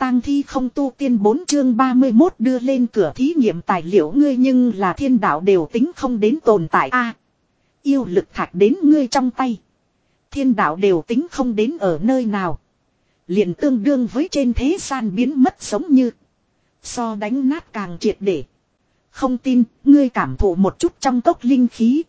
tang thi không tu tiên 4 chương 31 đưa lên cửa thí nghiệm tài liệu ngươi nhưng là thiên đạo đều tính không đến tồn tại a. Yêu lực thạch đến ngươi trong tay. Thiên đạo đều tính không đến ở nơi nào. Liền tương đương với trên thế gian biến mất giống như. So đánh nát càng triệt để. Không tin, ngươi cảm thụ một chút trong cốc linh khí.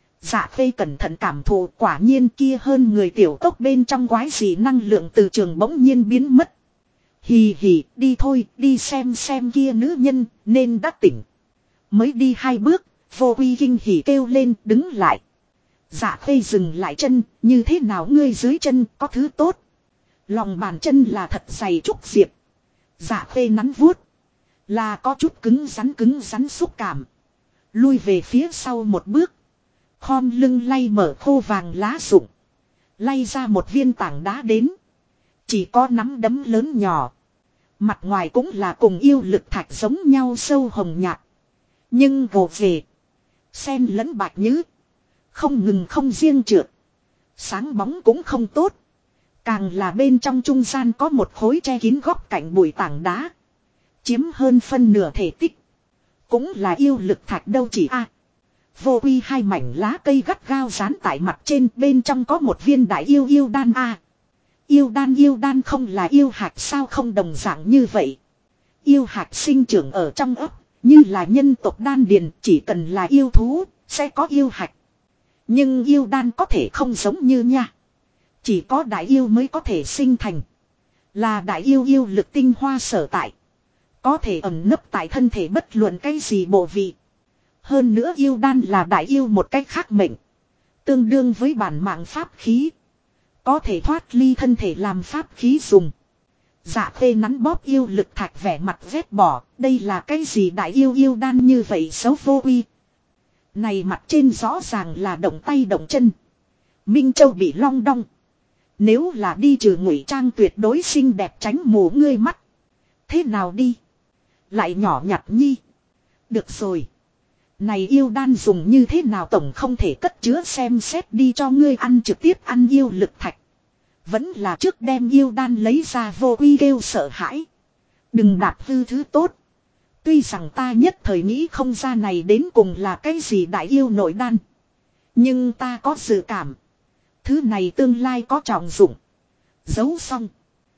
Dạ Khê cẩn thận cảm thụ, quả nhiên kia hơn người tiểu cốc bên trong quái gì năng lượng từ trường bỗng nhiên biến mất. Hì hì, đi thôi, đi xem kia nữ nhân, nên đã tỉnh. Mới đi 2 bước, Vô Quy kinh hỉ kêu lên, đứng lại. Dạ Khê dừng lại chân, như thế nào ngươi dưới chân có thứ tốt. Lòng bàn chân là thật dày trúc diệp. Dạ Khê nắn vuốt. Là có chút cứng rắn xúc cảm. Lui về phía sau một bước. Khom lưng lay mở khô vàng lá rụng. Lay ra một viên tảng đá đến. Chỉ có nắm đấm lớn nhỏ. Mặt ngoài cũng là cùng yêu lực thạch giống nhau sâu hồng nhạt. Nhưng gồ về. Xen lẫn bạch nhứ. Không ngừng không riêng trượt. Sáng bóng cũng không tốt. Càng là bên trong trung gian có một khối che kín góc cạnh bụi tảng đá. Chiếm hơn phân nửa thể tích. Cũng là yêu lực thạch đâu chỉ a. Vô Quy 2 mảnh lá cây gắt gao dán tại mặt trên, bên trong có một viên đại yêu đan a. Yêu đan không là yêu hạt sao không đồng dạng như vậy. Yêu hạt sinh trưởng ở trong ấp, như là nhân tộc đan điền, chỉ cần là yêu thú, sẽ có yêu hạt. Nhưng yêu đan có thể không giống như nha. Chỉ có đại yêu mới có thể sinh thành. Là đại yêu lực tinh hoa sở tại. Có thể ẩn nấp tại thân thể bất luận cái gì bộ vị. Hơn nữa yêu đan là đại yêu một cách khác mệnh. Tương đương với bản mạng pháp khí. Có thể thoát ly thân thể làm pháp khí dùng. Dạ Khê nắn bóp yêu lực thạch vẻ mặt vét bỏ. Đây là cái gì đại yêu đan như vậy xấu Vô Quy. Này mặt trên rõ ràng là động tay động chân. Minh Châu bị long đong. Nếu là đi trừ ngụy trang tuyệt đối xinh đẹp tránh mù ngươi mắt. Thế nào đi? Lại nhỏ nhặt nhi. Được rồi. Này yêu đan dùng như thế nào tổng không thể cất chứa xem xét đi cho ngươi ăn trực tiếp ăn yêu lực thạch. Vẫn là trước đem yêu đan lấy ra Vô Quy kêu sợ hãi. Đừng đạp hư thứ tốt. Tuy rằng ta nhất thời nghĩ không ra này đến cùng là cái gì đại yêu nội đan. Nhưng ta có dự cảm. Thứ này tương lai có trọng dụng. Giấu xong.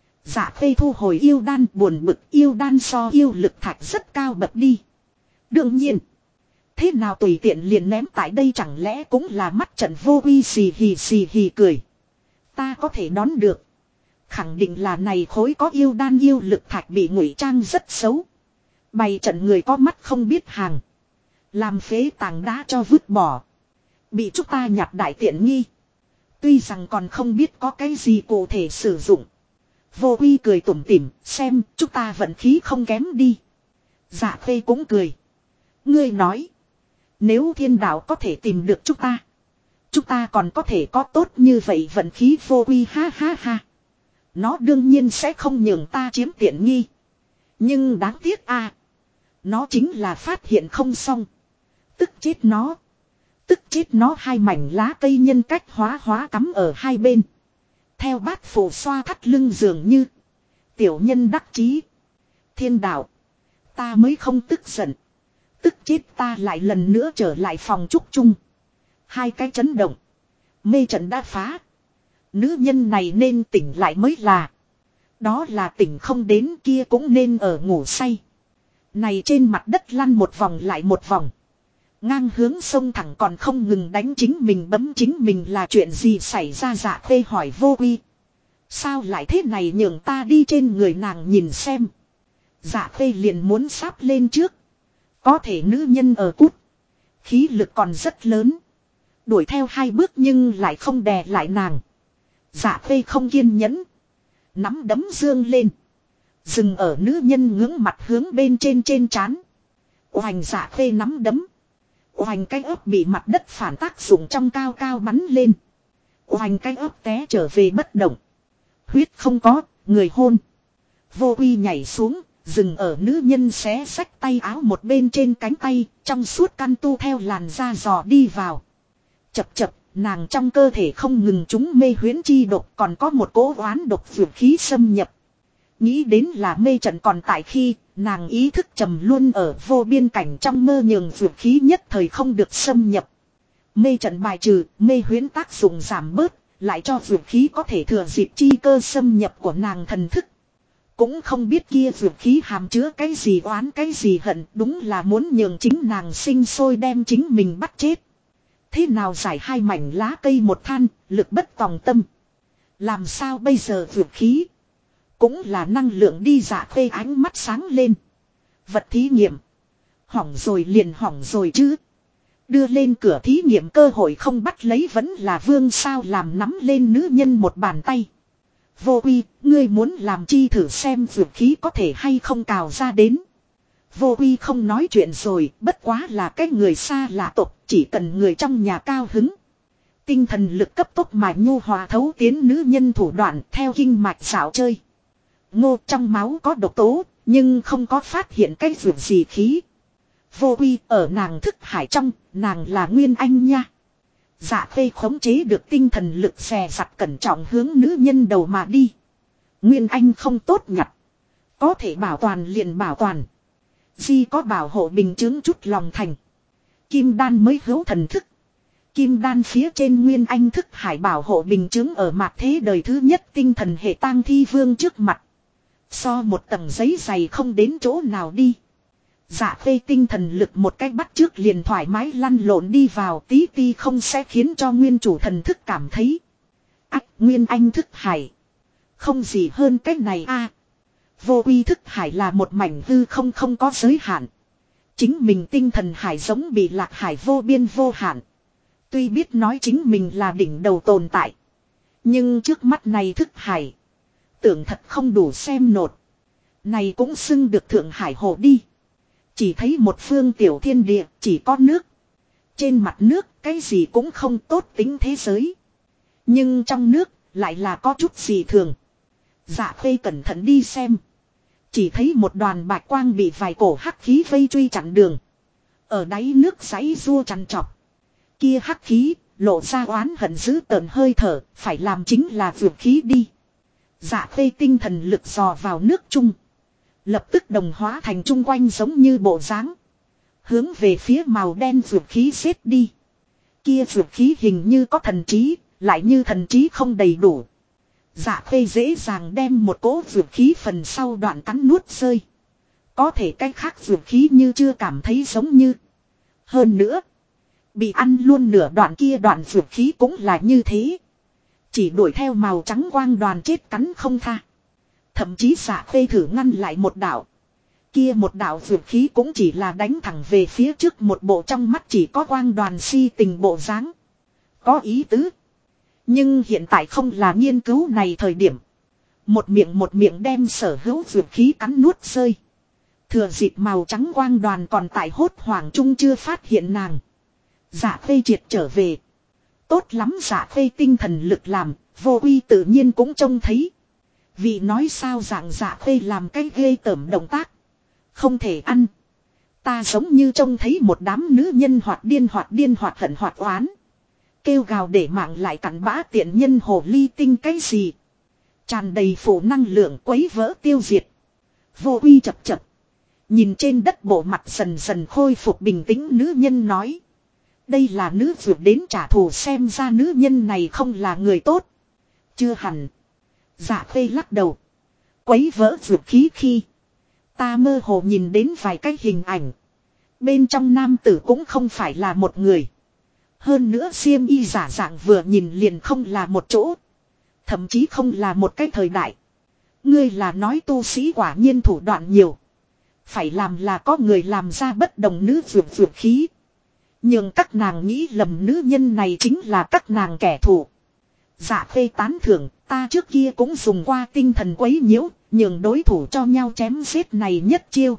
Dạ Khê thu hồi yêu đan buồn bực yêu đan so yêu lực thạch rất cao bậc đi. Đương nhiên. Thế nào tùy tiện liền ném tại đây chẳng lẽ cũng là mắt trận Vô Quy xì hì cười. Ta có thể đoán được. Khẳng định là này khối có yêu đan yêu lực thạch bị ngụy trang rất xấu. Bày trận người có mắt không biết hàng. Làm phế tảng đá cho vứt bỏ. Bị chúng ta nhặt đại tiện nghi. Tuy rằng còn không biết có cái gì cụ thể sử dụng. Vô Quy cười tủm tỉm xem chúng ta vận khí không kém đi. Dạ Khê cũng cười. Ngươi nói. Nếu thiên đạo có thể tìm được chúng ta còn có thể có tốt như vậy vận khí Vô Quy ha ha ha. Nó đương nhiên sẽ không nhường ta chiếm tiện nghi. Nhưng đáng tiếc a, nó chính là phát hiện không xong. Tức chết nó 2 mảnh lá cây nhân cách hóa cắm ở hai bên. Theo bát phù xoa thắt lưng dường như. Tiểu nhân đắc chí. Thiên đạo. Ta mới không tức giận. Tức chết ta lại lần nữa trở lại phòng trúc chung. 2 cái chấn động. Mê trận đã phá. Nữ nhân này nên tỉnh lại mới là. Đó là tỉnh không đến kia cũng nên ở ngủ say. Này trên mặt đất lăn một vòng lại một vòng. Ngang hướng sông thẳng còn không ngừng đánh chính mình bấm chính mình là chuyện gì xảy ra. Dạ Khê hỏi Vô Quy. Sao lại thế này nhường ta đi trên người nàng nhìn xem. Dạ Khê liền muốn sáp lên trước. Có thể nữ nhân ở cút. Khí lực còn rất lớn. Đuổi theo 2 bước nhưng lại không đè lại nàng. Dạ Khê không kiên nhẫn. Nắm đấm dương lên. Dừng ở nữ nhân ngưỡng mặt hướng bên trên trán. Oành Dạ Khê nắm đấm. Oành cái ớt bị mặt đất phản tác dụng trong cao cao bắn lên. Oành cái ớt té trở về bất động. Huyết không có, người hôn. Vô Quy nhảy xuống, dừng ở nữ nhân xé xách tay áo một bên trên cánh tay, trong suốt căn tu theo làn da dò đi vào. Chập, nàng trong cơ thể không ngừng trúng mê huyễn chi độc còn có một cỗ oán độc vượt khí xâm nhập. Nghĩ đến là mê trận còn tại khi nàng ý thức trầm luôn ở vô biên cảnh trong mơ nhường dược khí nhất thời không được xâm nhập. Mê trận bài trừ, mê huyễn tác dụng giảm bớt, lại cho dược khí có thể thừa dịp chi cơ xâm nhập của nàng thần thức. Cũng không biết kia dược khí hàm chứa cái gì oán cái gì hận, đúng là muốn nhường chính nàng sinh sôi đem chính mình bắt chết. Thế nào giải hai mảnh lá cây một than, lực bất tòng tâm. Làm sao bây giờ dược khí? Cũng là năng lượng đi. Dạ Khê ánh mắt sáng lên. Vật thí nghiệm. Hỏng rồi liền hỏng rồi chứ. Đưa lên cửa thí nghiệm cơ hội không bắt lấy vẫn là vương sao làm nắm lên nữ nhân một bàn tay. Vô Uy, ngươi muốn làm chi thử xem dược khí có thể hay không cào ra đến. Vô Uy không nói chuyện rồi, bất quá là cái người xa lạ tộc, chỉ cần người trong nhà cao hứng. Tinh thần lực cấp tốc mà nhu hòa thấu tiến nữ nhân thủ đoạn theo kinh mạch xảo chơi. Ngô trong máu có độc tố, nhưng không có phát hiện cái dược gì khí. Vô Uy ở nàng thức hải trong, nàng là Nguyên Anh nha. Dạ Khê khống chế được tinh thần lực xè sặt cẩn trọng hướng nữ nhân đầu mà đi. Nguyên Anh không tốt nhặt. Có thể bảo toàn liền bảo toàn. Di có bảo hộ bình chứng chút lòng thành. Kim đan mới hữu thần thức. Kim đan phía trên Nguyên Anh thức hải bảo hộ bình chứng ở mặt thế đời thứ nhất tinh thần hệ tang thi vương trước mặt. So một tầng giấy dày không đến chỗ nào đi. Dạ Khê tinh thần lực một cách bắt trước liền thoải mái lăn lộn đi vào tí ti không sẽ khiến cho nguyên chủ thần thức cảm thấy. Nguyên Anh thức hải. Không gì hơn cái này a. Vô Uy thức hải là một mảnh hư không có giới hạn. Chính mình tinh thần hải giống bị lạc hải vô biên vô hạn. Tuy biết nói chính mình là đỉnh đầu tồn tại. Nhưng trước mắt này thức hải. Tưởng thật không đủ xem nột. Này cũng xưng được Thượng Hải Hồ đi. Chỉ thấy một phương tiểu thiên địa chỉ có nước. Trên mặt nước cái gì cũng không tốt tính thế giới. Nhưng trong nước lại là có chút gì thường. Dạ Khê cẩn thận đi xem. Chỉ thấy một đoàn bạch quang bị vài cổ hắc khí vây truy chặn đường. Ở đáy nước giãy rua chằn chọc. Kia hắc khí lộ ra oán hận dữ tợn hơi thở. Phải làm chính là vượt khí đi. Dạ Khê tinh thần lực dò vào nước chung. Lập tức đồng hóa thành chung quanh giống như bộ dáng. Hướng về phía màu đen vượt khí xếp đi. Kia vượt khí hình như có thần trí. Lại như thần trí không đầy đủ. Dạ Khê dễ dàng đem một cỗ vượt khí phần sau đoạn cắn nuốt rơi. Có thể cách khác vượt khí như chưa cảm thấy giống như. Hơn nữa. Bị ăn luôn nửa đoạn kia đoạn vượt khí cũng là như thế. Chỉ đuổi theo màu trắng quang đoàn chết cắn không tha. Thậm chí Dạ Khê thử ngăn lại một đạo. Kia một đạo vượt khí cũng chỉ là đánh thẳng về phía trước một bộ trong mắt chỉ có quang đoàn si tình bộ dáng. Có ý tứ. Nhưng hiện tại không là nghiên cứu này thời điểm. Một miệng đem sở hữu vượt khí cắn nuốt rơi. Thừa dịp màu trắng quang đoàn còn tại hốt hoảng trung chưa phát hiện nàng. Dạ Khê triệt trở về. Tốt lắm Dạ Khê tinh thần lực làm, Vô Uy tự nhiên cũng trông thấy. Vì nói sao dạng Dạ Khê làm cái ghê tởm động tác. Không thể ăn. Ta giống như trông thấy một đám nữ nhân hoặc điên hoặc hận hoặc oán. Kêu gào để mạng lại cặn bã tiện nhân hồ ly tinh cái gì. Tràn đầy phủ năng lượng quấy vỡ tiêu diệt. Vô Uy chập chập. Nhìn trên đất bộ mặt dần dần khôi phục bình tĩnh nữ nhân nói. Đây là nữ vượt đến trả thù xem ra nữ nhân này không là người tốt. Chưa hẳn. Dạ Khê lắc đầu. Quấy vỡ vượt khí khi. Ta mơ hồ nhìn đến vài cái hình ảnh. Bên trong nam tử cũng không phải là một người. Hơn nữa xiêm y giả dạng vừa nhìn liền không là một chỗ. Thậm chí không là một cái thời đại. Ngươi là nói tu sĩ quả nhiên thủ đoạn nhiều. Phải làm là có người làm ra bất đồng nữ vượt khí. Nhưng các nàng nghĩ lầm nữ nhân này chính là các nàng kẻ thù. Dạ Khê tán thưởng, ta trước kia cũng dùng qua tinh thần quấy nhiễu, nhường đối thủ cho nhau chém giết này nhất chiêu.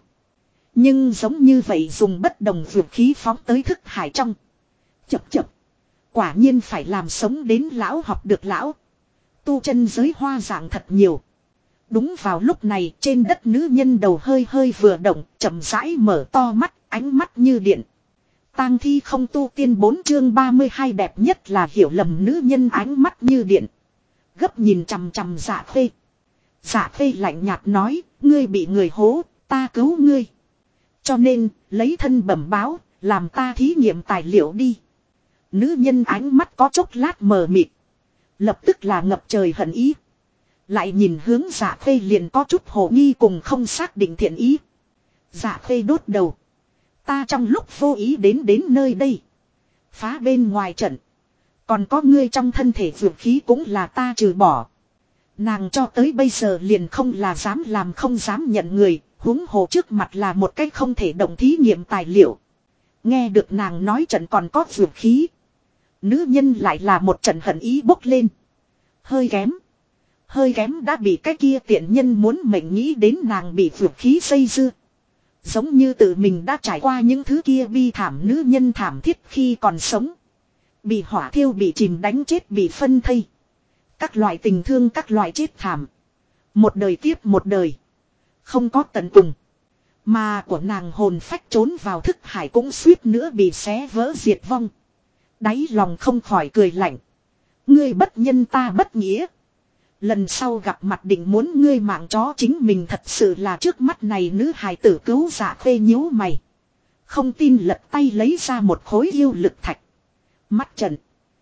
Nhưng giống như vậy dùng bất đồng vượt khí phóng tới thức hải trong. Chập. Quả nhiên phải làm sống đến lão học được lão. Tu chân giới hoa dạng thật nhiều. Đúng vào lúc này trên đất nữ nhân đầu hơi vừa động, chậm rãi mở to mắt, ánh mắt như điện. Tang thi không tu tiên 4 chương 32 đẹp nhất là hiểu lầm nữ nhân ánh mắt như điện. Gấp nhìn chằm chằm Dạ Khê. Dạ Khê lạnh nhạt nói, ngươi bị người hố, ta cứu ngươi. Cho nên, lấy thân bẩm báo, làm ta thí nghiệm tài liệu đi. Nữ nhân ánh mắt có chốc lát mờ mịt. Lập tức là ngập trời hận ý. Lại nhìn hướng Dạ Khê liền có chút hồ nghi cùng không xác định thiện ý. Dạ Khê đốt đầu. Ta trong lúc vô ý đến nơi đây. Phá bên ngoài trận. Còn có ngươi trong thân thể vượt khí cũng là ta trừ bỏ. Nàng cho tới bây giờ liền không là dám làm không dám nhận người. Huống hồ trước mặt là một cái không thể động thí nghiệm tài liệu. Nghe được nàng nói trận còn có vượt khí. Nữ nhân lại là một trận hận ý bốc lên. Hơi kém. Hơi kém đã bị cái kia tiện nhân muốn mệnh nghĩ đến nàng bị vượt khí xây dưa. Giống như tự mình đã trải qua những thứ kia bi thảm nữ nhân thảm thiết khi còn sống. Bị hỏa thiêu bị chìm đánh chết bị phân thây. Các loại tình thương các loại chết thảm. Một đời tiếp một đời. Không có tận cùng. Mà của nàng hồn phách trốn vào thức hải cũng suýt nữa bị xé vỡ diệt vong. Đáy lòng không khỏi cười lạnh. Ngươi bất nhân ta bất nghĩa. Lần sau gặp mặt định muốn ngươi mạng chó chính mình thật sự là trước mắt này nữ hài tử cứu Dạ Khê nhíu mày. Không tin lật tay lấy ra một khối yêu lực thạch. Mắt trận.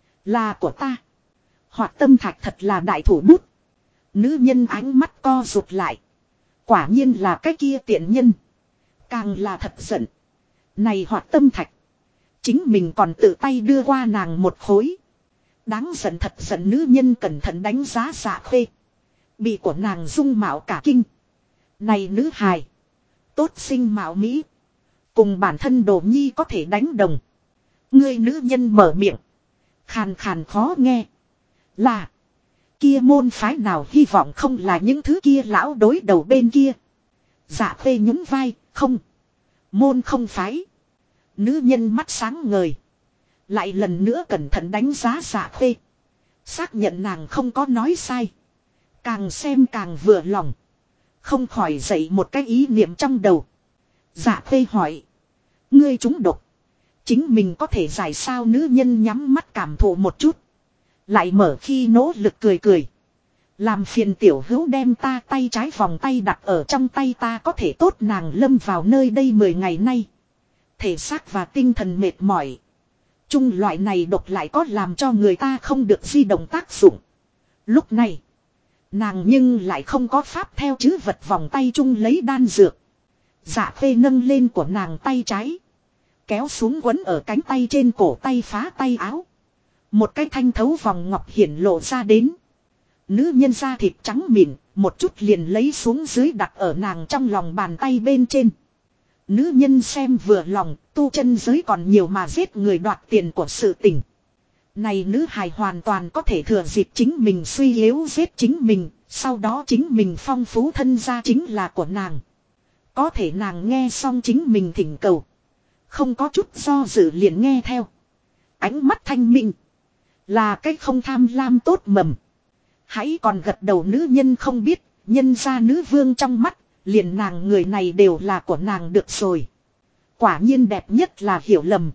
Là của ta. Hoạt tâm thạch thật là đại thủ bút. Nữ nhân ánh mắt co rụt lại. Quả nhiên là cái kia tiện nhân. Càng là thật giận. Này hoạt tâm thạch. Chính mình còn tự tay đưa qua nàng một khối. Đáng giận thật giận nữ nhân cẩn thận đánh giá Dạ Khê. Bị của nàng dung mạo cả kinh. Này nữ hài. Tốt sinh mạo mỹ. Cùng bản thân đồ nhi có thể đánh đồng. Ngươi nữ nhân mở miệng. Khàn khàn khó nghe. Là. Kia môn phái nào hy vọng không là những thứ kia lão đối đầu bên kia. Dạ Khê nhún vai. Không. Môn không phái. Nữ nhân mắt sáng ngời. Lại lần nữa cẩn thận đánh giá Dạ Khê. Xác nhận nàng không có nói sai. Càng xem càng vừa lòng. Không khỏi dậy một cái ý niệm trong đầu. Dạ Khê hỏi. Ngươi trúng độc. Chính mình có thể giải sao nữ nhân nhắm mắt cảm thụ một chút. Lại mở khi nỗ lực cười cười. Làm phiền tiểu hữu đem ta tay trái vòng tay đặt ở trong tay ta có thể tốt nàng lâm vào nơi đây 10 ngày nay. Thể xác và tinh thần mệt mỏi. Chung loại này độc lại có làm cho người ta không được di động tác dụng. Lúc này. Nàng nhưng lại không có pháp theo chứ vật vòng tay chung lấy đan dược. Dạ Khê nâng lên của nàng tay trái. Kéo xuống quấn ở cánh tay trên cổ tay phá tay áo. Một cái thanh thấu vòng ngọc hiển lộ ra đến. Nữ nhân da thịt trắng mịn, một chút liền lấy xuống dưới đặt ở nàng trong lòng bàn tay bên trên. Nữ nhân xem vừa lòng, tu chân giới còn nhiều mà giết người đoạt tiền của sự tình. Này nữ hài hoàn toàn có thể thừa dịp chính mình suy yếu giết chính mình, sau đó chính mình phong phú thân gia chính là của nàng. Có thể nàng nghe xong chính mình thỉnh cầu. Không có chút do dự liền nghe theo. Ánh mắt thanh minh. Là cái không tham lam tốt mầm. Hãy còn gật đầu nữ nhân không biết, nhân ra nữ vương trong mắt, liền nàng người này đều là của nàng được rồi. Quả nhiên đẹp nhất là hiểu lầm.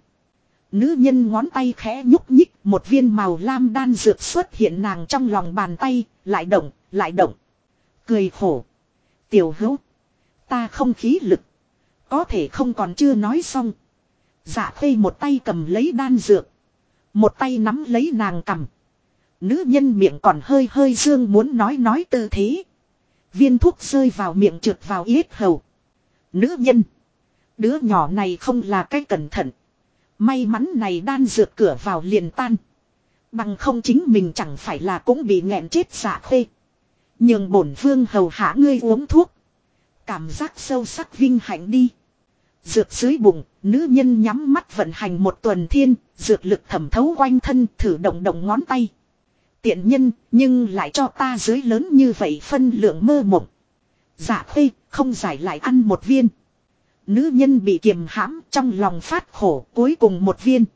Nữ nhân ngón tay khẽ nhúc nhích, một viên màu lam đan dược xuất hiện nàng trong lòng bàn tay, lại động, lại động. Cười khổ. Tiểu hữu. Ta không khí lực. Có thể không còn chưa nói xong. Dạ Khê một tay cầm lấy đan dược. Một tay nắm lấy nàng cầm. Nữ nhân miệng còn hơi hơi dương muốn nói tư thế. Viên thuốc rơi vào miệng trượt vào yết hầu. Nữ nhân. Đứa nhỏ này không là cái cẩn thận. May mắn này đan dược cửa vào liền tan. Bằng không chính mình chẳng phải là cũng bị nghẹn chết Dạ Khê. Nhưng bổn vương hầu hạ ngươi uống thuốc. Cảm giác sâu sắc vinh hạnh đi. Dược dưới bụng, nữ nhân nhắm mắt vận hành một tuần thiên, dược lực thẩm thấu quanh thân thử động động ngón tay. Tiện nhân, nhưng lại cho ta dưới lớn như vậy phân lượng mơ mộng. Dạ Khê, không giải lại ăn một viên. Nữ nhân bị kiềm hãm trong lòng phát khổ cuối cùng một viên.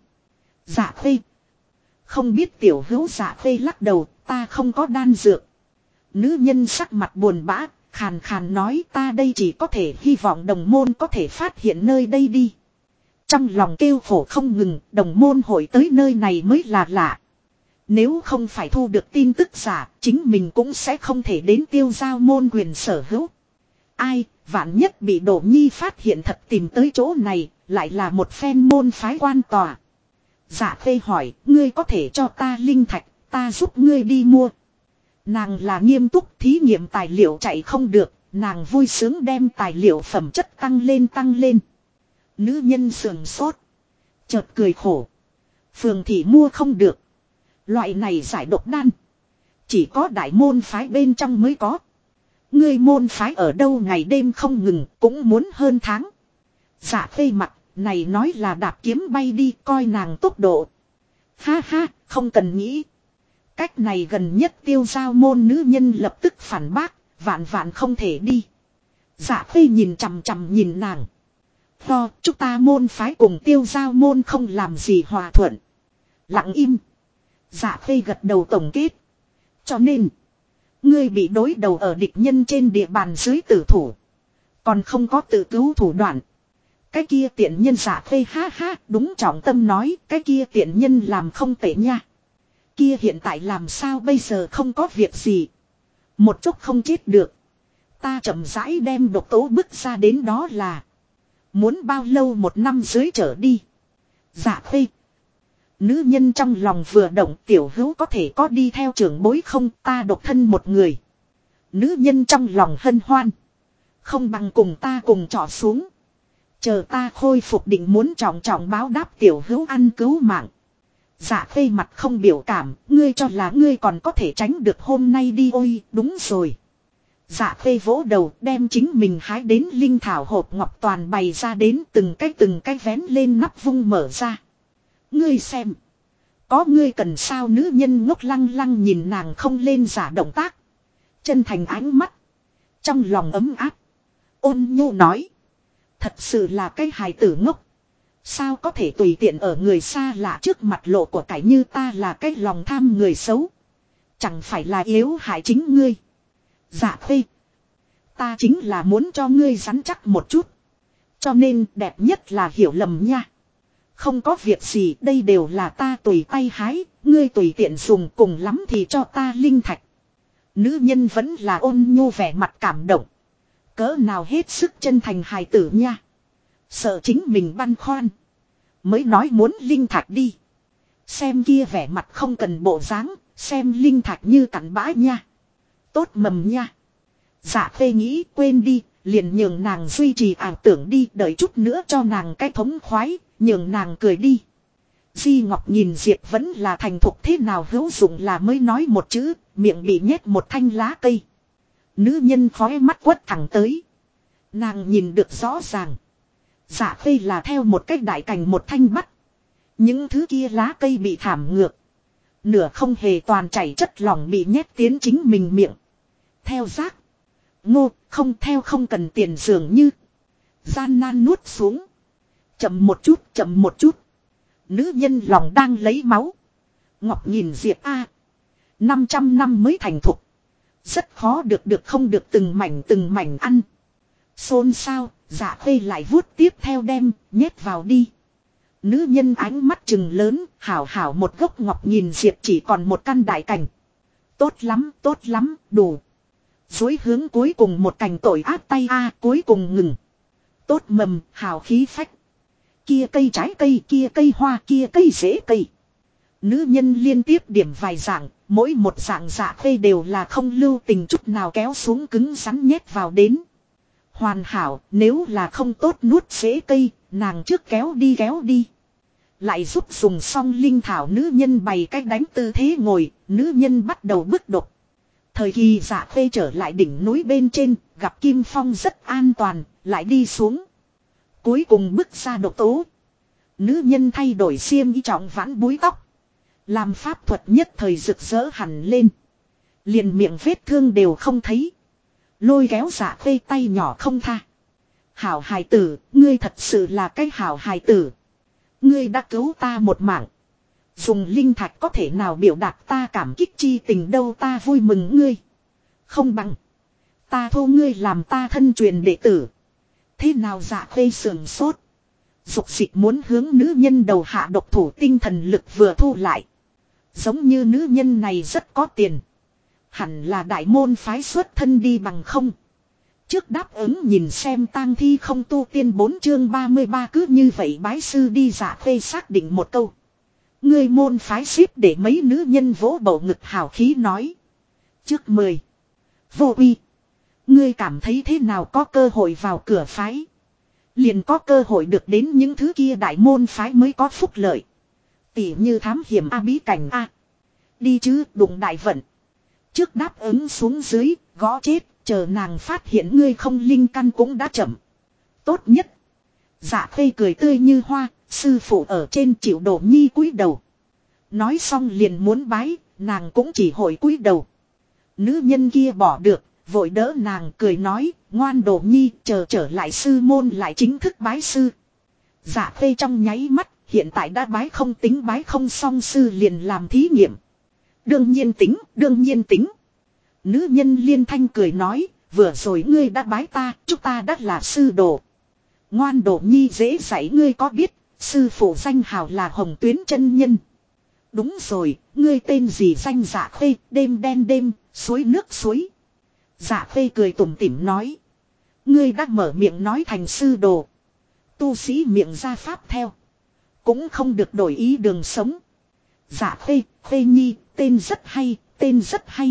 Dạ Khê. Không biết tiểu hữu Dạ Khê lắc đầu, ta không có đan dược. Nữ nhân sắc mặt buồn bã, khàn khàn nói ta đây chỉ có thể hy vọng đồng môn có thể phát hiện nơi đây đi. Trong lòng kêu khổ không ngừng, đồng môn hội tới nơi này mới là lạ. Nếu không phải thu được tin tức giả, chính mình cũng sẽ không thể đến tiêu giao môn quyền sở hữu. Ai, vạn nhất bị Đỗ Nhi phát hiện thật tìm tới chỗ này, lại là một phen môn phái quan tòa. Dạ Khê hỏi, ngươi có thể cho ta linh thạch, ta giúp ngươi đi mua. Nàng là nghiêm túc, thí nghiệm tài liệu chạy không được, nàng vui sướng đem tài liệu phẩm chất tăng lên. Nữ nhân sườn sốt, chợt cười khổ. Phường thị mua không được. Loại này giải độc đan, chỉ có đại môn phái bên trong mới có. Ngươi môn phái ở đâu ngày đêm không ngừng, cũng muốn hơn tháng. Dạ Khê mặt này nói là đạp kiếm bay đi, coi nàng tốc độ. Ha ha, không cần nghĩ. Cách này gần nhất tiêu giao môn nữ nhân lập tức phản bác, vạn không thể đi. Dạ Khê nhìn chằm chằm nhìn nàng. Chúng ta môn phái cùng tiêu giao môn không làm gì hòa thuận. Lặng im. Dạ Khê gật đầu tổng kết. Cho nên, ngươi bị đối đầu ở địch nhân trên địa bàn dưới tử thủ. Còn không có tự cứu thủ đoạn. Cái kia tiện nhân Dạ Khê ha ha, đúng trọng tâm nói, cái kia tiện nhân làm không tệ nha. Kia hiện tại làm sao bây giờ không có việc gì. Một chút không chết được. Ta chậm rãi đem độc tố bức ra đến đó là. Muốn bao lâu 1 năm dưới trở đi. Dạ Khê. Nữ nhân trong lòng vừa động, tiểu hữu có thể có đi theo trưởng bối không, ta độc thân một người. Nữ nhân trong lòng hân hoan. Không bằng cùng ta cùng trọ xuống. Chờ ta khôi phục định muốn trọng báo đáp tiểu hữu ăn cứu mạng. Dạ Khê mặt không biểu cảm, ngươi cho là ngươi còn có thể tránh được hôm nay đi ôi, đúng rồi. Dạ Khê vỗ đầu đem chính mình hái đến linh thảo hộp ngọc toàn bày ra đến từng cái vén lên nắp vung mở ra. Ngươi xem. Có ngươi cần sao nữ nhân ngốc lăng nhìn nàng không lên giả động tác. Chân thành ánh mắt. Trong lòng ấm áp. Ôn nhu nói. Thật sự là cái hài tử ngốc. Sao có thể tùy tiện ở người xa lạ trước mặt lộ của cải như ta là cái lòng tham người xấu. Chẳng phải là yếu hại chính ngươi. Dạ Khê. Ta chính là muốn cho ngươi rắn chắc một chút. Cho nên đẹp nhất là hiểu lầm nha. Không có việc gì, đây đều là ta tùy tay hái, ngươi tùy tiện dùng cùng lắm thì cho ta linh thạch. Nữ nhân vẫn là ôn nhu vẻ mặt cảm động. Cỡ nào hết sức chân thành hài tử nha. Sợ chính mình băn khoăn. Mới nói muốn linh thạch đi. Xem kia vẻ mặt không cần bộ dáng, xem linh thạch như cặn bã nha. Tốt mầm nha. Dạ Khê nghĩ quên đi, liền nhường nàng duy trì ảo tưởng đi, đợi chút nữa cho nàng cái thống khoái, nhường nàng cười đi. Di Ngọc nhìn Diệp vẫn là thành thục thế nào hữu dụng là mới nói một chữ, miệng bị nhét một thanh lá cây. Nữ nhân khói mắt quất thẳng tới. Nàng nhìn được rõ ràng. Dạ Khê là theo một cái đại cành một thanh bắt. Những thứ kia lá cây bị thảm ngược. Nửa không hề toàn chảy chất lỏng bị nhét tiến chính mình miệng. Theo giác. Ngô, không theo không cần tiền dường như. Gian nan nuốt xuống. Chậm một chút. Nữ nhân lòng đang lấy máu. Ngọc nhìn Diệp A. 500 năm mới thành thục. Rất khó được không được từng mảnh ăn. Xôn xao, Dạ Khê lại vuốt tiếp theo đem, nhét vào đi. Nữ nhân ánh mắt trừng lớn, hảo một gốc ngọc nhìn Diệp chỉ còn một căn đại cành. Tốt lắm, đủ. Dối hướng cuối cùng một cành tội ác tay A cuối cùng ngừng. Tốt mầm, hào khí phách. Kia cây trái cây, kia cây hoa, kia cây rễ cây. Nữ nhân liên tiếp điểm vài dạng, mỗi một dạng Dạ Khê đều là không lưu tình chút nào kéo xuống cứng rắn nhét vào đến. Hoàn hảo, nếu là không tốt nuốt rễ cây, nàng trước kéo đi. Lại giúp dùng xong linh thảo nữ nhân bày cách đánh tư thế ngồi, nữ nhân bắt đầu bước đột. Thời kỳ Dạ Khê trở lại đỉnh núi bên trên, gặp Kim Phong rất an toàn, lại đi xuống. Cuối cùng bước ra độc tố. Nữ nhân thay đổi xiêm y trọng vãn búi tóc. Làm pháp thuật nhất thời rực rỡ hẳn lên. Liền miệng vết thương đều không thấy. Lôi kéo Dạ Khê tay nhỏ không tha. Hảo hài tử, ngươi thật sự là cái hảo hài tử. Ngươi đã cứu ta một mạng. Dùng linh thạch có thể nào biểu đạt ta cảm kích chi tình đâu ta vui mừng ngươi. Không bằng. Ta thu ngươi làm ta thân truyền đệ tử. Thế nào Dạ Khê sườn sốt. Dục dịch muốn hướng nữ nhân đầu hạ độc thủ tinh thần lực vừa thu lại. Giống như nữ nhân này rất có tiền. Hẳn là đại môn phái xuất thân đi bằng không. Trước đáp ứng nhìn xem tang thi không tu tiên 4 chương 33 cứ như vậy bái sư đi Dạ Khê xác định một câu. Ngươi môn phái xếp để mấy nữ nhân vỗ bầu ngực hào khí nói. Trước 10. Vô uy. Ngươi cảm thấy thế nào có cơ hội vào cửa phái. Liền có cơ hội được đến những thứ kia đại môn phái mới có phúc lợi. Tỉ như thám hiểm A bí cảnh A. Đi chứ đụng đại vận. Trước đáp ứng xuống dưới, gõ chết, chờ nàng phát hiện ngươi không linh căn cũng đã chậm. Tốt nhất. Dạ Khê cười tươi như hoa, sư phụ ở trên chịu đổ nhi cúi đầu. Nói xong liền muốn bái, nàng cũng chỉ hội cúi đầu. Nữ nhân kia bỏ được, vội đỡ nàng cười nói, ngoan đồ nhi chờ trở lại sư môn lại chính thức bái sư. Dạ Khê trong nháy mắt, hiện tại đã bái không tính bái không xong sư liền làm thí nghiệm. Đương nhiên tính, đương nhiên tính. Nữ nhân liên thanh cười nói, vừa rồi ngươi đã bái ta, chúng ta đã là sư đồ. Ngoan đồ nhi dễ dạy ngươi có biết, sư phụ danh hào là Hồng Tuyến chân nhân. Đúng rồi, ngươi tên gì danh Dạ Khê, đêm đen đêm, suối nước suối. Dạ Khê cười tủm tỉm nói. Ngươi đã mở miệng nói thành sư đồ. Tu sĩ miệng ra pháp theo. Cũng không được đổi ý đường sống. Dạ Khê, Khê nhi, tên rất hay, tên rất hay.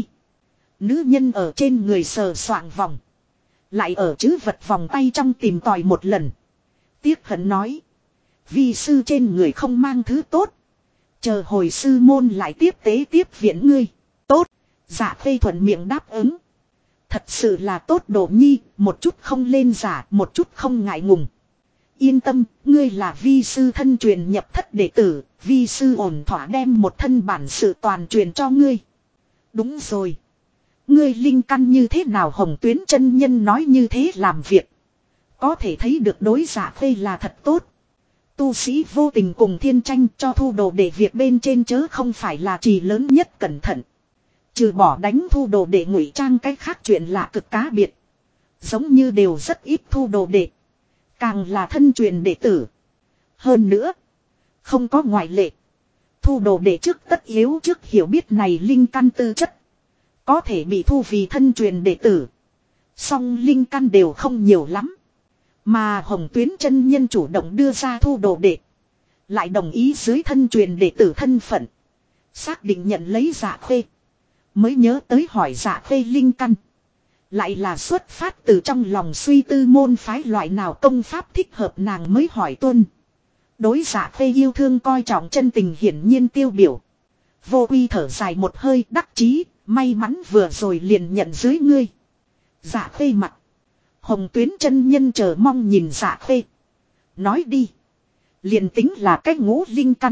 Nữ nhân ở trên người sờ soạng vòng. Lại ở chữ vật vòng tay trong tìm tòi một lần. Tiếc hận nói. Vi sư trên người không mang thứ tốt. Chờ hồi sư môn lại tiếp tế tiếp viện ngươi. Tốt. Dạ Khê thuận miệng đáp ứng. Thật sự là tốt đồ nhi. Một chút không lên giả. Một chút không ngại ngùng. Yên tâm. Ngươi là vi sư thân truyền nhập thất đệ tử. Vi sư ổn thỏa đem một thân bản sự toàn truyền cho ngươi. Đúng rồi. Ngươi linh căn như thế nào Hồng Tuyến chân nhân nói như thế làm việc. Có thể thấy được đối Dạ Khê là thật tốt. Tu sĩ vô tình cùng thiên tranh cho thu đồ để việc bên trên chớ không phải là trì lớn nhất cẩn thận. Trừ bỏ đánh thu đồ để ngụy trang cái khác chuyện lạ cực cá biệt. Giống như đều rất ít thu đồ đệ. Càng là thân truyền đệ tử. Hơn nữa. Không có ngoại lệ. Thu đồ đệ trước tất yếu trước hiểu biết này linh căn tư chất. Có thể bị thu vì thân truyền đệ tử. Song linh căn đều không nhiều lắm. Mà Hồng Tuyến chân nhân chủ động đưa ra thu đồ đệ. Lại đồng ý dưới thân truyền đệ tử thân phận. Xác định nhận lấy Dạ Khê. Mới nhớ tới hỏi Dạ Khê linh căn. Lại là xuất phát từ trong lòng suy tư môn phái loại nào công pháp thích hợp nàng mới hỏi tuân. Đối Dạ Khê yêu thương coi trọng chân tình hiển nhiên tiêu biểu. Vô Uy thở dài một hơi đắc chí. May mắn vừa rồi liền nhận dưới ngươi. Dạ Khê mặt. Hồng Tuyến chân nhân chờ mong nhìn Dạ Khê. Nói đi. Liền tính là cách ngũ linh căn.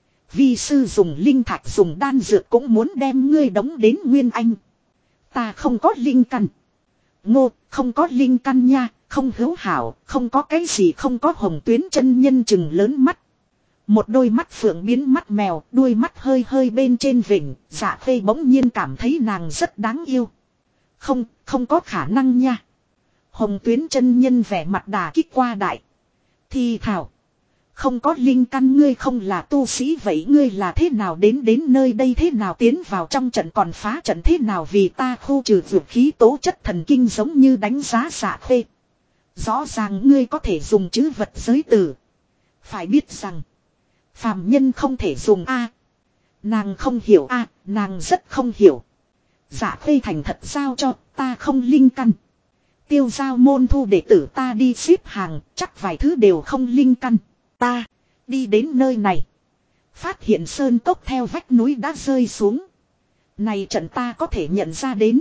Vi sư dùng linh thạch dùng đan dược cũng muốn đem ngươi đóng đến nguyên anh. Ta không có linh căn. Ngô, không có linh căn nha, không hữu hảo, không có cái gì không có Hồng Tuyến chân nhân chừng lớn mắt. Một đôi mắt phượng biến mắt mèo, đuôi mắt hơi hơi bên trên vỉnh, Dạ Khê bỗng nhiên cảm thấy nàng rất đáng yêu. Không có khả năng nha. Hồng Tuyến chân nhân vẻ mặt đà kích qua đại. Thì thảo. Không có linh căn ngươi không là tu sĩ vậy ngươi là thế nào đến nơi đây thế nào tiến vào trong trận còn phá trận thế nào vì ta khu trừ vượt khí tố chất thần kinh giống như đánh giá Dạ Khê. Rõ ràng ngươi có thể dùng chữ vật giới từ. Phải biết rằng. Phàm nhân không thể dùng A. Nàng không hiểu A, nàng rất không hiểu. Dạ Khê thành thật giao cho ta không linh căn. Tiêu giao môn thu đệ tử ta đi xếp hàng, chắc vài thứ đều không linh căn. Ta, đi đến nơi này. Phát hiện sơn cốc theo vách núi đã rơi xuống. Này trận ta có thể nhận ra đến.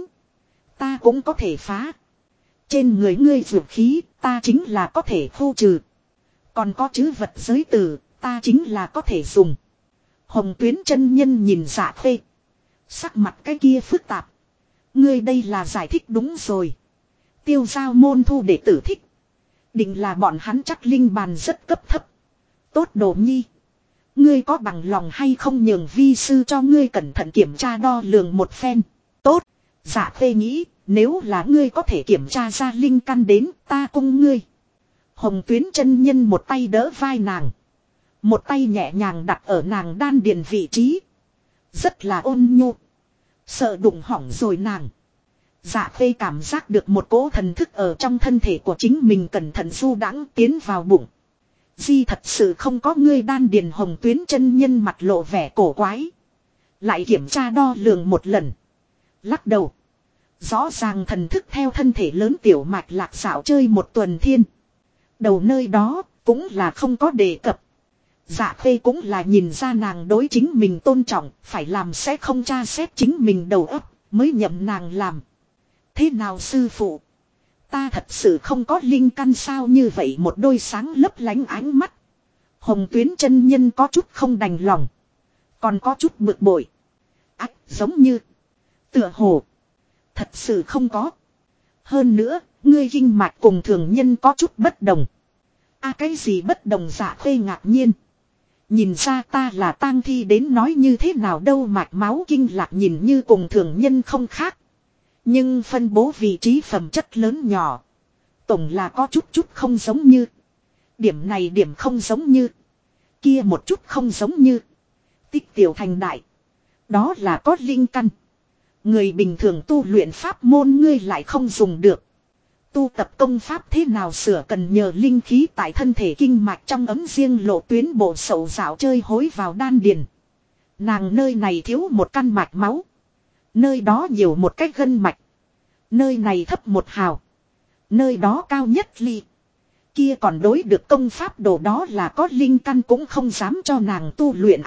Ta cũng có thể phá. Trên người ngươi dược khí, ta chính là có thể khu trừ. Còn có chữ vật giới từ, ta chính là có thể dùng. Hồng Tuyến chân nhân nhìn Dạ Khê. Sắc mặt cái kia phức tạp. Ngươi đây là giải thích đúng rồi. Tiêu giao môn thu đệ tử thích. Định là bọn hắn chắc linh bàn rất cấp thấp. Tốt đồ nhi. Ngươi có bằng lòng hay không nhường vi sư cho ngươi cẩn thận kiểm tra đo lường một phen. Tốt. Dạ Khê nghĩ nếu là ngươi có thể kiểm tra ra linh căn đến ta cung ngươi. Hồng Tuyến chân nhân một tay đỡ vai nàng. Một tay nhẹ nhàng đặt ở nàng đan điền vị trí. Rất là ôn nhu. Sợ đụng hỏng rồi nàng. Dạ khê cảm giác được một cỗ thần thức ở trong thân thể của chính mình cẩn thận du đãng tiến vào bụng. Di thật sự không có ngươi đan điền Hồng Tuyến chân nhân mặt lộ vẻ cổ quái. Lại kiểm tra đo lường một lần. Lắc đầu. Rõ ràng thần thức theo thân thể lớn tiểu mạch lạc xảo chơi một tuần thiên. Đầu nơi đó cũng là không có đề cập. Dạ khê cũng là nhìn ra nàng đối chính mình tôn trọng, phải làm sẽ không tra xét chính mình đầu óc, mới nhậm nàng làm. Thế nào sư phụ? Ta thật sự không có linh căn sao như vậy một đôi sáng lấp lánh ánh mắt. Hồng Tuyến chân nhân có chút không đành lòng. Còn có chút bực bội. Ách giống như. Tựa hồ. Thật sự không có. Hơn nữa, ngươi kinh mạch cùng thường nhân có chút bất đồng. Cái gì bất đồng dạ khê ngạc nhiên. Nhìn ra ta là tang thi đến nói như thế nào đâu mạch máu kinh lạc nhìn như cùng thường nhân không khác. Nhưng phân bố vị trí phẩm chất lớn nhỏ. Tổng là có chút không giống như. Điểm này điểm không giống như. Kia một chút không giống như. Tích tiểu thành đại. Đó là có linh căn. Người bình thường tu luyện pháp môn ngươi lại không dùng được. Tu tập công pháp thế nào sửa cần nhờ linh khí tại thân thể kinh mạch trong ấm riêng lộ tuyến bộ sậu dạo chơi hối vào đan điền. Nàng nơi này thiếu một căn mạch máu. Nơi đó nhiều một cái gân mạch. Nơi này thấp một hào. Nơi đó cao nhất ly. Kia còn đối được công pháp đồ đó là có linh căn cũng không dám cho nàng tu luyện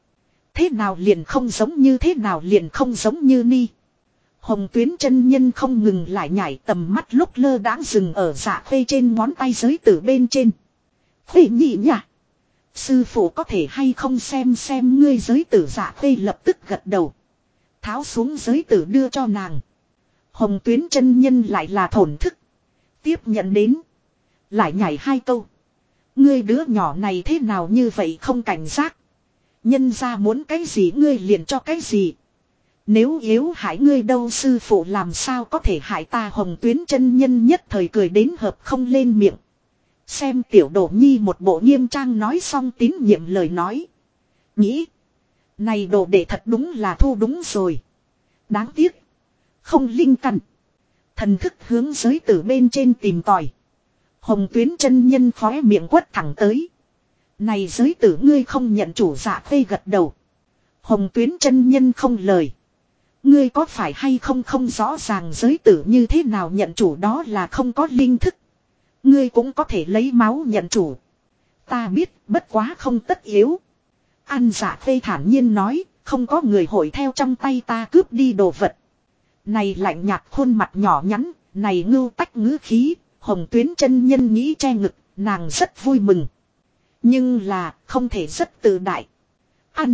Thế nào liền không giống như thế nào liền không giống như ni. Hồng Tuyến chân nhân không ngừng lại nhảy tầm mắt lúc lơ đãng dừng ở dạ khê trên ngón tay giới tử bên trên. Khê nhị nhỉ. Sư phụ có thể hay không xem ngươi giới tử dạ khê lập tức gật đầu. Tháo xuống giới tử đưa cho nàng. Hồng Tuyến chân nhân lại là thổn thức. Tiếp nhận đến. Lại nhảy hai câu. Ngươi đứa nhỏ này thế nào như vậy không cảnh giác. Nhân ra muốn cái gì ngươi liền cho cái gì. Nếu yếu hại ngươi đâu sư phụ làm sao có thể hại ta Hồng Tuyến chân nhân nhất thời cười đến hợp không lên miệng. Xem tiểu đổ nhi một bộ nghiêm trang nói xong tín nhiệm lời nói. Nghĩ. Này đồ đệ thật đúng là thu đúng rồi. Đáng tiếc. Không linh căn. Thần thức hướng giới tử bên trên tìm tòi. Hồng Tuyến chân nhân khóe miệng quất thẳng tới. Này giới tử ngươi không nhận chủ dạ khê gật đầu. Hồng Tuyến chân nhân không lời. Ngươi có phải hay không không rõ ràng giới tử như thế nào nhận chủ đó là không có linh thức. Ngươi cũng có thể lấy máu nhận chủ. Ta biết bất quá không tất yếu. An dạ khê thản nhiên nói không có người hội theo trong tay ta cướp đi đồ vật. Này lạnh nhạt khuôn mặt nhỏ nhắn, này ngưu tách ngữ khí, Hồng Tuyến chân nhân nghĩ che ngực, nàng rất vui mừng. Nhưng là, không thể rất tự đại. Ăn.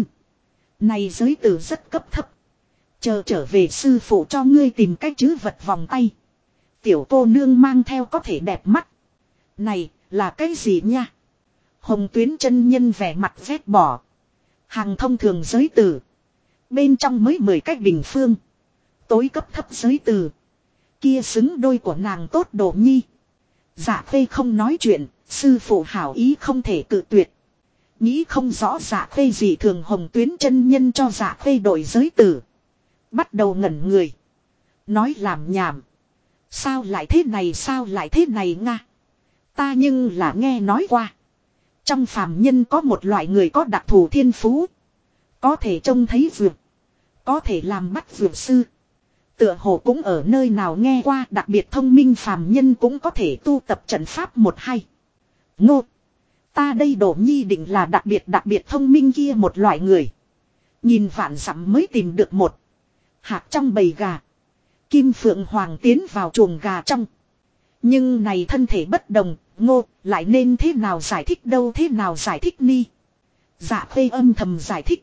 Này giới tử rất cấp thấp. Chờ trở về sư phụ cho ngươi tìm cách chứ vật vòng tay. Tiểu cô nương mang theo có thể đẹp mắt. Này, là cái gì nha? Hồng Tuyến chân nhân vẻ mặt vét bỏ. Hàng thông thường giới tử. Bên trong mới 10 cách bình phương. Tối cấp thấp giới tử. Kia xứng đôi của nàng tốt độ nhi. Dạ khê không nói chuyện, sư phụ hảo ý không thể cự tuyệt. Nghĩ không rõ dạ khê gì thường Hồng Tuyến chân nhân cho dạ khê đổi giới tử. Bắt đầu ngẩn người. Nói làm nhảm. Sao lại thế này nga. Ta nhưng là nghe nói qua. Trong phàm nhân có một loại người có đặc thù thiên phú. Có thể trông thấy vượt. Có thể làm bắt vượt sư. Tựa hồ cũng ở nơi nào nghe qua đặc biệt thông minh phàm nhân cũng có thể tu tập trận pháp 1-2. Ngô. Ta đây đổ nhi định là đặc biệt thông minh kia một loại người. Nhìn vạn dặm mới tìm được một. Hạc trong bầy gà. Kim Phượng Hoàng tiến vào chuồng gà trong. Nhưng này thân thể bất đồng, Ngô, lại nên thế nào giải thích đâu thế nào giải thích ni. Dạ khê âm thầm giải thích.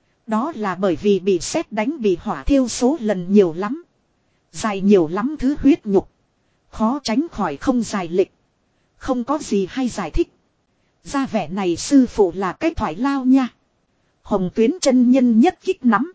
Đó là bởi vì bị sét đánh bị hỏa thiêu số lần nhiều lắm. Dài nhiều lắm thứ huyết nhục. Khó tránh khỏi không dài lịch. Không có gì hay giải thích. Ra vẻ này sư phụ là cái thoại lao nha. Hồng Tuyến chân nhân nhất kích nắm.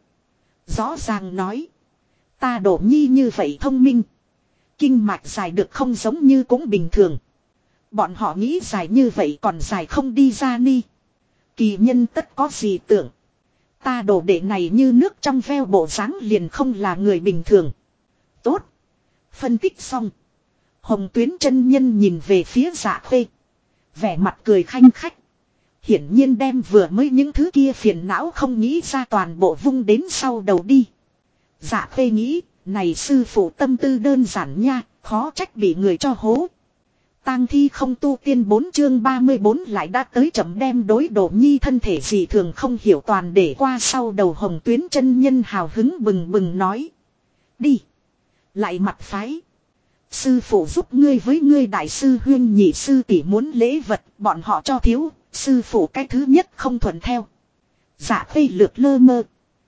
Rõ ràng nói. Ta đổ nhi như vậy thông minh. Kinh mạch dài được không giống như cũng bình thường. Bọn họ nghĩ dài như vậy còn dài không đi ra ni. Kỳ nhân tất có gì tưởng. Ta đồ đệ này như nước trong veo bộ dáng liền không là người bình thường. Tốt. Phân tích xong. Hồng Tuyến chân nhân nhìn về phía Dạ Khê. Vẻ mặt cười khanh khách. Hiển nhiên đem vừa mới những thứ kia phiền não không nghĩ ra toàn bộ vung đến sau đầu đi. Dạ Khê nghĩ, này sư phụ tâm tư đơn giản nha, khó trách bị người cho hố. Tang thi không tu tiên 4 chương 34 lại đã tới chậm đem đối Đỗ Nhi thân thể gì thường không hiểu toàn để qua sau đầu Hồng Tuyến chân nhân hào hứng bừng bừng nói. Đi. Lại mặt phái. Sư phụ giúp ngươi với ngươi đại sư huyên nhị sư tỷ muốn lễ vật bọn họ cho thiếu. Sư phụ cái thứ nhất không thuận theo. Dạ Khê lược lơ mơ.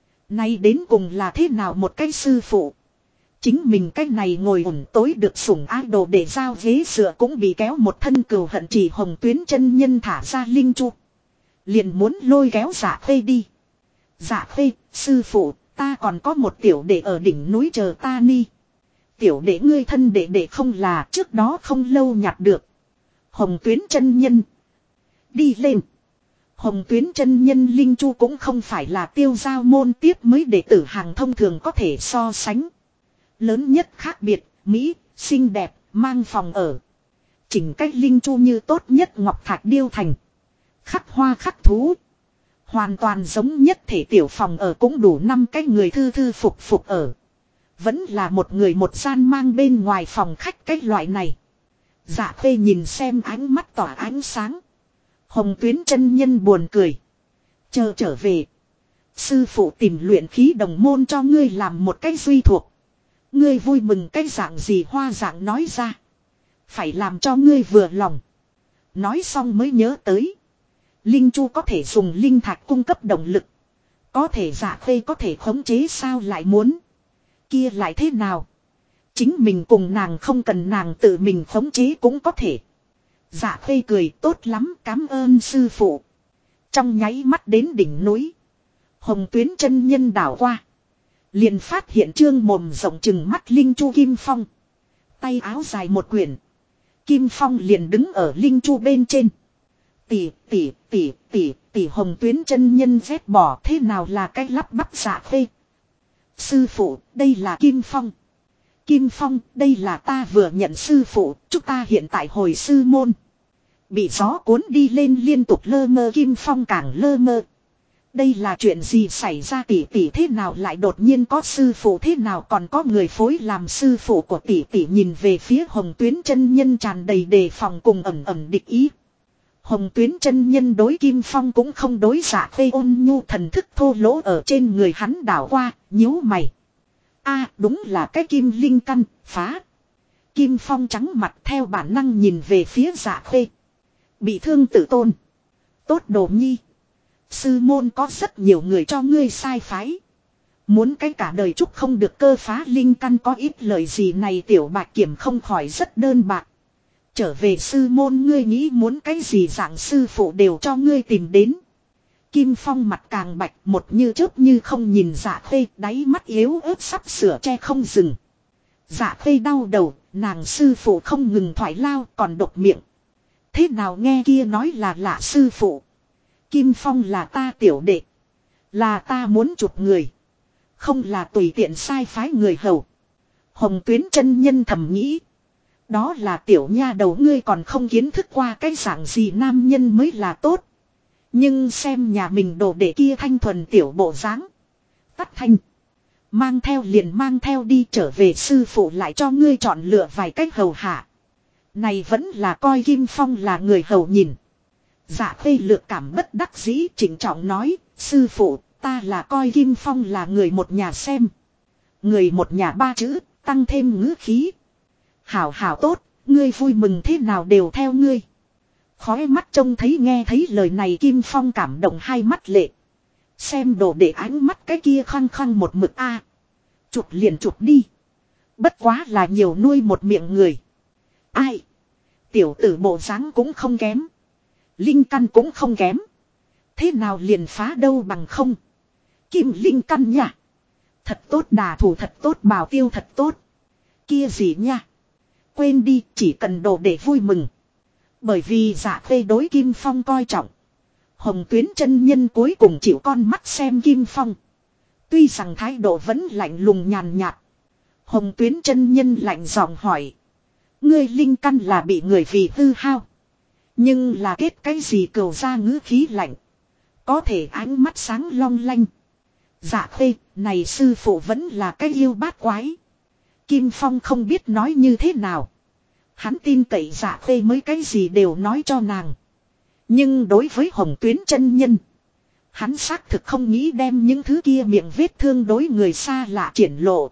Nay đến cùng là thế nào một cái sư phụ. Chính mình cái này ngồi ổn tối được sủng ái đồ để giao ghế dựa cũng bị kéo một thân cừu hận chỉ Hồng Tuyến chân nhân thả ra linh chu. Liền muốn lôi kéo Dạ Khê đi. Dạ Khê, sư phụ, ta còn có một tiểu đệ ở đỉnh núi chờ ta ni. Tiểu đệ ngươi thân đệ không là trước đó không lâu nhặt được. Hồng Tuyến chân nhân. Đi lên. Hồng Tuyến chân nhân linh chu cũng không phải là tiêu giao môn tiếp mới đệ tử hàng thông thường có thể so sánh. Lớn nhất khác biệt, Mỹ, xinh đẹp, mang phòng ở. Chỉnh cách linh chu như tốt nhất ngọc thạch điêu thành. Khắc hoa khắc thú. Hoàn toàn giống nhất thể tiểu phòng ở cũng đủ 5 cái người thư thư phục phục ở. Vẫn là một người một gian mang bên ngoài phòng khách cái loại này. Dạ Khê nhìn xem ánh mắt tỏa ánh sáng. Hồng Tuyến chân nhân buồn cười. Chờ trở về. Sư phụ tìm luyện khí đồng môn cho ngươi làm một cái duy thuộc. Ngươi vui mừng cái dạng gì hoa dạng nói ra. Phải làm cho ngươi vừa lòng. Nói xong mới nhớ tới. Linh chu có thể dùng linh thạch cung cấp động lực. Có thể Dạ Khê có thể khống chế sao lại muốn. Kia lại thế nào. Chính mình cùng nàng không cần nàng tự mình khống chế cũng có thể. Dạ Khê cười tốt lắm cảm ơn sư phụ. Trong nháy mắt đến đỉnh núi. Hồng Tuyến chân nhân đảo qua. Liền phát hiện trương mồm rộng chừng mắt Linh Chu Kim Phong. Tay áo dài một quyển. Kim Phong liền đứng ở Linh Chu bên trên. Tỷ Hồng Tuyến chân nhân vét bỏ thế nào là cái lắp bắp Dạ Khê. Sư phụ đây là Kim Phong. Kim Phong đây là ta vừa nhận sư phụ. Chúng ta hiện tại hồi sư môn. Bị gió cuốn đi lên liên tục lơ mơ Kim Phong càng lơ mơ. Đây là chuyện gì xảy ra tỷ thế nào lại đột nhiên có sư phụ thế nào còn có người phối làm sư phụ của tỷ nhìn về phía Hồng Tuyến chân nhân tràn đầy đề phòng cùng ẩm ẩm địch ý. Hồng Tuyến chân nhân đối Kim Phong cũng không đối Dạ Khê ôn nhu thần thức thô lỗ ở trên người hắn đảo qua, nhíu mày. A đúng là cái kim linh căn, phá. Kim Phong trắng mặt theo bản năng nhìn về phía Dạ Khê. Bị thương tự tôn. Tốt Đồ Nhi. Sư môn có rất nhiều người cho ngươi sai phái. Muốn cái cả đời chúc không được cơ phá linh căn có ít lời gì này tiểu bạch kiểm không khỏi rất đơn bạc. Trở về sư môn ngươi nghĩ muốn cái gì dạng sư phụ đều cho ngươi tìm đến. Kim Phong mặt càng bạch một như chớp như không nhìn Dạ Khê đáy mắt yếu ớt sắp sửa che không dừng. Dạ Khê đau đầu, nàng sư phụ không ngừng thoải lao còn đột miệng. Thế nào nghe kia nói là lạ sư phụ. Kim Phong là ta tiểu đệ. Là ta muốn chụp người. Không là tùy tiện sai phái người hầu. Hồng Tuyến chân nhân thầm nghĩ. Đó là tiểu nha đầu ngươi còn không kiến thức qua cái dạng gì nam nhân mới là tốt. Nhưng xem nhà mình đồ đệ kia thanh thuần tiểu bộ dáng. Tắt thanh. Mang theo liền mang theo đi trở về sư phụ lại cho ngươi chọn lựa vài cách hầu hạ. Này vẫn là coi Kim Phong là người hầu nhìn. Dạ Khê lược cảm bất đắc dĩ chỉnh trọng nói. Sư phụ ta là coi Kim Phong là người một nhà xem. Người một nhà 3 chữ tăng thêm ngữ khí. Hảo hảo tốt, ngươi vui mừng thế nào đều theo ngươi. Khói mắt trông thấy nghe thấy lời này Kim Phong cảm động hai mắt lệ. Xem đồ để ánh mắt cái kia khăng khăng một mực a. Chụp liền chụp đi. Bất quá là nhiều nuôi một miệng người. Ai? Tiểu tử bộ dáng cũng không kém. Linh căn cũng không kém. Thế nào liền phá đâu bằng không. Kim linh căn nha. Thật tốt đà thủ thật tốt bào tiêu thật tốt. Kia gì nha. Quên đi chỉ cần đồ để vui mừng. Bởi vì Dạ Khê đối Kim Phong coi trọng. Hồng Tuyến chân nhân cuối cùng chịu con mắt xem Kim Phong. Tuy rằng thái độ vẫn lạnh lùng nhàn nhạt. Hồng Tuyến chân nhân lạnh giọng hỏi. Ngươi linh căn là bị người vì hư hao. Nhưng là kết cái gì cừu ra ngữ khí lạnh. Có thể ánh mắt sáng long lanh. Dạ khê, này sư phụ vẫn là cái yêu bát quái. Kim Phong không biết nói như thế nào. Hắn tin cậy dạ khê mới cái gì đều nói cho nàng. Nhưng đối với Hồng Tuyến chân nhân. Hắn xác thực không nghĩ đem những thứ kia miệng vết thương đối người xa lạ triển lộ.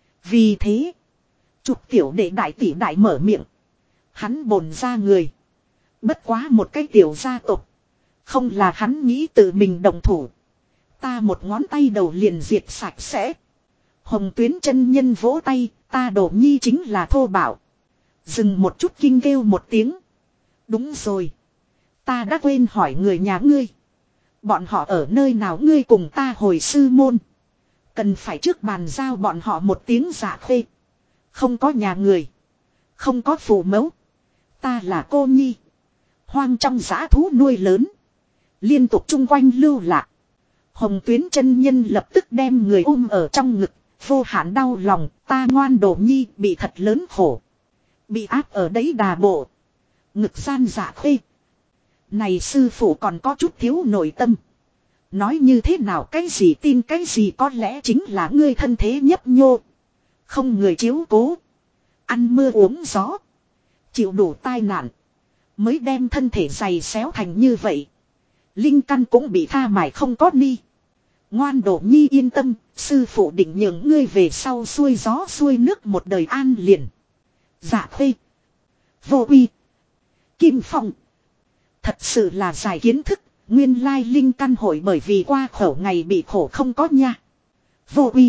Vì thế. Trục tiểu đệ đại tỷ đại mở miệng. Hắn bồn ra người. Bất quá một cái tiểu gia tộc. Không là hắn nghĩ tự mình động thủ. Ta một ngón tay đầu liền diệt sạch sẽ. Hồng Tuyến chân nhân vỗ tay. Ta Đổ Nhi chính là thô bạo. Dừng một chút kinh kêu một tiếng. Đúng rồi. Ta đã quên hỏi người nhà ngươi. Bọn họ ở nơi nào ngươi cùng ta hồi sư môn. Cần phải trước bàn giao bọn họ một tiếng dạ khê. Không có nhà người. Không có phụ mẫu. Ta là cô nhi. Hoang trong giã thú nuôi lớn. Liên tục chung quanh lưu lạc. Hồng Tuyến chân nhân lập tức đem người ở trong ngực. Vô hạn đau lòng. Ta ngoan Đổ Nhi bị thật lớn khổ. Bị áp ở đấy đà bộ. Ngực gian dạ khê. Này sư phụ còn có chút thiếu nội tâm. Nói như thế nào cái gì tin cái gì có lẽ chính là ngươi thân thế nhấp nhô. Không người chiếu cố. Ăn mưa uống gió. Chịu đủ tai nạn. Mới đem thân thể dày xéo thành như vậy. Linh căn cũng bị tha mải không có ni. Ngoan Đổ Nhi yên tâm. Sư phụ định nhường ngươi về sau xuôi gió xuôi nước một đời an liền. Dạ khê. Vô uy. Kim Phong. Thật sự là giải kiến thức. Nguyên lai linh căn hội bởi vì qua khẩu ngày bị khổ không có nha. Vô uy.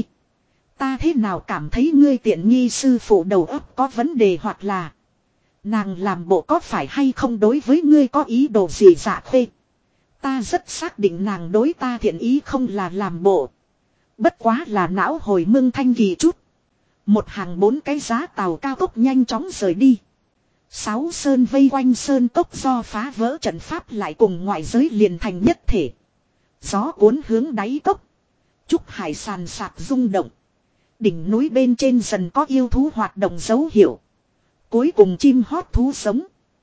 Ta thế nào cảm thấy ngươi tiện nghi sư phụ đầu óc có vấn đề hoặc là. Nàng làm bộ có phải hay không đối với ngươi có ý đồ gì dạ khê. Ta rất xác định nàng đối ta thiện ý không là làm bộ. Bất quá là não hồi mương thanh kỳ chút. Một hàng 4 cái giá tàu cao tốc nhanh chóng rời đi. 6 sơn vây quanh sơn cốc do phá vỡ trận pháp lại cùng ngoại giới liền thành nhất thể. Gió cuốn hướng đáy cốc. Trúc hải sàn sạc rung động. Đỉnh núi bên trên dần có yêu thú hoạt động dấu hiệu. Cuối cùng chim hót thú sống.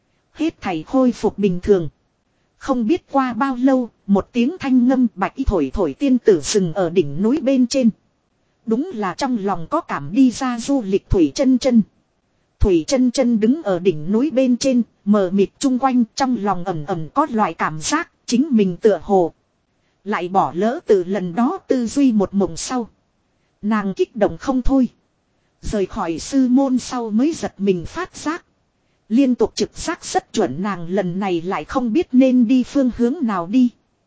Hết thảy khôi phục bình thường. Không biết qua bao lâu, một tiếng thanh ngâm bạch y thổi thổi tiên tử dừng ở đỉnh núi bên trên. Đúng là trong lòng có cảm đi ra du lịch Thủy Chân Chân. Thủy Chân Chân đứng ở đỉnh núi bên trên, mờ mịt chung quanh, trong lòng ẩm ẩm có loại cảm giác, chính mình tựa hồ. Lại bỏ lỡ từ lần đó tư duy một mộng sau. Nàng kích động không thôi. Rời khỏi sư môn sau mới giật mình phát giác. Liên tục trực giác rất chuẩn nàng lần này lại không biết nên đi phương hướng nào đi.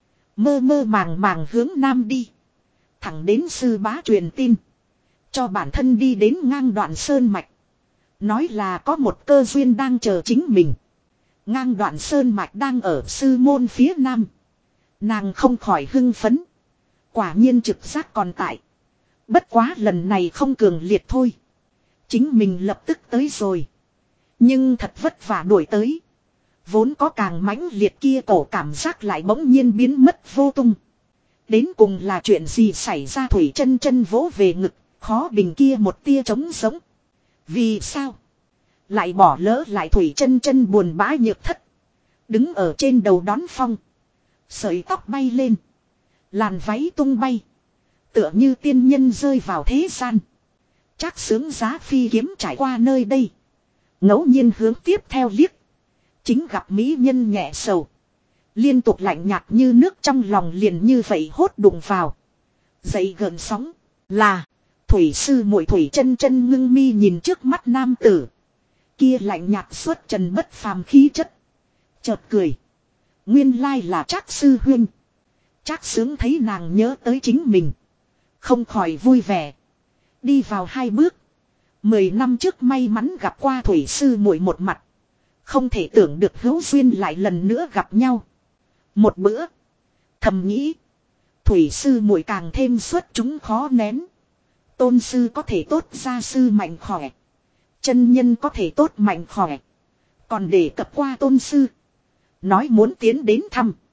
Mơ mơ màng màng hướng nam đi. Thẳng đến sư bá truyền tin. Cho bản thân đi đến ngang đoạn sơn mạch. Nói là có một cơ duyên đang chờ chính mình. Ngang đoạn sơn mạch đang ở sư môn phía nam. Nàng không khỏi hưng phấn. Quả nhiên trực giác còn tại. Bất quá lần này không cường liệt thôi. Chính mình lập tức tới rồi. Nhưng thật vất vả đuổi tới. Vốn có càng mãnh liệt kia cổ cảm giác lại bỗng nhiên biến mất vô tung. Đến cùng là chuyện gì xảy ra Thủy Chân Chân vỗ về ngực. Khó bình kia một tia trống sống. Vì sao? Lại bỏ lỡ lại Thủy Chân Chân buồn bã nhược thất. Đứng ở trên đầu đón phong. Sợi tóc bay lên. Làn váy tung bay. Tựa như tiên nhân rơi vào thế gian. Trác Sướng giá phi kiếm trải qua nơi đây. Ngẫu nhiên hướng tiếp theo liếc. Chính gặp mỹ nhân nhẹ sầu. Liên tục lạnh nhạt như nước trong lòng liền như vậy hốt đụng vào. Dậy gần sóng. Là. Thủy sư muội Thủy Chân Chân ngưng mi nhìn trước mắt nam tử. Kia lạnh nhạt xuất trần bất phàm khí chất. Chợt cười. Nguyên lai là Trác sư huynh. Trác Sướng thấy nàng nhớ tới chính mình. Không khỏi vui vẻ. Đi vào 2 bước. 10 năm trước may mắn gặp qua Thủy sư muội một mặt. Không thể tưởng được hữu duyên lại lần nữa gặp nhau. Một bữa. Thầm nghĩ. Thủy sư muội càng thêm xuất chúng khó nén. Tôn sư có thể tốt gia sư mạnh khỏe. Chân nhân có thể tốt mạnh khỏe. Còn đề cập qua tôn sư. Nói muốn tiến đến thăm.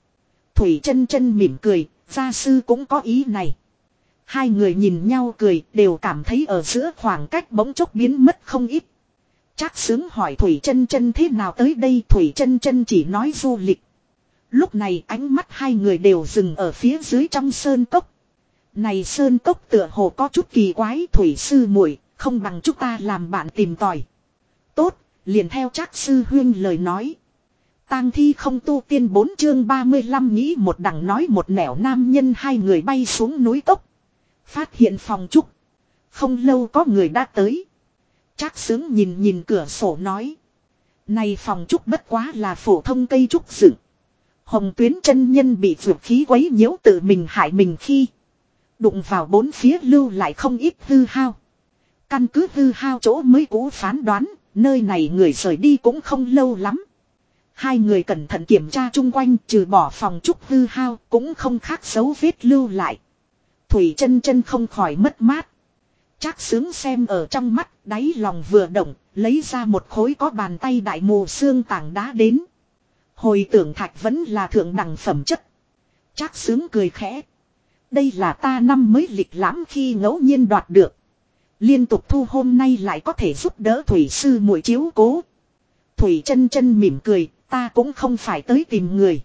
Thủy chân chân mỉm cười, gia sư cũng có ý này. Hai người nhìn nhau cười, đều cảm thấy ở giữa khoảng cách bỗng chốc biến mất không ít. Trác Xướng hỏi Thủy chân chân thế nào tới đây, Thủy chân chân chỉ nói du lịch. Lúc này ánh mắt hai người đều dừng ở phía dưới trong sơn cốc. Này sơn cốc tựa hồ có chút kỳ quái, Thủy sư muội, không bằng chúng ta làm bạn tìm tòi. Tốt, liền theo Trác sư huyên lời nói. Tang thi không tu tiên 4 chương 35 nghĩ một đằng nói một nẻo, nam nhân hai người bay xuống núi cốc. Phát hiện phòng trúc. Không lâu có người đã tới. Trác Xướng nhìn nhìn cửa sổ nói. Này phòng trúc bất quá là phổ thông cây trúc dựng. Hồng Tuyến chân nhân bị vượt khí quấy nhiễu tự mình hại mình khi đụng vào bốn phía lưu lại không ít hư hao. Căn cứ hư hao chỗ mới cũ phán đoán, nơi này người rời đi cũng không lâu lắm. Hai người cẩn thận kiểm tra chung quanh, trừ bỏ phòng trúc hư hao cũng không khác dấu vết lưu lại. Thủy chân chân không khỏi mất mát. Trác Xướng xem ở trong mắt, đáy lòng vừa động, lấy ra một khối có bàn tay đại mù xương tảng đá đến. Hồi tưởng thạch vẫn là thượng đẳng phẩm chất. Trác Xướng cười khẽ. Đây là ta năm mới lịch lãm khi ngẫu nhiên đoạt được. Liên tục thu hôm nay lại có thể giúp đỡ Thủy sư muội chiếu cố. Thủy chân chân mỉm cười, ta cũng không phải tới tìm người.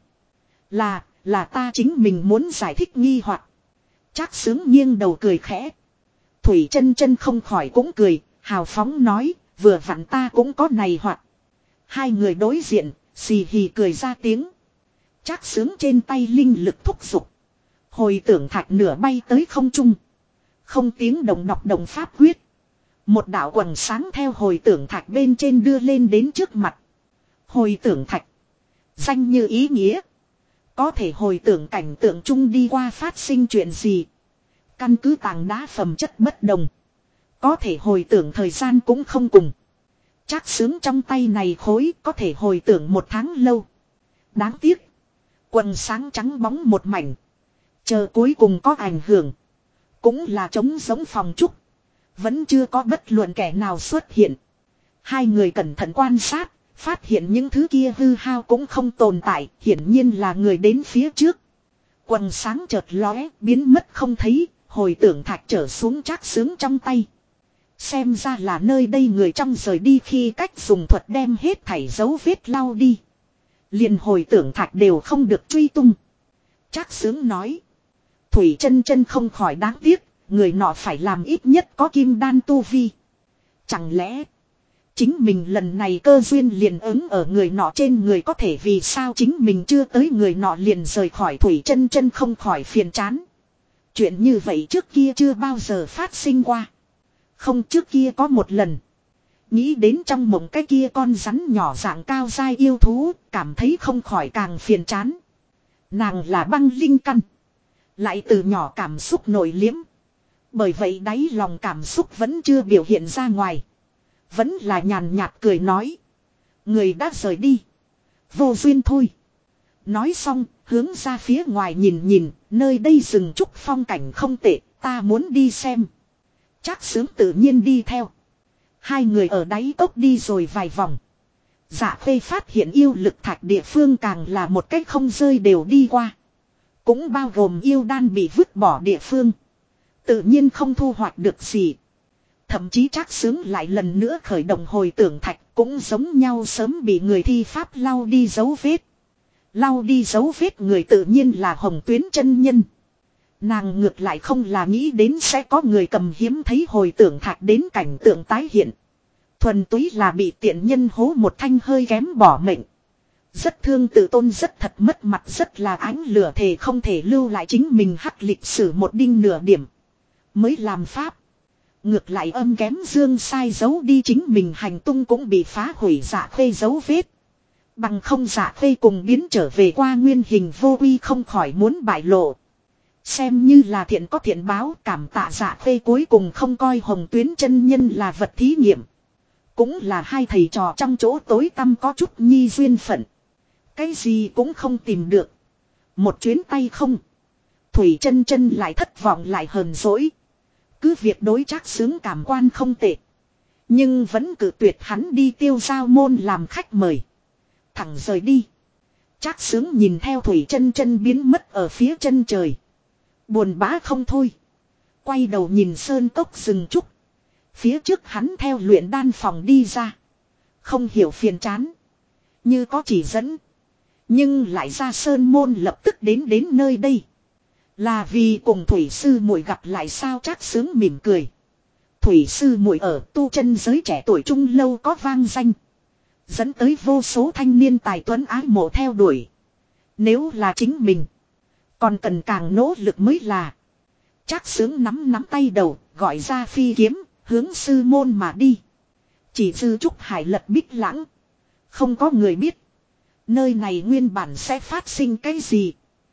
Là ta chính mình muốn giải thích nghi hoặc. Trác Xướng nghiêng đầu cười khẽ. Thủy chân chân không khỏi cũng cười, hào phóng nói, vừa vặn ta cũng có này hoặc. Hai người đối diện, xì hì cười ra tiếng. Trác Xướng trên tay linh lực thúc giục. Hồi tưởng thạch nửa bay tới không trung. Không tiếng động đọc động pháp quyết. Một đạo quầng sáng theo hồi tưởng thạch bên trên đưa lên đến trước mặt. Hồi tưởng thạch. Danh như ý nghĩa. Có thể hồi tưởng cảnh tượng chung đi qua phát sinh chuyện gì. Căn cứ tảng đá phẩm chất bất đồng. Có thể hồi tưởng thời gian cũng không cùng. Trác Xướng trong tay này khối có thể hồi tưởng 1 tháng lâu. Đáng tiếc. Quần sáng trắng bóng một mảnh. Chờ cuối cùng có ảnh hưởng. Cũng là trống giống phòng trúc. Vẫn chưa có bất luận kẻ nào xuất hiện. Hai người cẩn thận quan sát. Phát hiện những thứ kia hư hao cũng không tồn tại. Hiển nhiên là người đến phía trước. Quần sáng chợt lóe biến mất không thấy. Hồi tưởng thạch trở xuống Trác Xướng trong tay. Xem ra là nơi đây người trong rời đi khi cách dùng thuật đem hết thảy dấu vết lau đi. Liền hồi tưởng thạch đều không được truy tung. Trác Xướng nói. Thủy chân chân không khỏi đáng tiếc. Người nọ phải làm ít nhất có kim đan tu vi. Chẳng lẽ chính mình lần này cơ duyên liền ứng ở người nọ trên người, có thể vì sao chính mình chưa tới người nọ liền rời khỏi. Thủy chân chân không khỏi phiền chán. Chuyện như vậy trước kia chưa bao giờ phát sinh qua. Không, trước kia có một lần. Nghĩ đến trong mộng cái kia con rắn nhỏ dạng cao dai yêu thú, cảm thấy không khỏi càng phiền chán. Nàng là băng linh căn. Lại từ nhỏ cảm xúc nổi liếm. Bởi vậy đáy lòng cảm xúc vẫn chưa biểu hiện ra ngoài. Vẫn là nhàn nhạt cười nói. Người đã rời đi. Vô duyên thôi. Nói xong, hướng ra phía ngoài nhìn nhìn, nơi đây rừng trúc phong cảnh không tệ, ta muốn đi xem. Trác Xướng tự nhiên đi theo. Hai người ở đáy cốc đi rồi vài vòng. Dạ Khê phát hiện yêu lực thạch địa phương càng là một cách không rơi đều đi qua. Cũng bao gồm yêu đan bị vứt bỏ địa phương. Tự nhiên không thu hoạch được gì. Thậm chí Trác Xướng lại lần nữa khởi động hồi tưởng thạch, cũng giống nhau sớm bị người thi pháp lau đi dấu vết. Lau đi dấu vết người tự nhiên là Hồng Tuyến chân nhân. Nàng ngược lại không là nghĩ đến sẽ có người cầm hiếm thấy hồi tưởng thạch đến cảnh tượng tái hiện. Thuần túy là bị tiện nhân hố một thanh hơi kém bỏ mệnh. Rất thương tự tôn, rất thật mất mặt, rất là ánh lửa thề không thể lưu lại chính mình hắc lịch sử một đinh nửa điểm. Mới làm pháp. Ngược lại âm kém dương sai giấu đi chính mình hành tung cũng bị phá hủy. Dạ Khê dấu vết. Bằng không Dạ Khê cùng biến trở về qua nguyên hình vô uy không khỏi muốn bại lộ. Xem như là thiện có thiện báo, cảm tạ Dạ Khê cuối cùng không coi Hồng Tuyến chân nhân là vật thí nghiệm. Cũng là hai thầy trò trong chỗ tối tăm có chút nhi duyên phận. Cái gì cũng không tìm được. Một chuyến tay không. Thủy chân chân lại thất vọng lại hờn dỗi. Cứ việc đối Trác Xướng cảm quan không tệ. Nhưng vẫn cự tuyệt hắn đi Tiêu Giao môn làm khách mời. Thẳng rời đi. Trác Xướng nhìn theo Thủy Chân Chân biến mất ở phía chân trời. Buồn bã không thôi. Quay đầu nhìn sơn cốc rừng trúc. Phía trước hắn theo luyện đan phòng đi ra. Không hiểu phiền chán. Như có chỉ dẫn. Nhưng lại ra sơn môn lập tức đến nơi đây. Là vì cùng Thủy sư muội gặp lại sao? Trác Xướng mỉm cười. Thủy sư muội ở tu chân giới trẻ tuổi trung lâu có vang danh. Dẫn tới vô số thanh niên tài tuấn ái mộ theo đuổi. Nếu là chính mình. Còn cần càng nỗ lực mới là. Trác Xướng nắm tay đầu. Gọi ra phi kiếm. Hướng sư môn mà đi. Chỉ dư trúc hải lật bích lãng. Không có người biết. Nơi này nguyên bản sẽ phát sinh cái gì.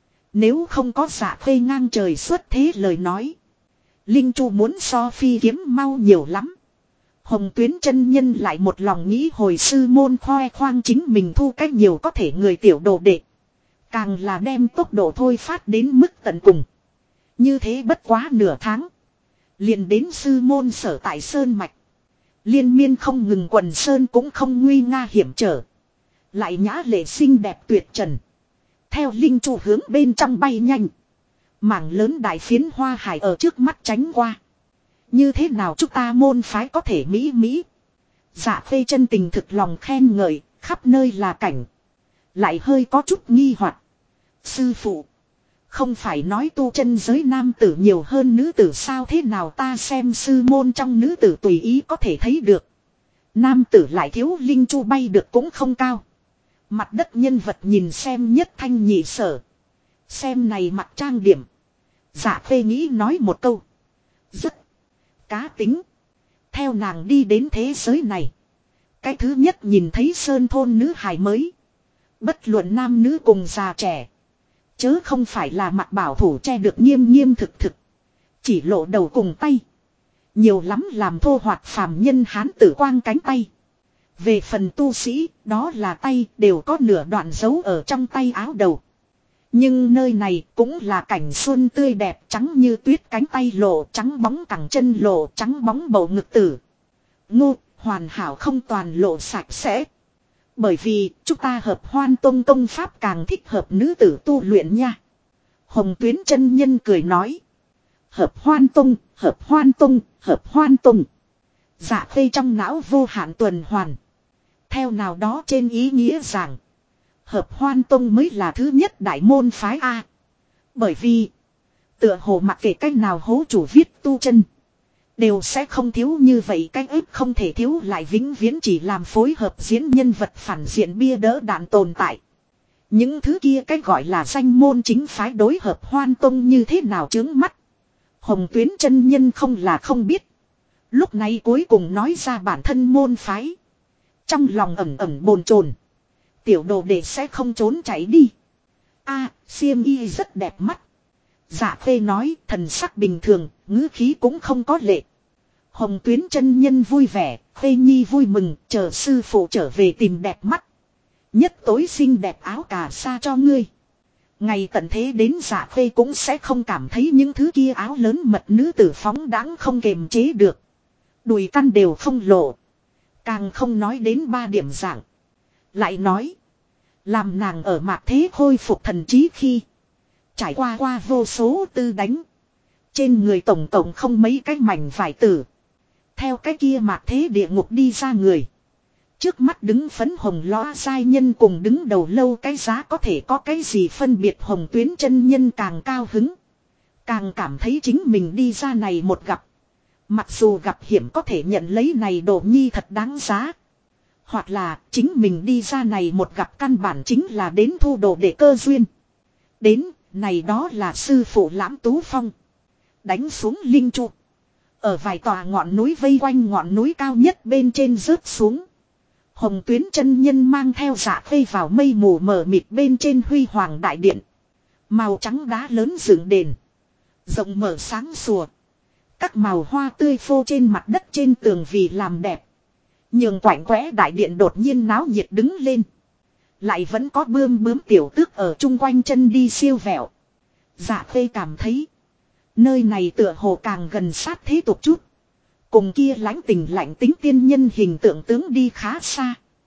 Nếu không có Dạ Khuê ngang trời xuất thế lời nói. Linh Chu muốn so phi kiếm mau nhiều lắm. Hồng Tuyến chân nhân lại một lòng nghĩ hồi sư môn khoe khoang chính mình thu cách nhiều có thể người tiểu đồ đệ. Càng là đem tốc độ thôi phát đến mức tận cùng. Như thế bất quá nửa tháng. Liền đến sư môn sở tại Sơn Mạch. Liên miên không ngừng quần sơn cũng không nguy nga hiểm trở. Lại nhã lệ xinh đẹp tuyệt trần. Theo Linh Chu hướng bên trong bay nhanh. Mảng lớn đại phiến hoa hải ở trước mắt tránh qua. Như thế nào chúng ta môn phái có thể mỹ. Dạ Phê chân tình thực lòng khen ngợi. Khắp nơi là cảnh. Lại hơi có chút nghi hoặc. Sư phụ. Không phải nói tu chân giới nam tử nhiều hơn nữ tử sao? Thế nào ta xem sư môn trong nữ tử tùy ý có thể thấy được. Nam tử lại thiếu. Linh Chu bay được cũng không cao. Mặt đất nhân vật nhìn xem nhất thanh nhị sở. Xem này mặt trang điểm. Dạ Phê nghĩ nói một câu. Rất cá tính. Theo nàng đi đến thế giới này. Cái thứ nhất nhìn thấy sơn thôn nữ hài mới. Bất luận nam nữ cùng già trẻ. Chớ không phải là mặt bảo thủ che được nghiêm thực. Chỉ lộ đầu cùng tay. Nhiều lắm làm thô hoạt phàm nhân hán tử quang cánh tay. Về phần tu sĩ, đó là tay đều có nửa đoạn dấu ở trong tay áo đầu. Nhưng nơi này cũng là cảnh xuân tươi đẹp trắng như tuyết cánh tay lộ trắng bóng cẳng chân lộ trắng bóng bầu ngực tử. Ngô, hoàn hảo không toàn lộ sạch sẽ. Bởi vì chúng ta hợp Hoan Tông công pháp càng thích hợp nữ tử tu luyện nha. Hồng Tuyến chân nhân cười nói. Hợp Hoan Tông, hợp Hoan Tông, hợp Hoan Tông. Dạ Phê trong não vô hạn tuần hoàn. Theo nào đó trên ý nghĩa rằng. Hợp Hoan Tông mới là thứ nhất đại môn phái A. Bởi vì. Tựa hồ mặc kệ cách nào hố chủ viết tu chân. Đều sẽ không thiếu như vậy cách ếp không thể thiếu lại vĩnh viễn chỉ làm phối hợp diễn nhân vật phản diện bia đỡ đạn tồn tại. Những thứ kia cách gọi là danh môn chính phái đối hợp Hoan Tông như thế nào chướng mắt. Hồng Tuyến chân nhân không là không biết. Lúc này cuối cùng nói ra bản thân môn phái. Trong lòng ẩm bồn chồn. Tiểu đồ đệ sẽ không trốn chạy đi. Xiêm y rất đẹp mắt. Dạ Phê nói thần sắc bình thường, ngữ khí cũng không có lệ. Hồng Tuyến chân nhân vui vẻ, Phê Nhi vui mừng, chờ sư phụ trở về tìm đẹp mắt. Nhất tối xinh đẹp áo cà sa cho ngươi. Ngày tận thế đến Dạ Phê cũng sẽ không cảm thấy những thứ kia áo lớn mật nữ tử phóng đãng không kềm chế được. Đùi căn đều không lộ. Càng không nói đến 3 điểm dạng. Lại nói. Làm nàng ở mạc thế khôi phục thần trí khi. Trải qua vô số tư đánh. Trên người tổng cộng không mấy cái mảnh vải tử. Theo cái kia mạc thế địa ngục đi ra người. Trước mắt đứng phấn hồng lõa giai nhân cùng đứng đầu lâu cái giá có thể có cái gì phân biệt. Hồng Tuyến chân nhân càng cao hứng. Càng cảm thấy chính mình đi ra này một gặp. Mặc dù gặp hiểm có thể nhận lấy này đồ nhi thật đáng giá. Hoặc là chính mình đi ra này một gặp căn bản chính là đến thu đồ để cơ duyên. Đến này đó là sư phụ Lãm Tú Phong. Đánh xuống Linh Chu. Ở vài tòa ngọn núi vây quanh ngọn núi cao nhất bên trên rớt xuống. Hồng Tuyến chân nhân mang theo Dạ Phê vào mây mù mờ mịt bên trên huy hoàng đại điện. Màu trắng đá lớn dựng đền. Rộng mở sáng sủa. Các màu hoa tươi phô trên mặt đất trên tường vì làm đẹp. Nhường quạnh quẽ đại điện đột nhiên náo nhiệt đứng lên. Lại vẫn có bướm tiểu tước ở chung quanh chân đi siêu vẹo. Dạ Phê cảm thấy. Nơi này tựa hồ càng gần sát thế tục chút. Cùng kia lãnh tình lạnh tính tiên nhân hình tượng tướng đi khá xa.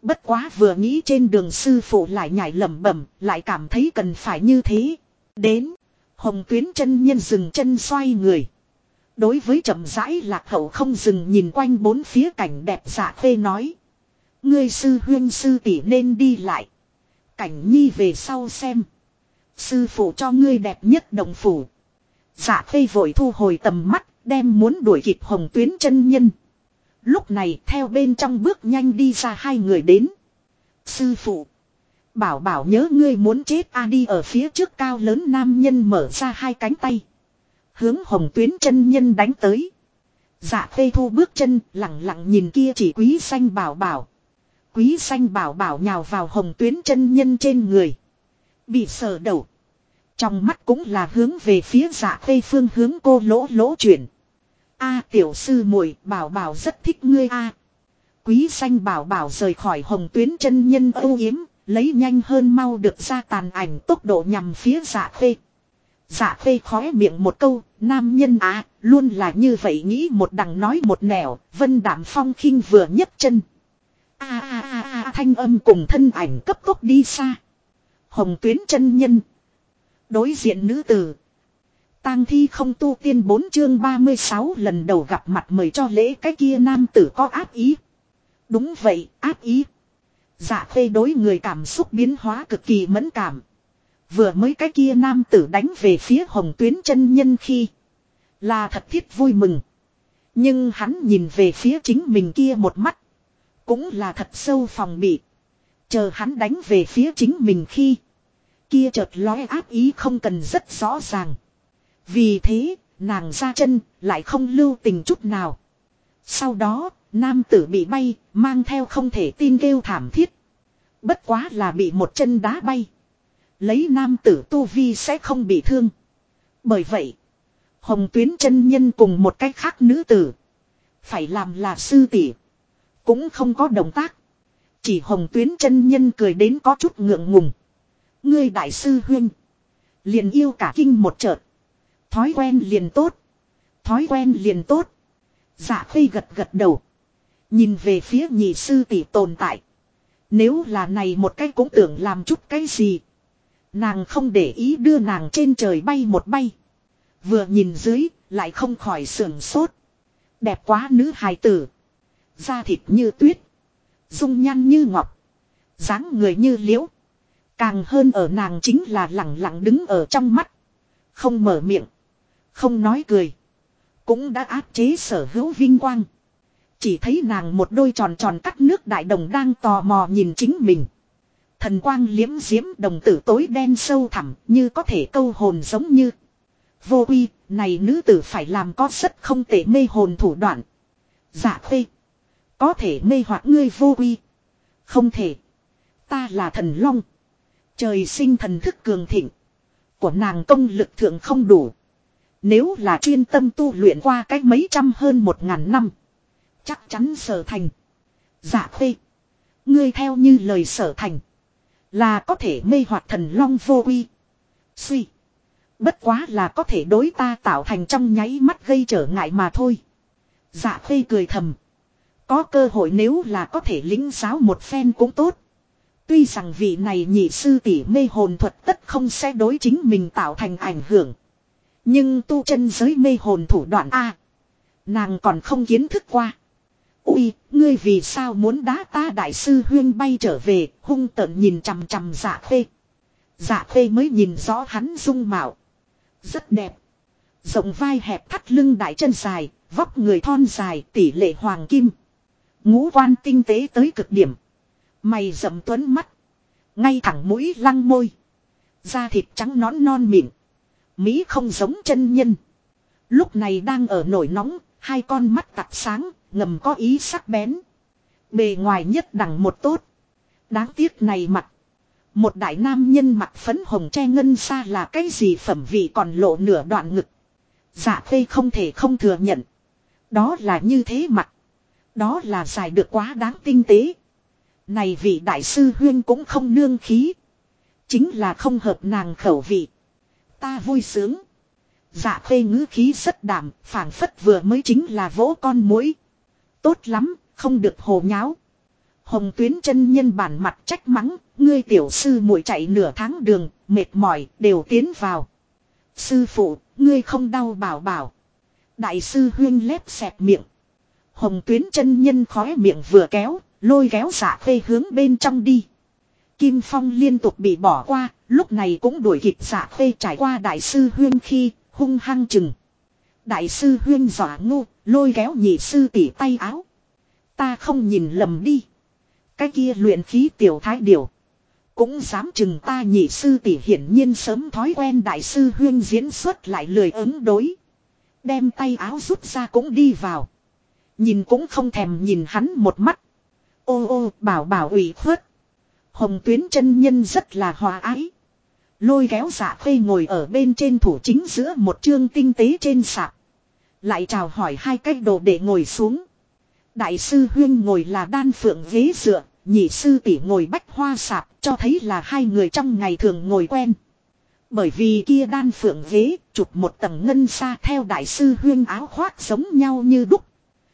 Bất quá vừa nghĩ trên đường sư phụ lại nhảy lẩm bẩm, lại cảm thấy cần phải như thế. Đến, Hồng Tuyến chân nhân dừng chân xoay người. Đối với chậm rãi Lạc Hậu không dừng nhìn quanh bốn phía cảnh đẹp Dạ Khê nói. Ngươi sư huynh sư tỷ nên đi lại. Cảnh nhi về sau xem. Sư phụ cho ngươi đẹp nhất đồng phủ. Dạ Khê vội thu hồi tầm mắt, đem muốn đuổi kịp Hồng Tuyến chân nhân. Lúc này theo bên trong bước nhanh đi ra hai người đến. Sư phụ. Bảo bảo nhớ ngươi muốn chết a đi ở phía trước cao lớn nam nhân mở ra hai cánh tay. Hướng Hồng Tuyến chân nhân đánh tới. Dạ Khê thu bước chân lặng lặng nhìn kia chỉ Quý Xanh bảo bảo. Quý Xanh bảo bảo nhào vào Hồng Tuyến chân nhân trên người. Bị sờ đầu. Trong mắt cũng là hướng về phía Dạ Khê phương hướng cô lỗ lỗ chuyển. A tiểu sư muội bảo bảo rất thích ngươi a. Quý Xanh bảo bảo rời khỏi Hồng Tuyến chân nhân âu yếm, lấy nhanh hơn mau được ra tàn ảnh tốc độ nhằm phía Dạ Khê. Dạ Khê khóe miệng một câu, nam nhân luôn là như vậy nghĩ một đằng nói một nẻo, Vân Đạm Phong khinh vừa nhấc chân. Thanh âm cùng thân ảnh cấp tốc đi xa. Hồng Tuyến chân nhân. Đối diện nữ tử. Tang thi không tu tiên 4 chương 36 lần đầu gặp mặt mời cho lễ cái kia nam tử có ác ý. Đúng vậy, ác ý. Dạ Khê đối người cảm xúc biến hóa cực kỳ mẫn cảm. Vừa mới cái kia nam tử đánh về phía Hồng Tuyến chân nhân khi. Là thật thiết vui mừng. Nhưng hắn nhìn về phía chính mình kia một mắt. Cũng là thật sâu phòng bị. Chờ hắn đánh về phía chính mình khi. Kia chợt lóe ác ý không cần rất rõ ràng. Vì thế, nàng ra chân, lại không lưu tình chút nào. Sau đó, nam tử bị bay, mang theo không thể tin kêu thảm thiết. Bất quá là bị một chân đá bay. Lấy nam tử tu vi sẽ không bị thương. Bởi vậy, Hồng Tuyến chân nhân cùng một cách khác nữ tử. Phải làm là sư tỷ. Cũng không có động tác. Chỉ Hồng Tuyến chân nhân cười đến có chút ngượng ngùng. Ngươi đại sư huynh. Liền yêu cả kinh một chợt. Thói quen liền tốt. Thói quen liền tốt. Dạ Khê gật gật đầu. Nhìn về phía nhị sư tỷ tồn tại. Nếu là này một cái cũng tưởng làm chút cái gì. Nàng không để ý đưa nàng trên trời bay một bay. Vừa nhìn dưới, lại không khỏi sườn sốt. Đẹp quá nữ hài tử. Da thịt như tuyết. Dung nhan như ngọc. Dáng người như liễu. Càng hơn ở nàng chính là lẳng lặng đứng ở trong mắt. Không mở miệng. Không nói cười. Cũng đã áp chế sở hữu vinh quang. Chỉ thấy nàng một đôi tròn tròn cắt nước đại đồng đang tò mò nhìn chính mình. Thần quang liếm diễm đồng tử tối đen sâu thẳm như có thể câu hồn giống như. Vô uy, này nữ tử phải làm có rất không tệ mê hồn thủ đoạn. Dạ Khê. Có thể mê hoặc ngươi vô uy. Không thể. Ta là thần long. Trời sinh thần thức cường thịnh. Của nàng công lực thượng không đủ. Nếu là chuyên tâm tu luyện qua cách mấy trăm hơn 1000 năm. Chắc chắn sở thành. Dạ Khê. Ngươi theo như lời sở thành. Là có thể mê hoặc thần long vô uy. Suy. Bất quá là có thể đối ta tạo thành trong nháy mắt gây trở ngại mà thôi. Dạ Khê cười thầm. Có cơ hội nếu là có thể lĩnh giáo một phen cũng tốt. Tuy rằng vị này nhị sư tỷ mê hồn thuật tất không sẽ đối chính mình tạo thành ảnh hưởng. Nhưng tu chân giới mê hồn thủ đoạn A. Nàng còn không kiến thức qua. Ui, ngươi vì sao muốn đá ta đại sư huyên bay trở về, hung tợn nhìn chằm chằm Dạ Khê. Dạ Khê mới nhìn rõ hắn dung mạo. Rất đẹp. Rộng vai hẹp thắt lưng đại chân dài, vóc người thon dài tỷ lệ hoàng kim. Ngũ quan tinh tế tới cực điểm. Mày rậm tuấn mắt. Ngay thẳng mũi lăng môi. Da thịt trắng nõn non mịn. Mỹ không giống chân nhân. Lúc này đang ở nổi nóng, hai con mắt tặc sáng, ngầm có ý sắc bén. Bề ngoài nhất đẳng một tốt. Đáng tiếc này mặt. Một đại nam nhân mặt phấn hồng che ngân xa là cái gì phẩm vị còn lộ nửa đoạn ngực. Dạ Khê không thể không thừa nhận. Đó là như thế mặt. Đó là dài được quá đáng tinh tế. Này vị đại sư huyên cũng không nương khí. Chính là không hợp nàng khẩu vị. Ta vui sướng. Dạ Khê ngữ khí rất đạm, phảng phất vừa mới chính là vỗ con muỗi. Tốt lắm, không được hồ nháo. Hồng Tuyến chân nhân bản mặt trách mắng, ngươi tiểu sư muội chạy nửa tháng đường, mệt mỏi, đều tiến vào. Sư phụ, ngươi không đau bảo bảo. Đại sư huyên lép xẹt miệng. Hồng Tuyến chân nhân khóe miệng vừa kéo, lôi kéo Dạ Khê hướng bên trong đi. Kim Phong liên tục bị bỏ qua, lúc này cũng đuổi kịp Dạ Khê trải qua đại sư huyên khi, hung hăng chừng. Đại sư huyên dọa ngu, lôi kéo nhị sư tỉ tay áo. Ta không nhìn lầm đi. Cái kia luyện khí tiểu thái điều. Cũng dám chừng ta nhị sư tỷ, hiển nhiên sớm thói quen đại sư huyên diễn xuất lại lười ứng đối. Đem tay áo rút ra cũng đi vào. Nhìn cũng không thèm nhìn hắn một mắt. Ô ô, bảo bảo ủy khuất. Hồng Tuyến chân nhân rất là hòa ái. Lôi kéo Dạ Khê ngồi ở bên trên thủ chính giữa một chương tinh tế trên sạp. Lại chào hỏi hai cái đồ để ngồi xuống. Đại sư huyên ngồi là đan phượng ghế dựa, nhị sư tỷ ngồi bách hoa sạp, cho thấy là hai người trong ngày thường ngồi quen. Bởi vì kia đan phượng ghế, chụp một tầng ngân sa theo đại sư huyên áo khoác giống nhau như đúc.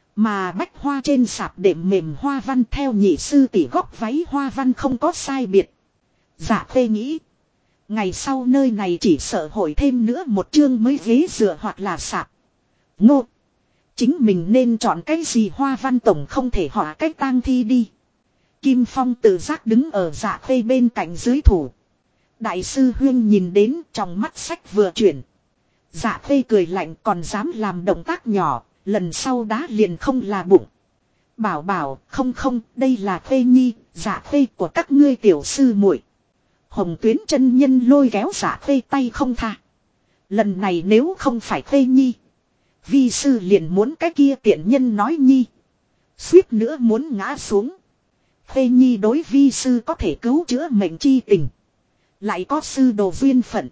Mà bách hoa trên sạp đệm mềm hoa văn theo nhị sư tỷ góc váy hoa văn không có sai biệt. Dạ Khê nghĩ, ngày sau nơi này chỉ sợ hội thêm nữa một chương mới ghế dựa hoặc là sạp. Ngô! Chính mình nên chọn cái gì hoa văn tổng không thể họa cách tang thi đi. Kim Phong tự giác đứng ở Dạ Khê bên cạnh dưới thủ. Đại sư huyên nhìn đến trong mắt sách vừa chuyển. Dạ Khê cười lạnh, còn dám làm động tác nhỏ, lần sau đá liền không là bụng. Bảo bảo, không không, đây là Khê nhi, Dạ Khê của các ngươi tiểu sư muội. Hồng Tuyến chân nhân lôi kéo Dạ Khê tay không tha. Lần này nếu không phải Khê nhi, vi sư liền muốn cái kia tiện nhân nói nhi. Suýt nữa muốn ngã xuống. Khê nhi đối vi sư có thể cứu chữa mệnh chi tình. Lại có sư đồ duyên phận.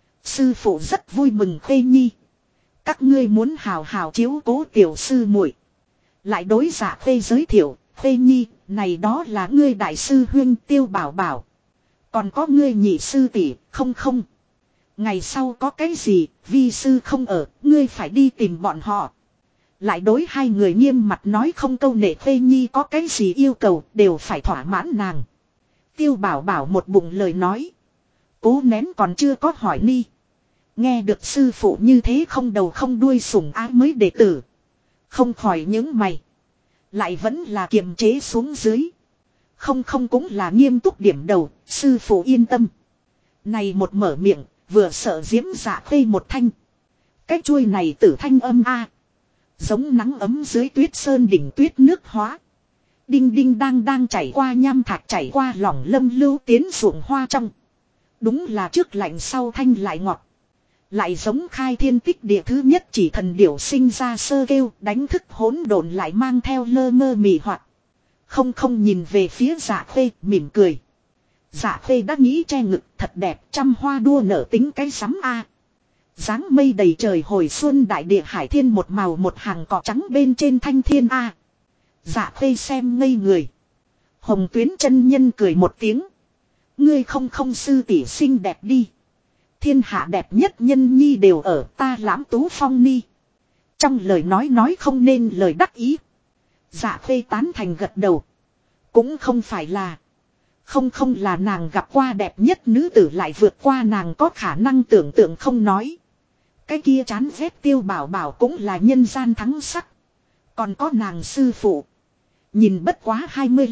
Sư phụ rất vui mừng Khê nhi. Các ngươi muốn hào hào chiếu cố tiểu sư muội. Lại đối Dạ Khê giới thiệu, Khê nhi, này đó là ngươi đại sư huyên Tiêu Bảo Bảo. Còn có ngươi nhị sư tỷ, không không. Ngày sau có cái gì, vi sư không ở, ngươi phải đi tìm bọn họ. Lại đối hai người nghiêm mặt nói không câu nệ, Khê nhi có cái gì yêu cầu, đều phải thỏa mãn nàng. Tiêu Bảo Bảo một bụng lời nói. Cố nén còn chưa có hỏi ni. Nghe được sư phụ như thế không đầu không đuôi sủng ái mới đệ tử. Không khỏi những mày. Lại vẫn là kiềm chế xuống dưới. Không không cũng là nghiêm túc điểm đầu, sư phụ yên tâm. Này một mở miệng, vừa sợ Diễm Dạ Khê một thanh. Cái chuôi này tử thanh âm a, giống nắng ấm dưới tuyết sơn đỉnh tuyết nước hóa. Đinh đinh đang chảy qua nham thạch, chảy qua lỏng lâm lưu tiến ruộng hoa trong. Đúng là trước lạnh sau thanh lại ngọt. Lại giống khai thiên tích địa thứ nhất chỉ thần điểu sinh ra sơ kêu, đánh thức hỗn độn lại mang theo lơ mơ mị hoặc. Không không nhìn về phía Dạ Khê, mỉm cười. Dạ Khê đã nghĩ che ngực, thật đẹp, trăm hoa đua nở tính cái sắm a. Dáng mây đầy trời hồi xuân, đại địa hải thiên một màu một hàng cỏ trắng bên trên thanh thiên a. Dạ Khê xem ngây người. Hồng Tuyến chân nhân cười một tiếng. Ngươi không không sư tỷ xinh đẹp đi. Thiên hạ đẹp nhất nhân nhi đều ở ta Lãm Tú Phong ni. Trong lời nói không nên lời đắc ý. Dạ Khê tán thành gật đầu. Cũng không phải là. Không không là nàng gặp qua đẹp nhất nữ tử lại vượt qua nàng có khả năng tưởng tượng không nói. Cái kia chán ghét Tiêu Bảo Bảo cũng là nhân gian thắng sắc. Còn có nàng sư phụ. Nhìn bất quá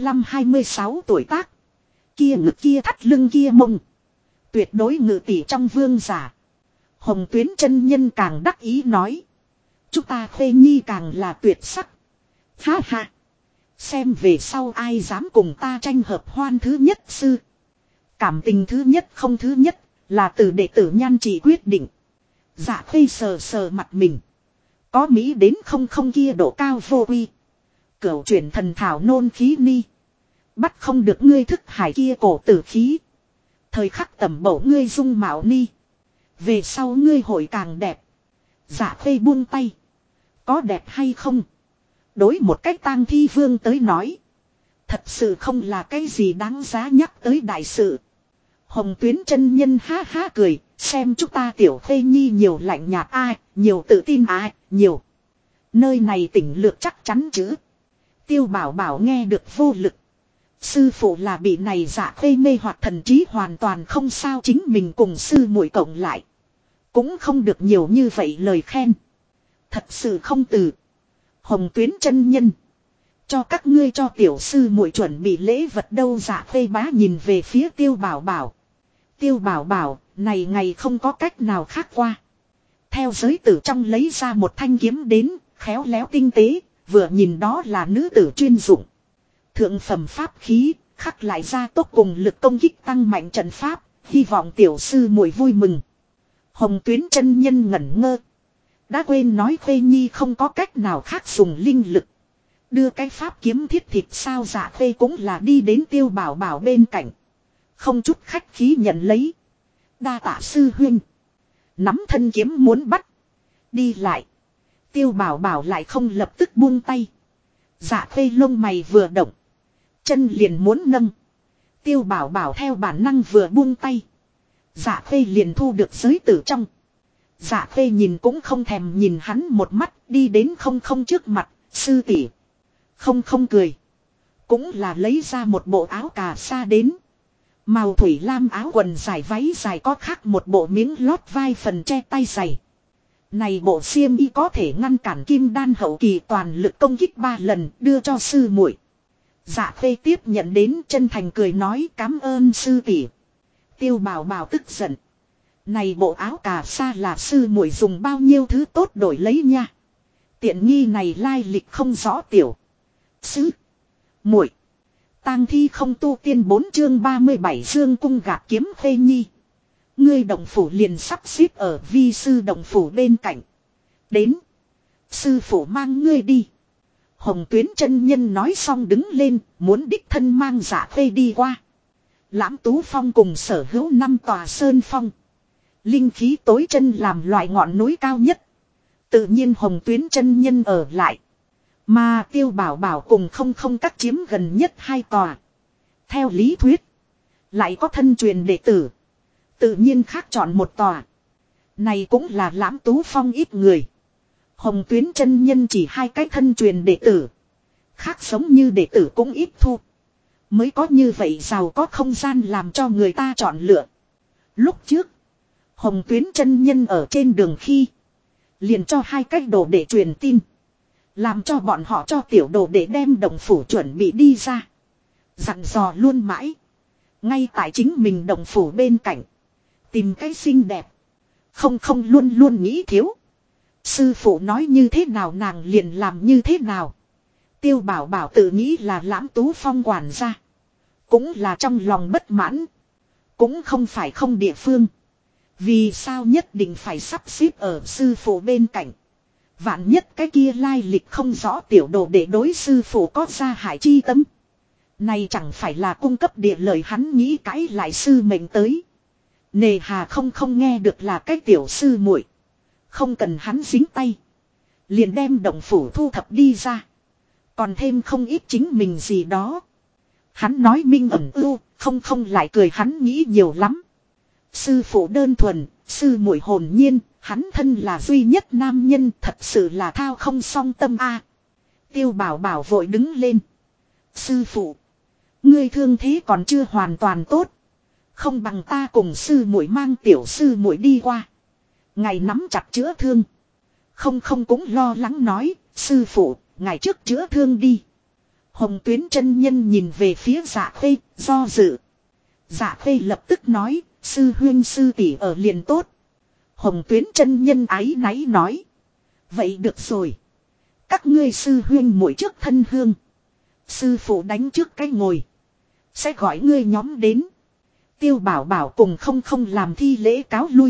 25-26 tuổi tác. Kia ngực kia thắt lưng kia mông. Tuyệt đối ngự tỷ trong vương giả. Hồng Tuyến chân nhân càng đắc ý nói. Chúng ta Khê nhi càng là tuyệt sắc. Ha ha. Xem về sau ai dám cùng ta tranh hợp hoan thứ nhất sư. Cảm tình thứ nhất không thứ nhất là từ đệ tử Nhan Chỉ quyết định. Dạ Khê sờ sờ mặt mình. Có mỹ đến không không kia độ cao vô uy. Cửu chuyển thần thảo nôn khí ni. Bắt không được ngươi thức hải kia cổ tử khí. Thời khắc tẩm bổ ngươi dung mạo ni. Về sau ngươi hội càng đẹp. Dạ Khê buông tay. Có đẹp hay không? Đối một cách tang thi vương tới nói. Thật sự không là cái gì đáng giá nhắc tới đại sự. Hồng Tuyến chân nhân ha ha cười. Xem chúng ta tiểu Khê nhi nhiều lạnh nhạt ai, nhiều tự tin ai, nhiều. Nơi này tỉnh lược chắc chắn chứ. Tiêu Bảo Bảo nghe được vô lực. Sư phụ là bị này Dạ Khê mê hoặc thần trí hoàn toàn không sao, chính mình cùng sư muội cộng lại. Cũng không được nhiều như vậy lời khen. Thật sự không từ. Hồng Tuyến chân nhân. Cho các ngươi cho tiểu sư muội chuẩn bị lễ vật đâu. Dạ Khê bá nhìn về phía Tiêu Bảo Bảo. Tiêu Bảo Bảo, này ngày không có cách nào khác qua. Theo giới tử trong lấy ra một thanh kiếm đến, khéo léo tinh tế, vừa nhìn đó là nữ tử chuyên dụng. Thượng phẩm pháp khí, khắc lại ra tốc cùng lực công kích tăng mạnh trận pháp, hy vọng tiểu sư muội vui mừng. Hồng Tuyến chân nhân ngẩn ngơ. Đã quên nói Khuê Nhi không có cách nào khác dùng linh lực. Đưa cái pháp kiếm thiết thịt sao. Dạ Khuê cũng là đi đến Tiêu Bảo Bảo bên cạnh. Không chút khách khí nhận lấy. Đa tạ sư huynh. Nắm thân kiếm muốn bắt. Đi lại. Tiêu Bảo Bảo lại không lập tức buông tay. Dạ Khuê lông mày vừa động. Chân liền muốn nâng. Tiêu Bảo Bảo theo bản năng vừa buông tay. Dạ Khuê liền thu được giới tử trong. Dạ Khuê nhìn cũng không thèm nhìn hắn một mắt, đi đến không không trước mặt. Sư tỷ. Không không cười. Cũng là lấy ra một bộ áo cà sa đến. Màu thủy lam áo quần dài váy dài có khác một bộ miếng lót vai phần che tay dày. Này bộ xiêm y có thể ngăn cản kim đan hậu kỳ toàn lực công kích 3 lần, đưa cho sư muội. Dạ Khê tiếp nhận đến, chân thành cười nói cảm ơn sư tỷ. Tiêu Bảo Bảo tức giận. Này bộ áo cà sa là sư muội dùng bao nhiêu thứ tốt đổi lấy nha. Tiện nghi này lai lịch không rõ tiểu sư muội. Tang thi không tu tiên 4 chương 37 dương cung gạt kiếm Khê Nhi. Ngươi động phủ liền sắp xếp ở vi sư động phủ bên cạnh. Đến. Sư phụ mang ngươi đi. Hồng Tuyến chân nhân nói xong đứng lên, muốn đích thân mang Dạ Khê đi qua. Lãm Tú Phong cùng sở hữu 5 tòa sơn phong. Linh khí tối chân làm loại ngọn núi cao nhất. Tự nhiên Hồng Tuyến chân nhân ở lại. Mà Tiêu Bảo Bảo cùng không không các chiếm gần nhất 2 tòa. Theo lý thuyết. Lại có thân truyền đệ tử. Tự nhiên khác chọn một tòa. Này cũng là Lãm Tú Phong ít người. Hồng Tuyến chân nhân chỉ 2 cái thân truyền đệ tử. Khác giống như đệ tử cũng ít thu. Mới có như vậy giàu có không gian làm cho người ta chọn lựa. Lúc trước. Hồng Tuyến chân nhân ở trên đường khi. Liền cho 2 cái đồ để truyền tin. Làm cho bọn họ cho tiểu đồ để đem động phủ chuẩn bị đi ra. Dặn dò luôn mãi. Ngay tại chính mình động phủ bên cạnh. Tìm cái xinh đẹp. Không không luôn luôn nghĩ thiếu. Sư phụ nói như thế nào nàng liền làm như thế nào. Tiêu Bảo Bảo tự nghĩ là Lãm Tú Phong quản gia. Cũng là trong lòng bất mãn. Cũng không phải không địa phương. Vì sao nhất định phải sắp xếp ở sư phụ bên cạnh. Vạn nhất cái kia lai lịch không rõ tiểu đồ để đối sư phụ có ra hại chi tâm. Này chẳng phải là cung cấp địa lời hắn nghĩ cãi lại sư mệnh tới. Nề hà không không nghe được là cái tiểu sư muội. Không cần hắn dính tay. Liền đem động phủ thu thập đi ra. Còn thêm không ít chính mình gì đó. Hắn nói minh ẩn ưu, không không lại cười hắn nghĩ nhiều lắm. Sư phụ đơn thuần, sư muội hồn nhiên, hắn thân là duy nhất nam nhân thật sự là thao không song tâm a. Tiêu Bảo Bảo vội đứng lên. Sư phụ, ngươi thương thế còn chưa hoàn toàn tốt. Không bằng ta cùng sư muội mang tiểu sư muội đi qua. Ngài nắm chặt chữa thương. Không không cũng lo lắng nói, sư phụ, ngài trước chữa thương đi. Hồng Tuyến chân nhân nhìn về phía Dạ Khê, do dự. Dạ Khê lập tức nói, sư huynh sư tỷ ở liền tốt. Hồng Tuyến chân nhân áy náy nói. Vậy được rồi. Các ngươi sư huynh muội trước thân hương. Sư phụ đánh trước cái ngồi. Sẽ gọi ngươi nhóm đến. Tiêu Bảo Bảo cùng không không làm thi lễ cáo lui.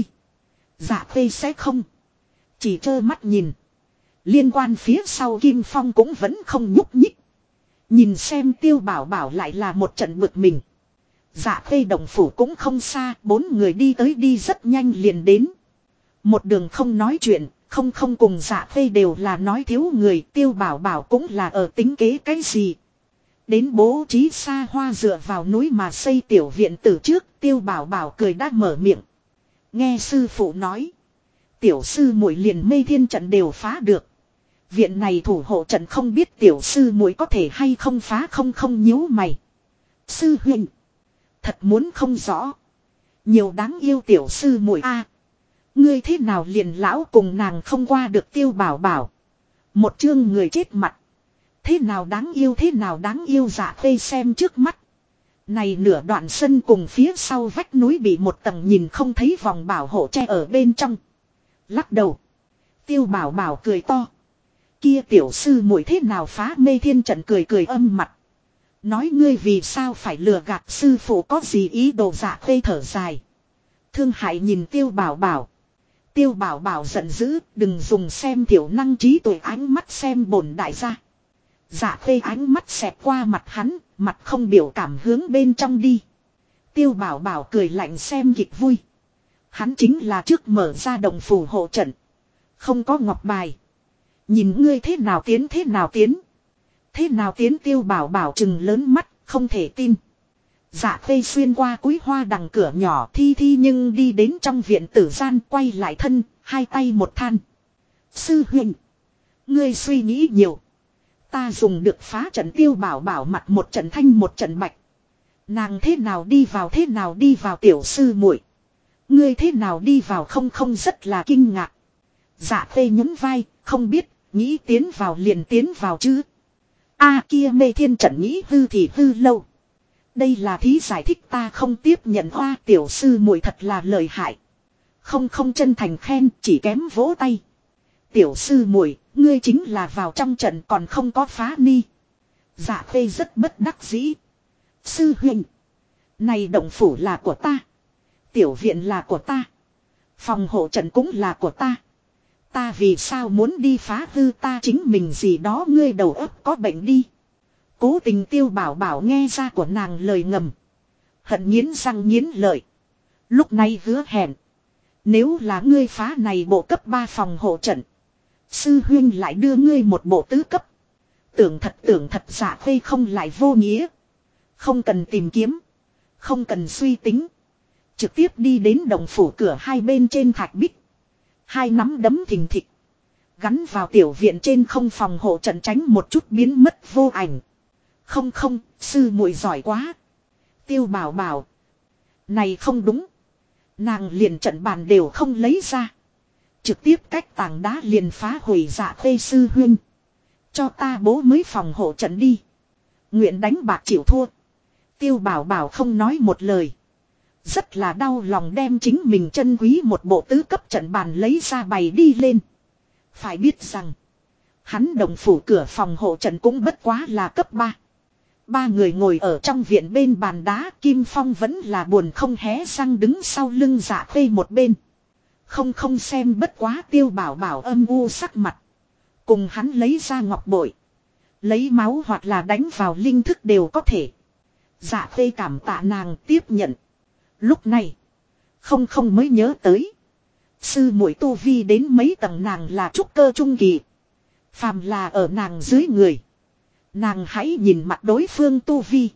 Dạ Khê sẽ không. Chỉ trơ mắt nhìn. Liên quan phía sau Kim Phong cũng vẫn không nhúc nhích. Nhìn xem Tiêu Bảo Bảo lại là một trận bực mình. Dạ Khê động phủ cũng không xa, 4 người đi tới đi rất nhanh liền đến. Một đường không nói chuyện, không không cùng Dạ Khê đều là nói thiếu người, Tiêu Bảo Bảo cũng là ở tính kế cái gì. Đến bố trí xa hoa dựa vào núi mà xây tiểu viện từ trước, Tiêu Bảo Bảo cười đã mở miệng. Nghe sư phụ nói, tiểu sư muội liền mê thiên trận đều phá được. Viện này thủ hộ trận không biết tiểu sư muội có thể hay không phá không không nhíu mày. Sư huynh. Thật muốn không rõ. Nhiều đáng yêu tiểu sư muội a. Ngươi thế nào liền lão cùng nàng không qua được Tiêu Bảo Bảo. Một chương người chết mặt. Thế nào đáng yêu Dạ Khê xem trước mắt. Này nửa đoạn sân cùng phía sau vách núi bị một tầng nhìn không thấy vòng bảo hộ che ở bên trong. Lắc đầu. Tiêu Bảo Bảo cười to. Kia tiểu sư muội thế nào phá mê thiên trận cười cười âm mặt. Nói ngươi vì sao phải lừa gạt sư phụ có gì ý đồ Dạ Khê thở dài. Thương hại nhìn Tiêu Bảo Bảo. Tiêu Bảo Bảo giận dữ, đừng dùng xem thiểu năng trí tuệ ánh mắt xem bổn đại gia. Dạ Khê ánh mắt xẹt qua mặt hắn, mặt không biểu cảm hướng bên trong đi. Tiêu Bảo Bảo cười lạnh xem kịch vui. Hắn chính là trước mở ra đồng phù hộ trận. Không có ngọc bài. Nhìn ngươi thế nào tiến. Thế nào tiến Tiêu Bảo Bảo trừng lớn mắt, không thể tin. Dạ Khê xuyên qua cúi hoa đằng cửa nhỏ thi nhưng đi đến trong viện tử gian quay lại thân, hai tay một than. Sư huynh. Ngươi suy nghĩ nhiều. Ta dùng được phá trận Tiêu Bảo Bảo mặt một trận thanh một trận bạch. Nàng thế nào đi vào tiểu sư muội. Ngươi thế nào đi vào không rất là kinh ngạc. Dạ Khê nhún vai, không biết, nghĩ tiến vào liền tiến vào chứ. Kia mê thiên trận nghĩ hư thì hư lâu. Đây là thí giải thích ta không tiếp nhận hoa tiểu sư muội thật là lợi hại. Không chân thành khen chỉ kém vỗ tay. Tiểu sư muội ngươi chính là vào trong trận còn không có phá ni. Dạ Khê rất bất đắc dĩ. Sư huynh. Này động phủ là của ta. Tiểu viện là của ta. Phòng hộ trận cũng là của ta. Ta vì sao muốn đi phá hư ta chính mình gì đó ngươi đầu óc có bệnh đi. Cố tình Tiêu Bảo Bảo nghe ra của nàng lời ngầm. Hận nghiến răng nghiến lợi. Lúc này hứa hẹn. Nếu là ngươi phá này bộ cấp 3 phòng hộ trận. Sư huynh lại đưa ngươi một bộ tứ cấp. Tưởng thật Dạ Khê không lại vô nghĩa. Không cần tìm kiếm. Không cần suy tính. Trực tiếp đi đến đồng phủ cửa hai bên trên thạch bích. Hai nắm đấm thình thịch. Gắn vào tiểu viện trên không phòng hộ trận tránh một chút biến mất vô ảnh. Không, sư muội giỏi quá. Tiêu Bảo Bảo. Này không đúng. Nàng liền trận bàn đều không lấy ra. Trực tiếp cách tảng đá liền phá hủy Dạ Khê sư huynh. Cho ta bố mới phòng hộ trận đi. Nguyện đánh bạc chịu thua. Tiêu Bảo Bảo không nói một lời. Rất là đau lòng đem chính mình chân quý một bộ tứ cấp trận bàn lấy ra bày đi lên. Phải biết rằng. Hắn đồng phủ cửa phòng hộ trận cũng bất quá là cấp 3. Ba người ngồi ở trong viện bên bàn đá. Kim Phong vẫn là buồn không hé răng đứng sau lưng Dạ Khê một bên. Không xem bất quá Tiêu Bảo Bảo âm u sắc mặt. Cùng hắn lấy ra ngọc bội. Lấy máu hoặc là đánh vào linh thức đều có thể. Dạ Khê cảm tạ nàng tiếp nhận. Lúc này. Không mới nhớ tới. Sư muội tu vi đến mấy tầng nàng là trúc cơ trung kỳ. Phàm là ở nàng dưới người. Nàng hãy nhìn mặt đối phương tu vi.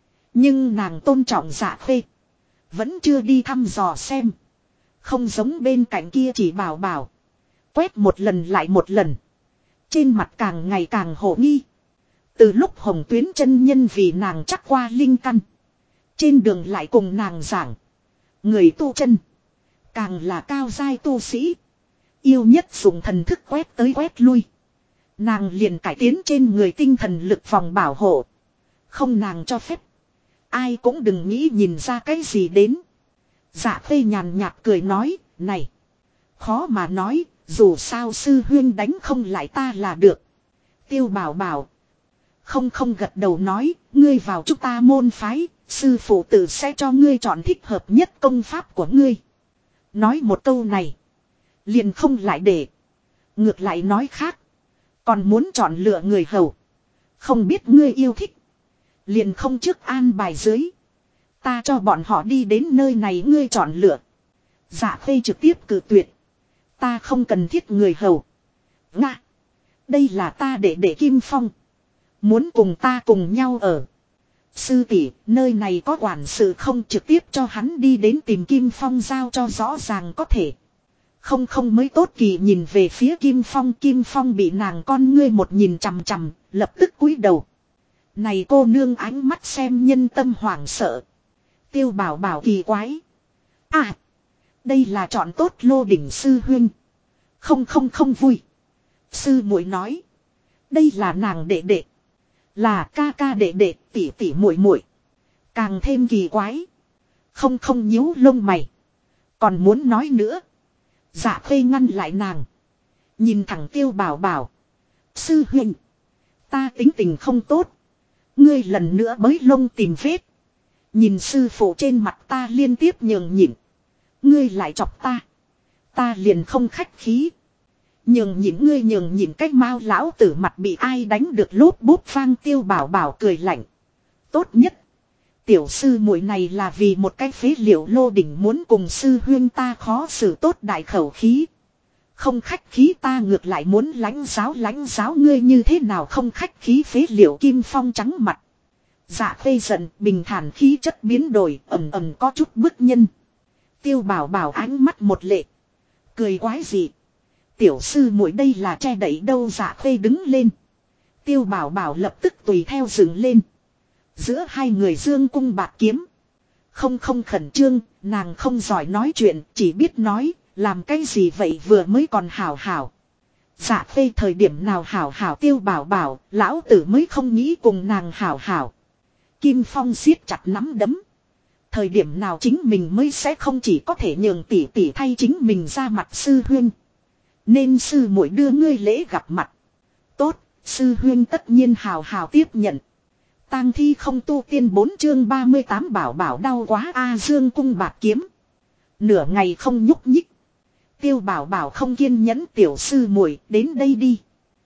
Nhưng nàng tôn trọng Dạ Khê. Vẫn chưa đi thăm dò xem. Không giống bên cạnh kia chỉ bảo bảo. Quét một lần lại một lần. Trên mặt càng ngày càng hổ nghi. Từ lúc Hồng Tuyến chân nhân vì nàng chắc qua linh căn. Trên đường lại cùng nàng giảng. Người tu chân. Càng là cao giai tu sĩ. Yêu nhất dùng thần thức quét tới quét lui. Nàng liền cải tiến trên người tinh thần lực vòng bảo hộ. Không nàng cho phép. Ai cũng đừng nghĩ nhìn ra cái gì đến. Dạ Khê nhàn nhạt cười nói. Này. Khó mà nói. Dù sao sư huyên đánh không lại ta là được. Tiêu Bảo Bảo. Không gật đầu nói. Ngươi vào chúng ta môn phái. Sư phụ tử sẽ cho ngươi chọn thích hợp nhất công pháp của ngươi. Nói một câu này. Liền không lại để. Ngược lại nói khác. Còn muốn chọn lựa người hầu. Không biết ngươi yêu thích. Liền không trước an bài dưới. Ta cho bọn họ đi đến nơi này ngươi chọn lựa. Dạ Khê trực tiếp cự tuyệt. Ta không cần thiết người hầu. Nga. Đây là ta để Kim Phong. Muốn cùng ta cùng nhau ở. Sư tỷ, nơi này có quản sự không trực tiếp cho hắn đi đến tìm Kim Phong giao cho rõ ràng có thể. Không mới tốt kỳ nhìn về phía Kim Phong bị nàng con ngươi một nhìn chằm chằm, lập tức cúi đầu. Này cô nương ánh mắt xem nhân tâm hoảng sợ. Tiêu bảo bảo kỳ quái. À. Đây là chọn tốt Lô Đỉnh sư huynh. Không vui. Sư muội nói. Đây là nàng đệ đệ. Là ca ca đệ đệ tỷ tỷ muội muội. Càng thêm kỳ quái. Không nhíu lông mày. Còn muốn nói nữa. Dạ Khê ngăn lại nàng. Nhìn thẳng Tiêu bảo bảo. Sư huynh. Ta tính tình không tốt. Ngươi lần nữa bới lông tìm vết. Nhìn sư phụ trên mặt ta liên tiếp nhường nhịn. Ngươi lại chọc ta. Ta liền không khách khí. Nhường nhịn cách mau lão tử mặt bị ai đánh được lốp bút vang. Tiêu bảo bảo cười lạnh. Tốt nhất. Tiểu sư muội này là vì một cái phế liệu Lô Đỉnh muốn cùng sư huyên ta khó xử tốt đại khẩu khí. Không khách khí ta ngược lại muốn lãnh giáo ngươi như thế nào không khách khí phế liệu Kim Phong trắng mặt. Dạ Khê giận bình thản khí chất biến đổi ầm có chút bức nhân. Tiêu bảo bảo ánh mắt một lệ. Cười quái gì. Tiểu sư muội đây là che đậy đâu. Dạ Khê đứng lên. Tiêu bảo bảo lập tức tùy theo dựng lên. Giữa hai người dương cung bạc kiếm. Không khẩn trương, nàng không giỏi nói chuyện, chỉ biết nói, làm cái gì vậy vừa mới còn hảo. Dạ Khê thời điểm nào hảo Tiêu bảo bảo, lão tử mới không nghĩ cùng nàng hảo. Kim Phong siết chặt nắm đấm. Thời điểm nào chính mình mới sẽ không chỉ có thể nhường tỷ tỷ thay chính mình ra mặt sư huynh. Nên sư muội đưa ngươi lễ gặp mặt. Tốt, sư huynh tất nhiên hào tiếp nhận. Tang thi không tu tiên 4 chương 38 bảo bảo đau quá a dương cung bạc kiếm. Nửa ngày không nhúc nhích. Tiêu bảo bảo không kiên nhẫn tiểu sư muội đến đây đi.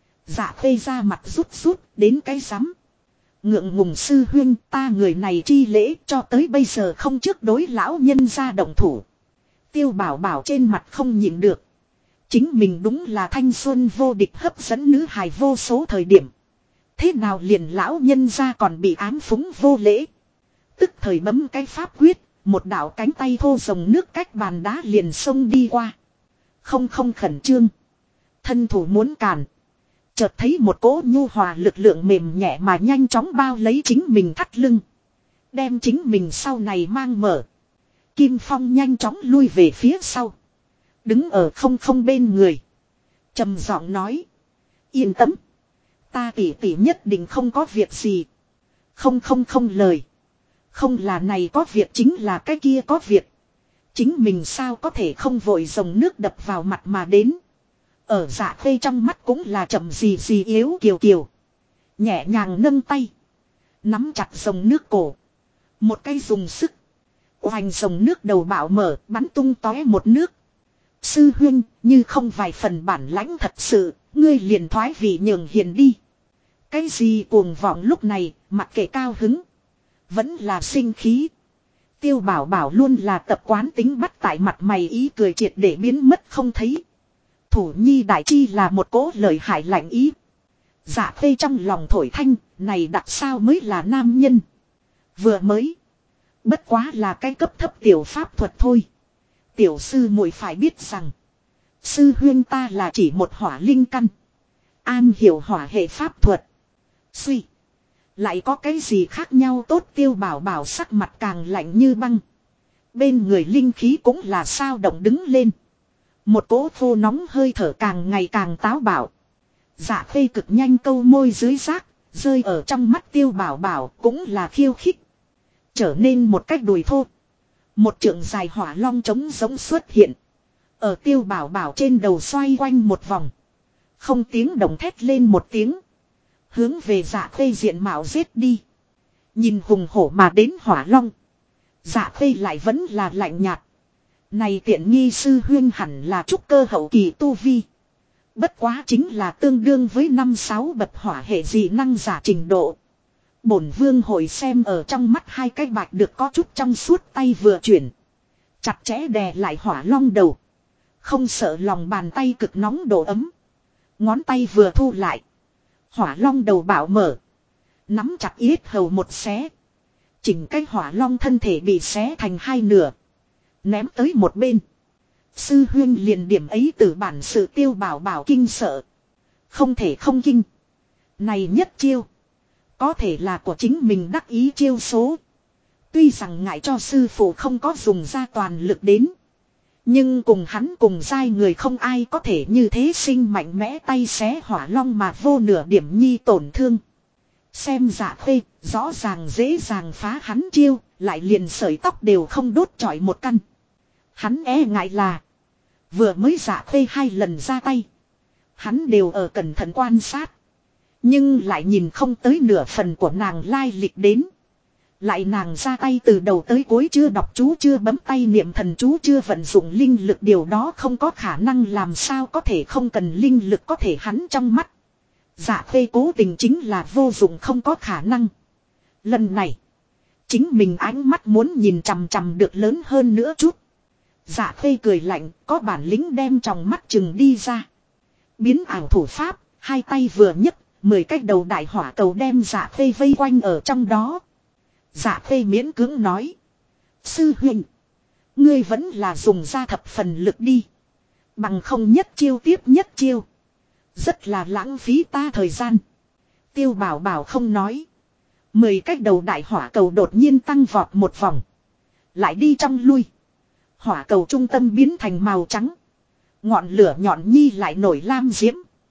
Dạ Khê ra mặt rút đến cái rắm. Ngượng ngùng sư huynh ta người này chi lễ cho tới bây giờ không trước đối lão nhân ra động thủ. Tiêu bảo bảo trên mặt không nhịn được. Chính mình đúng là thanh xuân vô địch hấp dẫn nữ hài vô số thời điểm. Thế nào liền lão nhân ra còn bị ám phúng vô lễ. Tức thời bấm cái pháp quyết. Một đạo cánh tay thô rồng nước cách bàn đá liền xông đi qua. Không khẩn trương. Thân thủ muốn cản. Chợt thấy một cỗ nhu hòa lực lượng mềm nhẹ mà nhanh chóng bao lấy chính mình thắt lưng. Đem chính mình sau này mang mở. Kim Phong nhanh chóng lui về phía sau. Đứng ở không bên người. Trầm giọng nói. Yên tâm. Ta tỷ nhất định không có việc gì. Không lời. Không là này có việc chính là cái kia có việc. Chính mình sao có thể không vội dòng nước đập vào mặt mà đến. Ở Dạ Khê trong mắt cũng là chậm gì yếu kiều. Nhẹ nhàng nâng tay. Nắm chặt dòng nước cổ. Một cái dùng sức. Oanh dòng nước đầu bạo mở bắn tung tóe một nước. Sư huynh như không vài phần bản lãnh thật sự. Ngươi liền thoái vị nhường hiền đi. Cái gì cuồng vọng lúc này mặc kệ cao hứng. Vẫn là sinh khí. Tiêu bảo bảo luôn là tập quán tính bắt tại mặt mày ý cười triệt để biến mất không thấy. Thủ nhi đại chi là một cỗ lời hại lạnh ý. Dạ Khê trong lòng thổi thanh, này đặc sao mới là nam nhân. Vừa mới. Bất quá là cái cấp thấp tiểu pháp thuật thôi. Tiểu sư muội phải biết rằng. Sư huyên ta là chỉ một hỏa linh căn. An hiểu hỏa hệ pháp thuật. Suy. Lại có cái gì khác nhau tốt Tiêu bảo bảo sắc mặt càng lạnh như băng. Bên người linh khí cũng là sao động đứng lên. Một cỗ khô nóng hơi thở càng ngày càng táo bạo. Dạ Khê cực nhanh câu môi dưới rác, rơi ở trong mắt Tiêu bảo bảo cũng là khiêu khích. Trở nên một cách đùi thô. Một trượng dài hỏa long trống giống xuất hiện. Ở Tiêu bảo bảo trên đầu xoay quanh một vòng. Không tiếng động thét lên một tiếng. Hướng về Dạ Khê diện mạo giết đi. Nhìn hùng hổ mà đến hỏa long. Dạ Khê lại vẫn là lạnh nhạt. Này tiện nghi sư huyên hẳn là trúc cơ hậu kỳ tu vi. Bất quá chính là tương đương với 5-6 bậc hỏa hệ dị năng giả trình độ. Bổn vương hội xem ở trong mắt hai cái bạch được có chút trong suốt tay vừa chuyển. Chặt chẽ đè lại hỏa long đầu. Không sợ lòng bàn tay cực nóng độ ấm. Ngón tay vừa thu lại. Hỏa long đầu bạo mở. Nắm chặt yết hầu một xé. Chỉnh cái hỏa long thân thể bị xé thành hai nửa. Ném tới một bên. Sư huyên liền điểm ấy từ bản sự Tiêu bảo bảo kinh sợ. Không thể không kinh. Này nhất chiêu. Có thể là của chính mình đắc ý chiêu số. Tuy rằng ngại cho sư phụ không có dùng ra toàn lực đến. Nhưng cùng hắn cùng giai người không ai có thể như thế sinh mạnh mẽ tay xé hỏa long mà vô nửa điểm nhi tổn thương. Xem Dạ Khê, rõ ràng dễ dàng phá hắn chiêu, lại liền sợi tóc đều không đốt chọi một căn. Hắn e ngại là vừa mới Dạ Khê 2 lần ra tay, hắn đều ở cẩn thận quan sát. Nhưng lại nhìn không tới nửa phần của nàng lai lịch đến. Lại nàng ra tay từ đầu tới cuối chưa đọc chú, chưa bấm tay niệm thần chú, chưa vận dụng linh lực, điều đó không có khả năng, làm sao có thể không cần linh lực có thể hắn trong mắt. Dạ Khê cố tình chính là vô dụng, không có khả năng. Lần này chính mình ánh mắt muốn nhìn chằm chằm được lớn hơn nữa chút. Dạ Khê cười lạnh, có bản lĩnh đem tròng mắt chừng đi ra. Biến ảo thủ pháp, 2 tay vừa nhấc, 10 cái đầu đại hỏa cầu đem Dạ Khê vây quanh ở trong đó. Dạ Khê miễn cưỡng nói: sư huynh, ngươi vẫn là dùng ra thập phần lực đi. Bằng không nhất chiêu tiếp nhất chiêu, rất là lãng phí ta thời gian. Tiêu Bảo Bảo không nói. 10 cái đầu đại hỏa cầu đột nhiên tăng vọt một vòng, lại đi trong lui. Hỏa cầu trung tâm biến thành màu trắng, ngọn lửa nhọn nhi lại nổi lam diễm.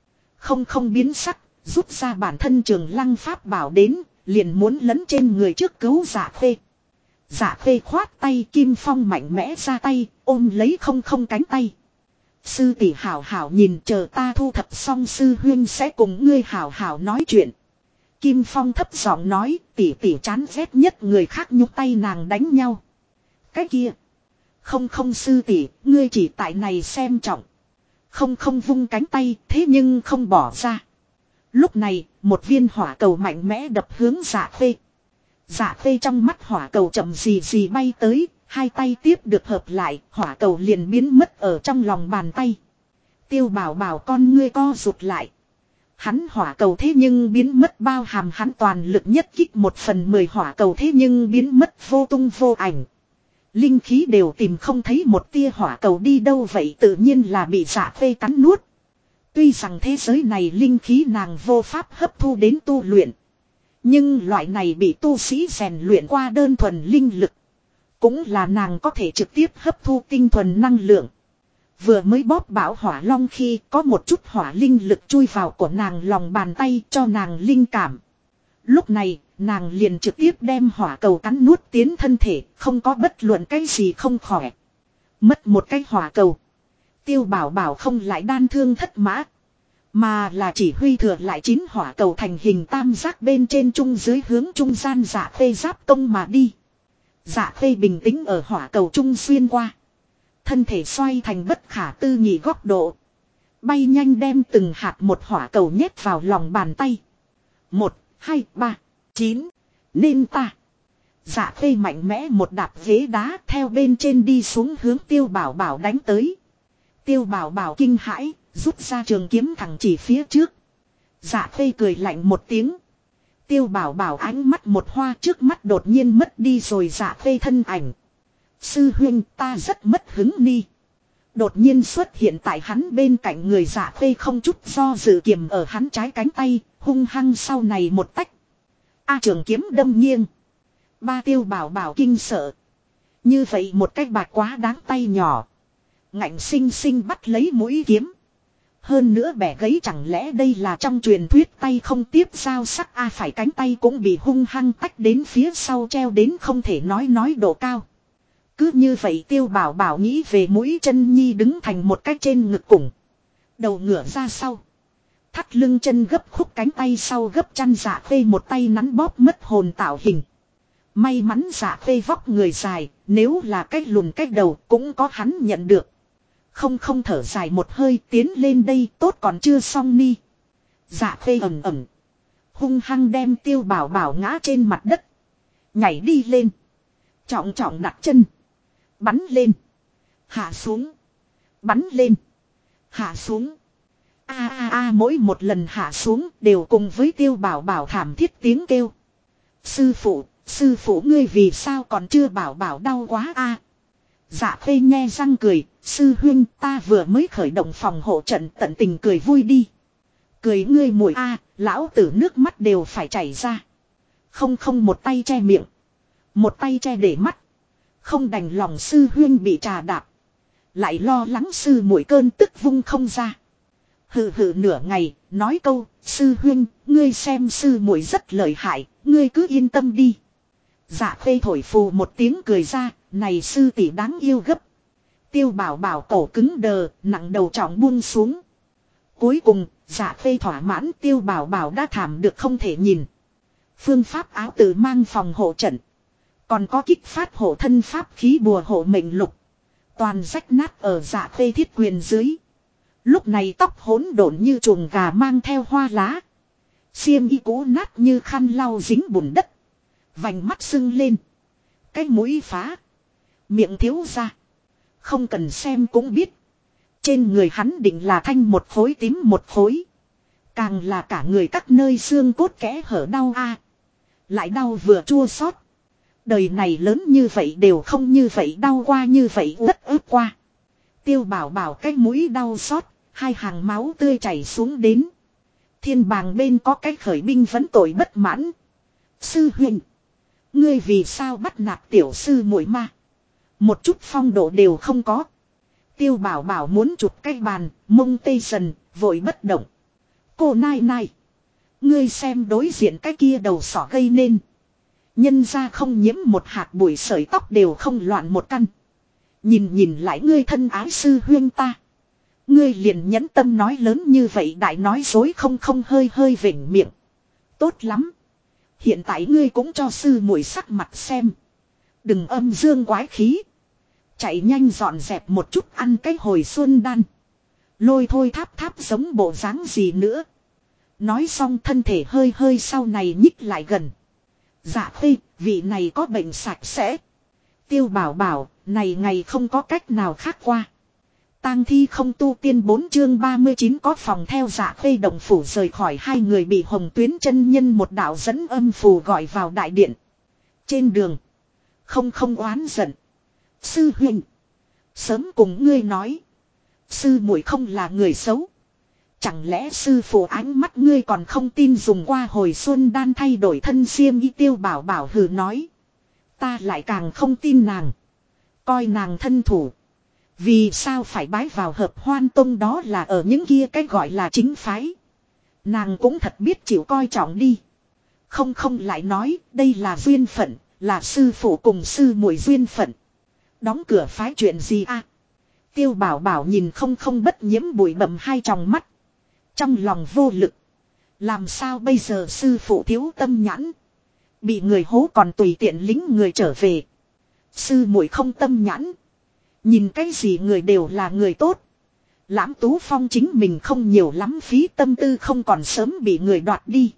Không biến sắc, rút ra bản thân Trường Lăng pháp bảo đến, liền muốn lấn trên người trước cứu Dạ Khê. Dạ Khê khoát tay, Kim Phong mạnh mẽ ra tay, ôm lấy không cánh tay. Sư tỷ hảo hảo nhìn, chờ ta thu thập xong sư huynh sẽ cùng ngươi hảo hảo nói chuyện. Kim Phong thấp giọng nói, tỷ tỷ chán ghét nhất người khác nhúc tay nàng đánh nhau. Cái kia, không sư tỷ, ngươi chỉ tại này xem trọng. Không vung cánh tay, thế nhưng không bỏ ra. Lúc này, một viên hỏa cầu mạnh mẽ đập hướng Dạ Khê. Dạ Khê trong mắt hỏa cầu chậm gì bay tới, 2 tay tiếp được hợp lại, hỏa cầu liền biến mất ở trong lòng bàn tay. Tiêu Bảo Bảo con ngươi co rụt lại. Hắn hỏa cầu thế nhưng biến mất, bao hàm hắn toàn lực nhất kích 1/10 hỏa cầu thế nhưng biến mất vô tung vô ảnh. Linh khí đều tìm không thấy một tia, hỏa cầu đi đâu vậy, tự nhiên là bị Dạ Khê cắn nuốt. Tuy rằng thế giới này linh khí nàng vô pháp hấp thu đến tu luyện, nhưng loại này bị tu sĩ rèn luyện qua đơn thuần linh lực, cũng là nàng có thể trực tiếp hấp thu tinh thuần năng lượng. Vừa mới bóp bảo hỏa long khi có một chút hỏa linh lực chui vào của nàng lòng bàn tay cho nàng linh cảm. Lúc này, nàng liền trực tiếp đem hỏa cầu cắn nuốt tiến thân thể, không có bất luận cái gì không khỏe. Mất một cái hỏa cầu, Tiêu Bảo Bảo không lại đan thương thất mã, mà là chỉ huy thừa lại 9 hỏa cầu thành hình tam giác bên trên trung dưới hướng trung gian Dạ Khê giáp công mà đi. Dạ Khê bình tĩnh ở hỏa cầu trung xuyên qua, thân thể xoay thành bất khả tư nghị góc độ, bay nhanh đem từng hạt một hỏa cầu nhét vào lòng bàn tay. 1, 2, 3, 9, nên ta. Dạ Khê mạnh mẽ một đạp ghế đá theo bên trên đi xuống hướng Tiêu Bảo Bảo đánh tới. Tiêu Bảo Bảo kinh hãi, rút ra trường kiếm thẳng chỉ phía trước. Dạ Khê cười lạnh một tiếng. Tiêu Bảo Bảo ánh mắt một hoa, trước mắt đột nhiên mất đi rồi Dạ Khê thân ảnh. Sư huynh, ta rất mất hứng ni. Đột nhiên xuất hiện tại hắn bên cạnh người Dạ Khê không chút do dự kiềm ở hắn trái cánh tay, hung hăng sau này một tách. Trường kiếm đâm nghiêng. Ba Tiêu Bảo Bảo kinh sợ. Như vậy một cách bạc quá đáng tay nhỏ, ngạnh sinh sinh bắt lấy mũi kiếm. Hơn nữa bẻ gãy, chẳng lẽ đây là trong truyền thuyết tay không tiếp dao sắc phải cánh tay cũng bị hung hăng tách đến phía sau, treo đến không thể nói độ cao. Cứ như vậy Tiêu Bảo Bảo nghĩ về mũi chân nhi đứng thành một cách trên ngực cùng. Đầu ngửa ra sau. Thắt lưng chân gấp khúc, cánh tay sau gấp chăn. Dạ Khê một tay nắn bóp mất hồn tạo hình. May mắn Dạ Khê vóc người dài, nếu là cách lùn cách đầu cũng có hắn nhận được. Không thở dài một hơi, tiến lên đây, tốt còn chưa xong ni. Dạ Khê ầm, hung hăng đem Tiêu Bảo Bảo ngã trên mặt đất. Nhảy đi lên, trọng đặt chân, bắn lên, hạ xuống, bắn lên, hạ xuống. Mỗi một lần hạ xuống đều cùng với Tiêu Bảo Bảo thảm thiết tiếng kêu. Sư phụ ngươi vì sao còn chưa Bảo Bảo đau quá a? Dạ Khê nhe răng cười, sư huynh ta vừa mới khởi động phòng hộ trận, tận tình cười vui đi. Cười ngươi muội a, lão tử nước mắt đều phải chảy ra. Không không một tay che miệng. Một tay che để mắt. Không đành lòng sư huyên bị trà đạp. Lại lo lắng sư muội cơn tức vung không ra. Hừ hừ nửa ngày, nói câu, sư huyên, ngươi xem sư muội rất lợi hại, ngươi cứ yên tâm đi. Dạ khê thổi phù một tiếng cười ra, này sư tỷ đáng yêu gấp. Tiêu bảo bảo cổ cứng đờ, nặng đầu trọng buông xuống. Cuối cùng, dạ khê thỏa mãn tiêu bảo bảo đã thảm được không thể nhìn. Phương pháp áo tự mang phòng hộ trận. Còn có kích phát hộ thân pháp khí bùa hộ mệnh lục. Toàn rách nát ở dạ khê thiết quyền dưới. Lúc này tóc hỗn độn như chuồng gà mang theo hoa lá. Xiêm y cũ nát như khăn lau dính bùn đất. Vành mắt sưng lên. Cái mũi phá. Miệng thiếu ra. Không cần xem cũng biết. Trên người hắn định là thanh một khối tím một khối. Càng là cả người các nơi xương cốt kẽ hở đau a. Lại đau vừa chua xót. Đời này lớn như vậy đều không như vậy đau qua như vậy rất ướt qua. Tiêu bảo bảo cái mũi đau xót. Hai hàng máu tươi chảy xuống đến. Thiên bàng bên có cái khởi binh vẫn tội bất mãn. Sư huynh. Ngươi vì sao bắt nạt tiểu sư muội ma. Một chút phong độ đều không có. Tiêu bảo bảo muốn chụp cái bàn. Mông tê dần vội bất động. Cô nai nai. Ngươi xem đối diện cái kia đầu sỏ gây nên. Nhân ra không nhiễm một hạt bụi sợi tóc đều không loạn một căn. Nhìn lại ngươi thân ái sư huyên ta. Ngươi liền nhẫn tâm nói lớn như vậy đại nói dối không hơi hơi vểnh miệng. Tốt lắm. Hiện tại ngươi cũng cho sư muội sắc mặt xem. Đừng âm dương quái khí. Chạy nhanh dọn dẹp một chút ăn cái hồi xuân đan. Lôi thôi tháp tháp giống bộ dáng gì nữa. Nói xong thân thể hơi hơi sau này nhích lại gần. Dạ khê, vị này có bệnh sạch sẽ. Tiêu bảo bảo, này ngày không có cách nào khác qua. Tang thi không tu tiên 4 chương 39 có phòng theo dạ khê động phủ rời khỏi hai người bị Hồng Tuyến chân nhân một đạo dẫn âm phù gọi vào đại điện. Trên đường, không oán giận. Sư huynh, sớm cùng ngươi nói. Sư muội không là người xấu. Chẳng lẽ sư phụ ánh mắt ngươi còn không tin dùng qua hồi xuân đan thay đổi thân xiêm y tiêu bảo bảo hừ nói. Ta lại càng không tin nàng. Coi nàng thân thủ. Vì sao phải bái vào hợp hoan tông đó là ở những kia cái gọi là chính phái. Nàng cũng thật biết chịu coi trọng đi. Không lại nói đây là duyên phận. Là sư phụ cùng sư muội duyên phận. Đóng cửa phái chuyện gì a? Tiêu bảo bảo nhìn không bất nhiễm bụi bặm hai tròng mắt. Trong lòng vô lực. Làm sao bây giờ sư phụ thiếu tâm nhãn. Bị người hố còn tùy tiện lính người trở về. Sư muội không tâm nhãn. Nhìn cái gì người đều là người tốt. Lãm Tú Phong chính mình không nhiều lắm phí tâm tư không còn sớm bị người đoạt đi.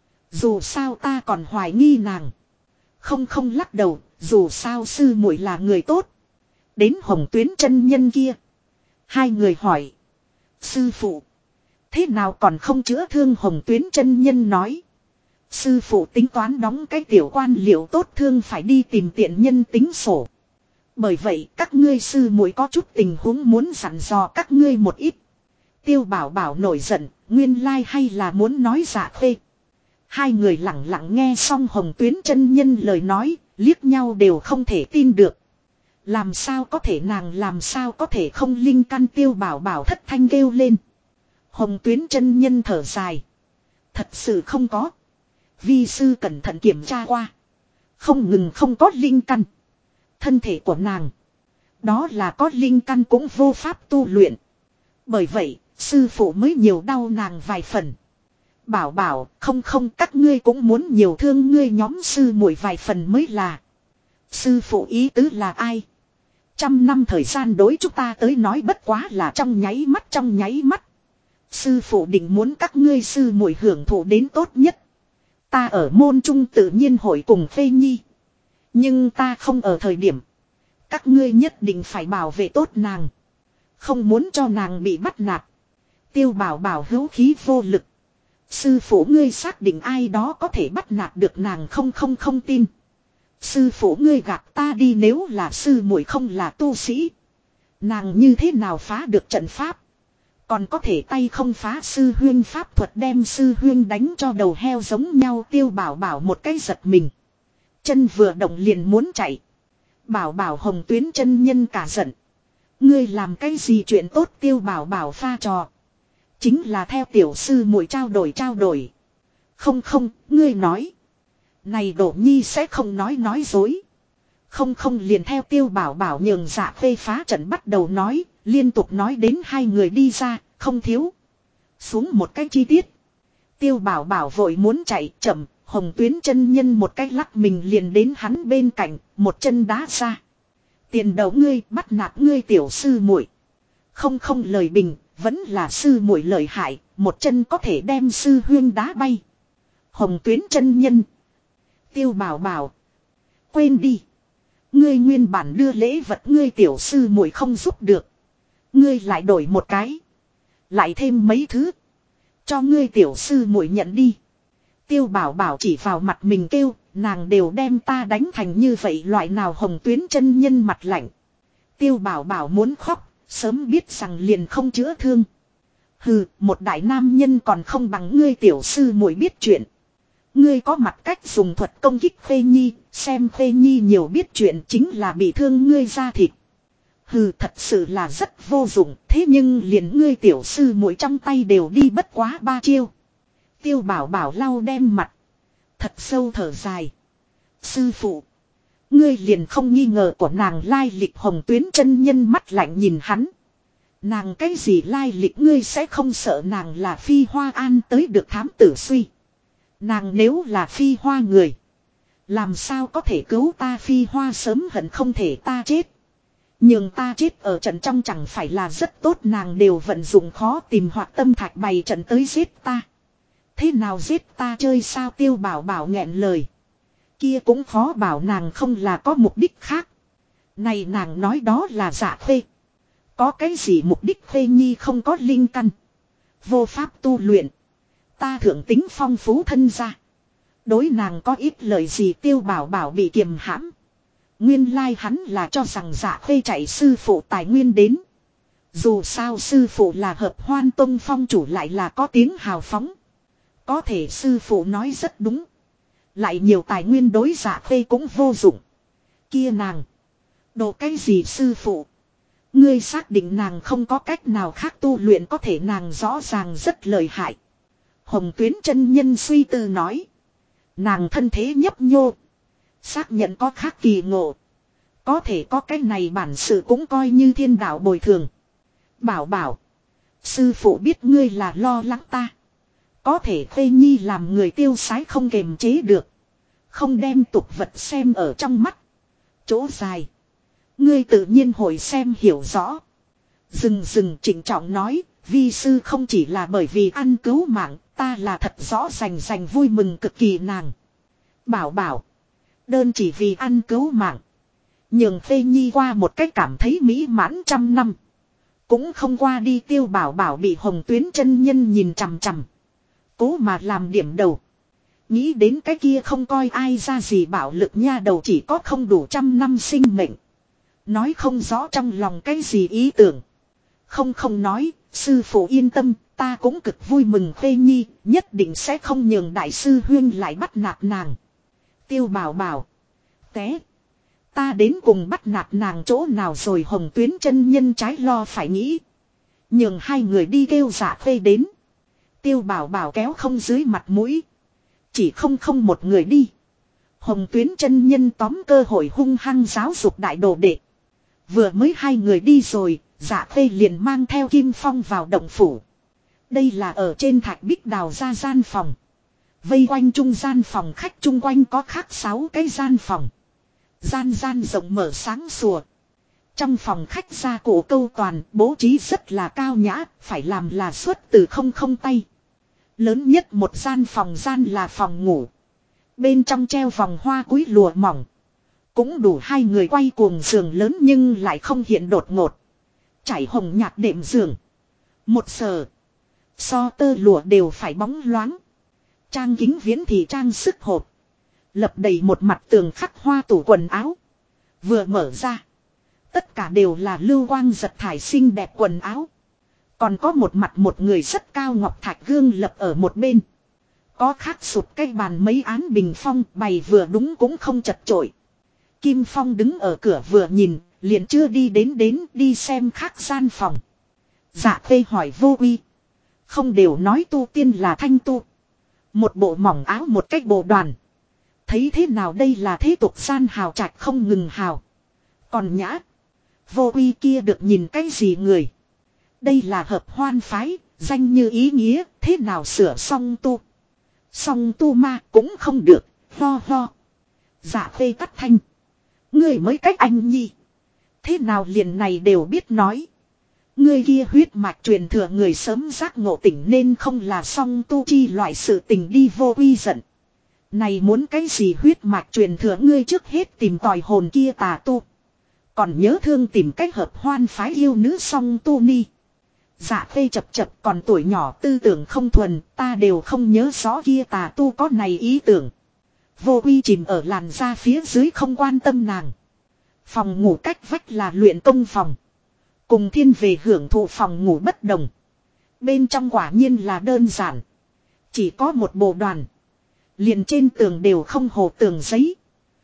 Dù sao ta còn hoài nghi nàng. Không lắc đầu, dù sao sư muội là người tốt. Đến Hồng Tuyến chân nhân kia. Hai người hỏi. Sư phụ. Thế nào còn không chữa thương Hồng Tuyến chân nhân nói. Sư phụ tính toán đóng cái tiểu quan liệu tốt thương phải đi tìm tiện nhân tính sổ. Bởi vậy các ngươi sư muội có chút tình huống muốn dặn dò các ngươi một ít. Tiêu bảo bảo nổi giận, nguyên lai hay là muốn nói dạ khê. Hai người lặng lặng nghe xong Hồng Tuyến chân nhân lời nói, liếc nhau đều không thể tin được. Làm sao có thể nàng làm sao có thể không linh căn tiêu bảo bảo thất thanh kêu lên. Hồng Tuyến chân nhân thở dài. Thật sự không có. Vi sư cẩn thận kiểm tra qua. Không ngừng không có linh căn. Thân thể của nàng. Đó là có linh căn cũng vô pháp tu luyện. Bởi vậy, sư phụ mới nhiều đau nàng vài phần. Bảo bảo, không các ngươi cũng muốn nhiều thương ngươi nhóm sư muội vài phần mới là. Sư phụ ý tứ là ai? 100 năm thời gian đối chúng ta tới nói bất quá là trong nháy mắt. Sư phụ định muốn các ngươi sư muội hưởng thụ đến tốt nhất. Ta ở môn trung tự nhiên hội cùng Phê Nhi. Nhưng ta không ở thời điểm. Các ngươi nhất định phải bảo vệ tốt nàng. Không muốn cho nàng bị bắt nạt. Tiêu bảo bảo hữu khí vô lực. Sư phụ ngươi xác định ai đó có thể bắt nạt được nàng không tin. Sư phụ ngươi gạt ta đi nếu là sư muội không là tu sĩ. Nàng như thế nào phá được trận pháp. Còn có thể tay không phá sư huyên pháp thuật đem sư huyên đánh cho đầu heo giống nhau. Tiêu Bảo Bảo một cái giật mình. Chân vừa động liền muốn chạy. Bảo Bảo Hồng Tuyến chân nhân cả giận. Ngươi làm cái gì chuyện tốt? Tiêu Bảo Bảo pha trò. Chính là theo tiểu sư muội trao đổi. Không, ngươi nói. Này Đỗ Nhi sẽ không nói dối. Không liền theo Tiêu Bảo Bảo nhường Dạ Khê phá trận bắt đầu nói. Liên tục nói đến hai người đi ra, không thiếu. Xuống một cái chi tiết. Tiêu Bảo Bảo vội muốn chạy chậm. Hồng Tuyến chân nhân một cái lắc mình liền đến hắn bên cạnh, một chân đá ra. Tiền đầu ngươi bắt nạt ngươi tiểu sư muội. Không lời bình, vẫn là sư muội lợi hại, một chân có thể đem sư huyên đá bay. Hồng Tuyến chân nhân. Tiêu Bảo Bảo. Quên đi. Ngươi nguyên bản đưa lễ vật ngươi tiểu sư muội không giúp được. Ngươi lại đổi một cái. Lại thêm mấy thứ. Cho ngươi tiểu sư muội nhận đi. Tiêu Bảo Bảo chỉ vào mặt mình kêu, nàng đều đem ta đánh thành như vậy loại nào. Hồng Tuyến chân nhân mặt lạnh. Tiêu Bảo Bảo muốn khóc, sớm biết rằng liền không chữa thương. Hừ, một đại nam nhân còn không bằng ngươi tiểu sư muội biết chuyện. Ngươi có mặt cách dùng thuật công kích Khê Nhi, xem Khê Nhi nhiều biết chuyện chính là bị thương ngươi ra thịt. Hừ, thật sự là rất vô dụng, thế nhưng liền ngươi tiểu sư muội trong tay đều đi bất quá 3 chiêu. Tiêu Bảo Bảo lau đem mặt. Thật sâu thở dài. Sư phụ. Ngươi liền không nghi ngờ của nàng lai lịch. Hồng Tuyến chân nhân mắt lạnh nhìn hắn. Nàng cái gì lai lịch ngươi sẽ không sợ? Nàng là Phi Hoa An tới được thám tử suy. Nàng nếu là Phi Hoa người. Làm sao có thể cứu ta? Phi Hoa sớm hận không thể ta chết. Nhưng ta chết ở trận trong chẳng phải là rất tốt. Nàng đều vận dụng khó tìm hoặc tâm thạch bày trận tới giết ta. Thế nào giết ta chơi sao? Tiêu Bảo Bảo nghẹn lời. Kia cũng khó bảo nàng không là có mục đích khác. Này nàng nói đó là Dạ Khê. Có cái gì mục đích? Khê Nhi không có linh căn. Vô pháp tu luyện. Ta thượng tính phong phú thân ra. Đối nàng có ít lời gì? Tiêu Bảo Bảo bị kiềm hãm. Nguyên lai hắn là cho rằng Dạ Khê chạy sư phụ tài nguyên đến. Dù sao sư phụ là Hợp Hoan Tông phong chủ lại là có tiếng hào phóng. Có thể sư phụ nói rất đúng. Lại nhiều tài nguyên đối Dạ Khê cũng vô dụng. Kia nàng. Đồ cái gì sư phụ? Ngươi xác định nàng không có cách nào khác tu luyện? Có thể nàng rõ ràng rất lợi hại. Hồng Tuyến chân nhân suy tư nói. Nàng thân thế nhấp nhô. Xác nhận có khác kỳ ngộ. Có thể có cái này bản sự cũng coi như thiên đạo bồi thường. Bảo Bảo. Sư phụ biết ngươi là lo lắng ta. Có thể Khê Nhi làm người tiêu sái không kềm chế được. Không đem tục vật xem ở trong mắt. Chỗ dài. Ngươi tự nhiên hồi xem hiểu rõ. Dừng trịnh trọng nói. Vi sư không chỉ là bởi vì ăn cứu mạng. Ta là thật rõ rành vui mừng cực kỳ nàng. Bảo Bảo. Đơn chỉ vì ăn cứu mạng. Nhường Khê Nhi qua một cách cảm thấy mỹ mãn 100 năm. Cũng không qua đi. Tiêu Bảo Bảo bị Hồng Tuyến chân nhân nhìn chằm chằm. Cố mà làm điểm đầu. Nghĩ đến cái kia không coi ai ra gì bạo lực nha đầu chỉ có không đủ 100 năm sinh mệnh. Nói không rõ trong lòng cái gì ý tưởng. Không nói, sư phụ yên tâm, ta cũng cực vui mừng. Khê Nhi, nhất định sẽ không nhường đại sư huyên lại bắt nạt nàng. Tiêu Bảo Bảo. Té. Ta đến cùng bắt nạt nàng chỗ nào rồi? Hồng Tuyến chân nhân trái lo phải nghĩ. Nhường hai người đi kêu Dạ Khê đến. Tiêu Bảo Bảo kéo không dưới mặt mũi. Chỉ không một người đi. Hồng Tuyến chân nhân tóm cơ hội hung hăng giáo dục đại đồ đệ. Vừa mới hai người đi rồi, Dạ Khê liền mang theo Kim Phong vào động phủ. Đây là ở trên thạch bích đào ra gian phòng. Vây quanh trung gian phòng khách chung quanh có khác 6 cái gian phòng. Gian rộng mở sáng sủa. Trong phòng khách gia cụ câu toàn bố trí rất là cao nhã, phải làm là xuất từ không tay. Lớn nhất một gian là phòng ngủ. Bên trong treo vòng hoa cúi lụa mỏng. Cũng đủ hai người quay cuồng giường lớn nhưng lại không hiện đột ngột. Trải hồng nhạt đệm giường. Một sờ. So tơ lụa đều phải bóng loáng. Trang kính viễn thì trang sức hộp. Lập đầy một mặt tường khắc hoa tủ quần áo. Vừa mở ra. Tất cả đều là lưu quang giật thải xinh đẹp quần áo. Còn có một mặt một người rất cao ngọc thạch gương lập ở một bên. Có khắc sụp cái bàn mấy án bình phong bày vừa đúng cũng không chật chội. Kim Phong đứng ở cửa vừa nhìn, liền chưa đi đến đi xem khác gian phòng. Dạ Khê hỏi Vô Uy. Không đều nói tu tiên là thanh tu. Một bộ mỏng áo một cách bộ đoàn. Thấy thế nào đây là thế tục gian hào trạch không ngừng hào. Còn nhã. Vô Uy kia được nhìn cái gì người. Đây là hợp hoan phái, danh như ý nghĩa, thế nào sửa song tu. Song tu ma cũng không được, ho ho. Dạ Khê cắt thanh. Ngươi mới cách anh nhi. Thế nào liền này đều biết nói. Ngươi kia huyết mạch truyền thừa người sớm giác ngộ tỉnh nên không là song tu chi loại sự tình đi. Vô Uy giận. Này muốn cái gì huyết mạch truyền thừa ngươi trước hết tìm tòi hồn kia tà tu. Còn nhớ thương tìm cách hợp hoan phái yêu nữ song tu ni. Dạ Khê chập còn tuổi nhỏ tư tưởng không thuần, ta đều không nhớ rõ kia tà tu có này ý tưởng. Vô Uy chìm ở làn da phía dưới không quan tâm nàng. Phòng ngủ cách vách là luyện công phòng. Cùng thiên về hưởng thụ phòng ngủ bất đồng. Bên trong quả nhiên là đơn giản. Chỉ có một bộ đoàn. Liền trên tường đều không hồ tường giấy.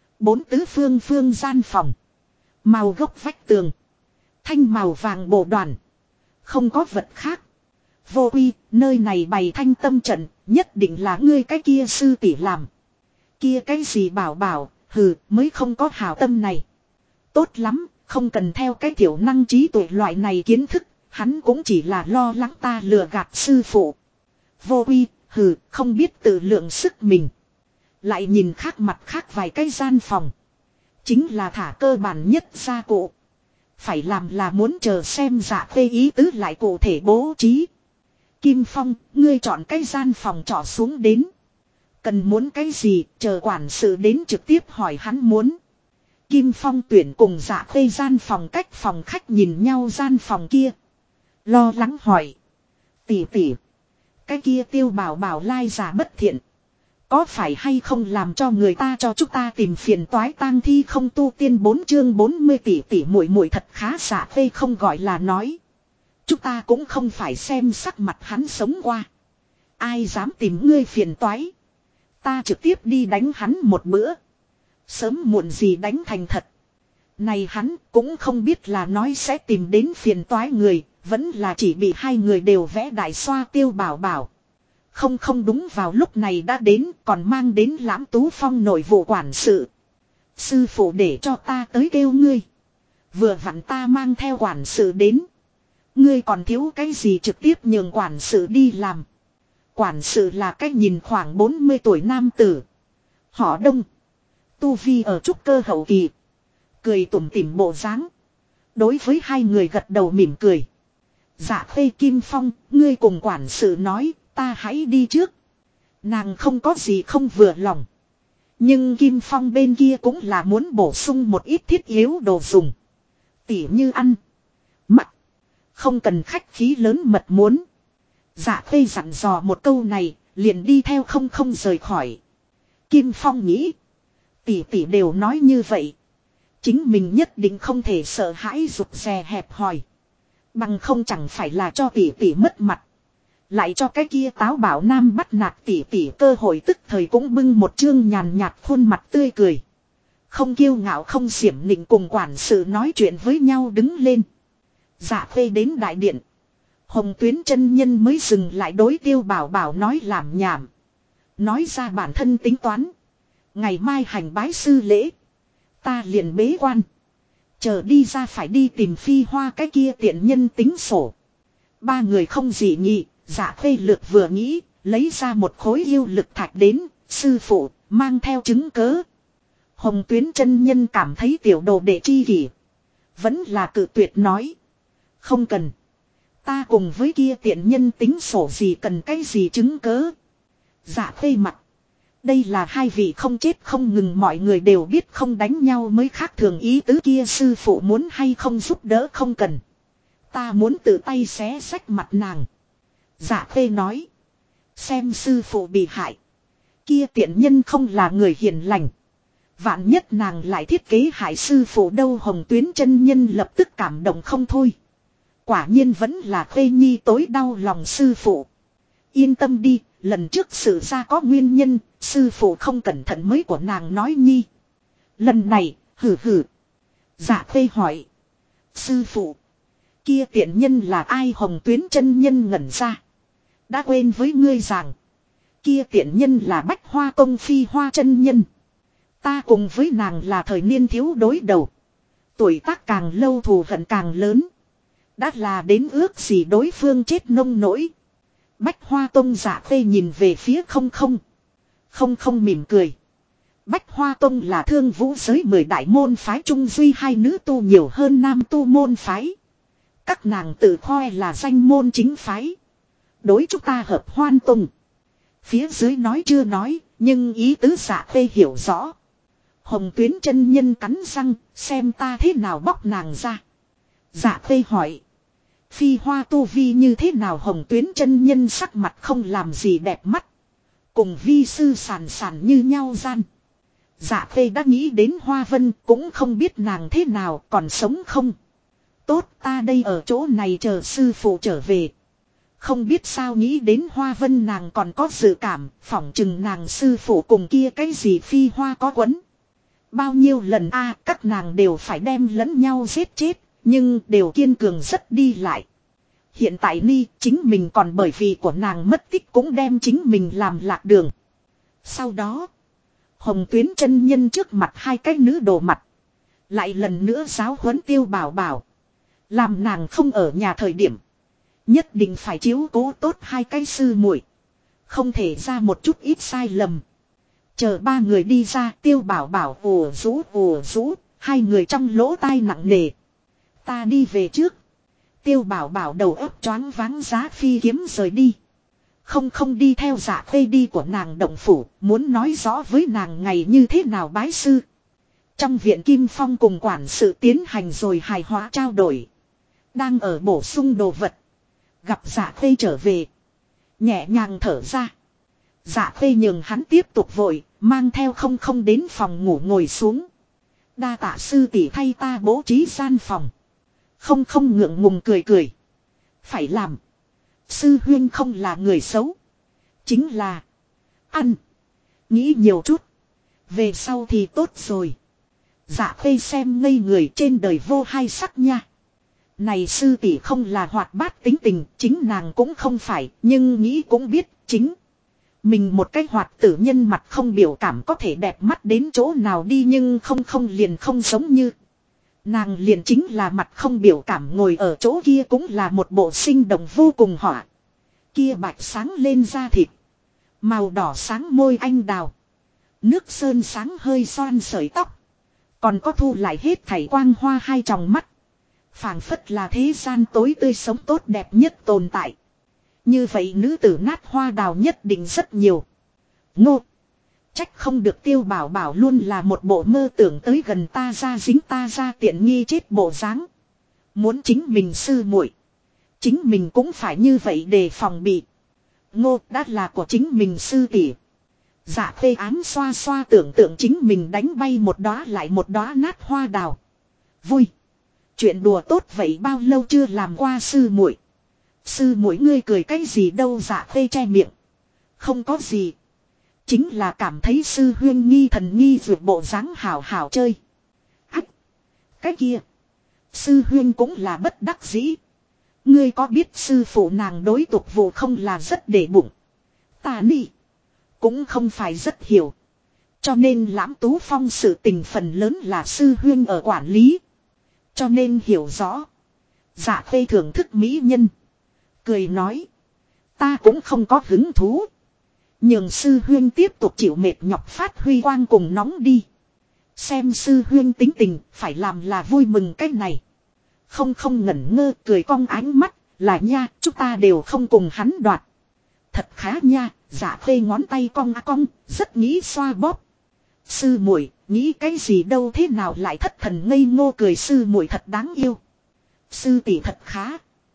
4 tứ phương gian phòng. Màu gốc vách tường. Thanh màu vàng bộ đoàn. Không có vật khác. Vô Uy, nơi này bày thanh tâm trận, nhất định là ngươi cái kia sư tỷ làm. Kia cái gì bảo, hừ, mới không có hảo tâm này. Tốt lắm, không cần theo cái tiểu năng trí tuệ loại này kiến thức, hắn cũng chỉ là lo lắng ta lừa gạt sư phụ. Vô Uy, hừ, không biết tự lượng sức mình. Lại nhìn khác mặt khác vài cái gian phòng. Chính là thả cơ bản nhất gia cụ. Phải làm là muốn chờ xem Dạ Khê ý tứ lại cụ thể bố trí. Kim Phong, ngươi chọn cái gian phòng trọ xuống đến. Cần muốn cái gì, chờ quản sự đến trực tiếp hỏi hắn muốn. Kim Phong tuyển cùng Dạ Khê gian phòng cách phòng khách nhìn nhau gian phòng kia. Lo lắng hỏi. Tỷ, cái kia Tiêu Bảo lai giả bất thiện. Có phải hay không làm cho người ta cho chúng ta tìm phiền toái tang thi không tu tiên 4 chương 40 tỷ muội thật khá. Dạ Khê không gọi là nói. Chúng ta cũng không phải xem sắc mặt hắn sống qua. Ai dám tìm ngươi phiền toái. Ta trực tiếp đi đánh hắn một bữa. Sớm muộn gì đánh thành thật. Này hắn cũng không biết là nói sẽ tìm đến phiền toái người. Vẫn là chỉ bị hai người đều vẽ đại xoa Tiêu Bảo. Không đúng vào lúc này đã đến còn mang đến Lãm Tú Phong nội vụ quản sự. Sư phụ để cho ta tới kêu ngươi. Vừa vặn ta mang theo quản sự đến. Ngươi còn thiếu cái gì trực tiếp nhường quản sự đi làm. Quản sự là cái nhìn khoảng 40 tuổi nam tử. Họ Đông. Tu vi ở trúc cơ hậu kỳ. Cười tủm tỉm bộ dáng. Đối với hai người gật đầu mỉm cười. Dạ Khê Kim Phong, ngươi cùng quản sự nói, ta hãy đi trước. Nàng không có gì không vừa lòng. Nhưng Kim Phong bên kia cũng là muốn bổ sung một ít thiết yếu đồ dùng. Tỉ như ăn, mặc. Không cần khách khí lớn mật muốn. Dạ Khê dặn dò một câu này, liền đi theo không rời khỏi. Kim Phong nghĩ. Tỷ đều nói như vậy. Chính mình nhất định không thể sợ hãi rụt rè hẹp hòi. Bằng không chẳng phải là cho tỷ mất mặt. Lại cho cái kia táo bảo nam bắt nạt tỷ cơ hội tức thời cũng bưng một chương nhàn nhạt khuôn mặt tươi cười. Không kiêu ngạo không xiểm nịnh cùng quản sự nói chuyện với nhau đứng lên. Dạ Khê đến đại điện. Hồng Tuyến chân nhân mới dừng lại đối Tiêu Bảo nói làm nhảm. Nói ra bản thân tính toán. Ngày mai hành bái sư lễ. Ta liền bế quan. Chờ đi ra phải đi tìm Phi Hoa cái kia tiện nhân tính sổ. Ba người không dị nghị. Dạ Khê lược vừa nghĩ. Lấy ra một khối yêu lực thạch đến. Sư phụ mang theo chứng cớ. Hồng Tuyến chân nhân cảm thấy tiểu đồ đệ chi kỷ. Vẫn là cự tuyệt nói. Không cần. Ta cùng với kia tiện nhân tính sổ gì cần cái gì chứng cớ. Dạ Khê mặt. Đây là hai vị không chết không ngừng mọi người đều biết không đánh nhau mới khác thường ý tứ kia sư phụ muốn hay không giúp đỡ không cần. Ta muốn tự tay xé xách mặt nàng. Dạ Khê nói. Xem sư phụ bị hại. Kia tiện nhân không là người hiền lành. Vạn nhất nàng lại thiết kế hại sư phụ đâu. Hồng Tuyến chân nhân lập tức cảm động không thôi. Quả nhiên vẫn là Khê Nhi tối đau lòng sư phụ. Yên tâm đi, lần trước sự ra có nguyên nhân, sư phụ không cẩn thận mới của nàng nói Nhi. Lần này, hử hử. Dạ Khê hỏi. Sư phụ. Kia tiện nhân là ai? Hồng Tuyến chân nhân ngẩn ra. Đã quên với ngươi rằng. Kia tiện nhân là Bách Hoa Tông Phi Hoa chân nhân. Ta cùng với nàng là thời niên thiếu đối đầu. Tuổi tác càng lâu thù hận càng lớn. Đã là đến ước gì đối phương chết nông nỗi. Bách Hoa Tông Dạ Khê nhìn về phía không không. Không không mỉm cười. Bách Hoa Tông là Thương Vũ giới 10 đại môn phái trung duy hai nữ tu nhiều hơn nam tu môn phái. Các nàng tự khoe là danh môn chính phái. Đối chúng ta hợp Hoan Tông. Phía dưới nói chưa nói, nhưng ý tứ Dạ Khê hiểu rõ. Hồng Tuyến chân nhân cắn răng, xem ta thế nào bóc nàng ra. Dạ Khê hỏi. Phi Hoa tu vi như thế nào? Hồng Tuyến chân nhân sắc mặt không làm gì đẹp mắt. Cùng vi sư sàn sàn như nhau gian. Dạ Khê đã nghĩ đến Hoa Vân, cũng không biết nàng thế nào, còn sống không. Tốt, ta đây ở chỗ này chờ sư phụ trở về. Không biết sao nghĩ đến Hoa Vân nàng còn có dự cảm, phỏng chừng nàng sư phụ cùng kia cái gì Phi Hoa có quấn. Bao nhiêu lần các nàng đều phải đem lẫn nhau giết chết, nhưng đều kiên cường rất đi lại. Hiện tại Ni chính mình còn bởi vì của nàng mất tích cũng đem chính mình làm lạc đường. Sau đó, Hồng Tuyến chân nhân trước mặt hai cái nữ đồ mặt. Lại lần nữa giáo huấn Tiêu Bảo Bảo. Làm nàng không ở nhà thời điểm. Nhất định phải chiếu cố tốt hai cái sư muội, không thể ra một chút ít sai lầm. Chờ ba người đi ra, Tiêu Bảo Bảo ùa rũ, hai người trong lỗ tai nặng nề. Ta đi về trước. Tiêu Bảo Bảo đầu óc choáng váng giá phi kiếm rời đi. Không không đi theo Dạ Khê đi của nàng động phủ, muốn nói rõ với nàng ngày như thế nào bái sư. Trong viện Kim Phong cùng quản sự tiến hành rồi hài hòa trao đổi. Đang ở bổ sung đồ vật. Gặp Dạ Khê trở về. Nhẹ nhàng thở ra. Dạ Khê nhường hắn tiếp tục vội, mang theo không không đến phòng ngủ ngồi xuống. Đa tạ sư tỷ thay ta bố trí gian phòng. Không không ngượng ngùng cười cười. Phải làm. Sư huyên không là người xấu. Chính là ăn. Nghĩ nhiều chút. Về sau thì tốt rồi. Dạ Khê xem ngây người, trên đời vô hai sắc nha. Này sư tỷ không là hoạt bát tính tình, chính nàng cũng không phải, nhưng nghĩ cũng biết chính. Mình một cái hoạt tử nhân mặt không biểu cảm có thể đẹp mắt đến chỗ nào đi, nhưng không không liền không giống như. Nàng liền chính là mặt không biểu cảm, ngồi ở chỗ kia cũng là một bộ sinh động vô cùng họa. Kia bạch sáng lên da thịt. Màu đỏ sáng môi anh đào. Nước sơn sáng hơi xoan sợi tóc. Còn có thu lại hết thảy quang hoa hai tròng mắt. Phảng phất là thế gian tối tươi sống tốt đẹp nhất tồn tại. Như vậy nữ tử nát hoa đào nhất định rất nhiều. Ngô. Trách không được Tiêu Bảo Bảo luôn là một bộ mơ tưởng tới gần ta ra dính ta ra tiện nghi chết bộ dáng. Muốn chính mình sư muội, chính mình cũng phải như vậy để phòng bị. Ngô đã là của chính mình sư tỷ. Dạ Khê ám xoa xoa tưởng tượng chính mình đánh bay một đóa lại một đóa nát hoa đào. Vui. Chuyện đùa tốt vậy bao lâu chưa làm qua sư muội. Sư muội ngươi cười cái gì đâu? Dạ Khê che miệng. Không có gì. Chính là cảm thấy sư huyên nghi thần nghi vượt bộ dáng hảo hảo chơi. Ách. Cái kia. Sư huyên cũng là bất đắc dĩ. Ngươi có biết sư phụ nàng đối tục vụ không là rất để bụng. Ta nị. Cũng không phải rất hiểu. Cho nên Lãm Tú Phong sự tình phần lớn là sư huyên ở quản lý. Cho nên hiểu rõ. Dạ Khê thưởng thức mỹ nhân. Cười nói. Ta cũng không có hứng thú. Nhường sư huyên tiếp tục chịu mệt nhọc phát huy quang cùng nóng đi. Xem sư huyên tính tình phải làm là vui mừng cái này. Không không ngẩn ngơ cười cong ánh mắt. Là nha, chúng ta đều không cùng hắn đoạt. Thật khá nha. Dạ Khê ngón tay cong cong, rất nghĩ xoa bóp. Sư muội nghĩ cái gì đâu, thế nào lại thất thần ngây ngô cười. Sư muội thật đáng yêu. Sư tỷ thật khá.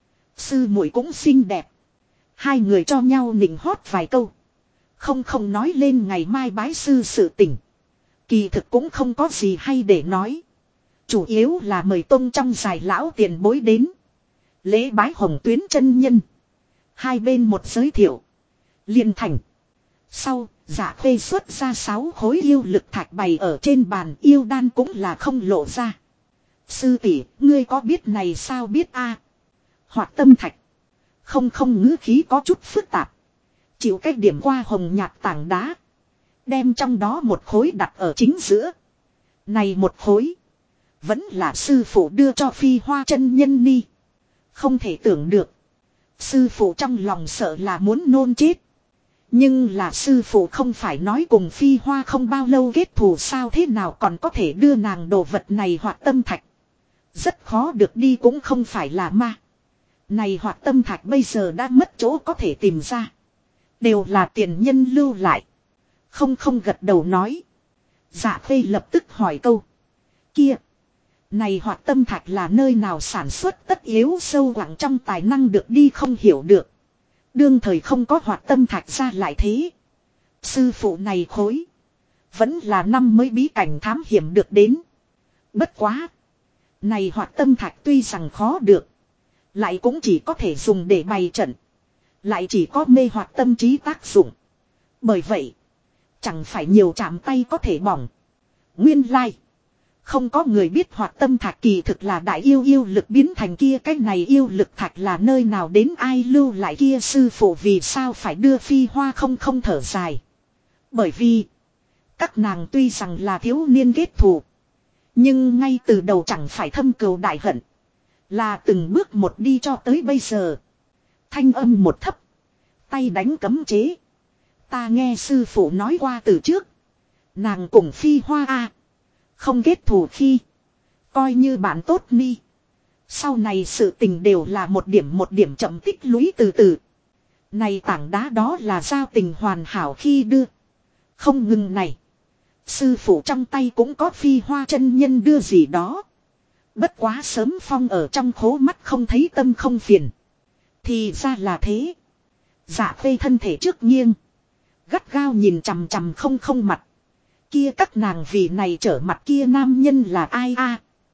Sư muội cũng xinh đẹp. Hai người cho nhau nịnh hót vài câu. Không không nói lên ngày mai bái sư sự tình. Kỳ thực cũng không có gì hay để nói. Chủ yếu là mời tông trong giải lão tiền bối đến. Lễ bái Hồng Tuyến chân nhân. Hai bên một giới thiệu. Liền thành. Sau, Dạ Khê xuất ra 6 khối yêu lực thạch bày ở trên bàn, yêu đan cũng là không lộ ra. Sư tỷ, ngươi có biết này sao biết a? Hoạt tâm thạch. Không ngữ khí có chút phức tạp. Chịu cách điểm qua hồng nhạt tảng đá. Đem trong đó một khối đặt ở chính giữa. Này một khối. Vẫn là sư phụ đưa cho Phi Hoa chân nhân ni. Không thể tưởng được. Sư phụ trong lòng sợ là muốn nôn chết. Nhưng là sư phụ không phải nói cùng Phi Hoa không bao lâu kết thù sao, thế nào còn có thể đưa nàng đồ vật này hoạt tâm thạch. Rất khó được đi, cũng không phải là ma. Này hoạt tâm thạch bây giờ đã mất chỗ có thể tìm ra. Đều là tiền nhân lưu lại. Không gật đầu nói. Dạ Khê lập tức hỏi câu. Kia. Này hoạt tâm thạch là nơi nào sản xuất, tất yếu sâu quặng trong tài năng được đi không hiểu được. Đương thời không có hoạt tâm thạch ra lại thế. Sư phụ này khối. Vẫn là năm mới bí cảnh thám hiểm được đến. Bất quá. Này hoạt tâm thạch tuy rằng khó được. Lại cũng chỉ có thể dùng để bày trận. Lại chỉ có mê hoặc tâm trí tác dụng. Bởi vậy. Chẳng phải nhiều chạm tay có thể bỏng. Nguyên lai. Không có người biết hoạt tâm thạch kỳ thực là đại yêu lực biến thành kia, cái này yêu lực thạch là nơi nào đến, ai lưu lại kia, sư phụ vì sao phải đưa Phi Hoa không thở dài. Bởi vì. Các nàng tuy rằng là thiếu niên kết thù. Nhưng ngay từ đầu chẳng phải thâm cừu đại hận. Là từng bước một đi cho tới bây giờ. Thanh âm một thấp. Tay đánh cấm chế. Ta nghe sư phụ nói qua từ trước. Nàng cùng Phi Hoa a. Không kết thù khi. Coi như bạn tốt ni. Sau này sự tình đều là một điểm chậm tích lũy từ từ. Này tảng đá đó là giao tình hoàn hảo khi đưa. Không ngừng này. Sư phụ trong tay cũng có Phi Hoa chân nhân đưa gì đó. Bất quá sớm phong ở trong khố mắt không thấy tâm không phiền. Thì ra là thế. Dạ Khê thân thể trước nghiêng. Gắt gao nhìn chằm chằm không mặt. Kia các nàng vì này trở mặt kia nam nhân là ai a?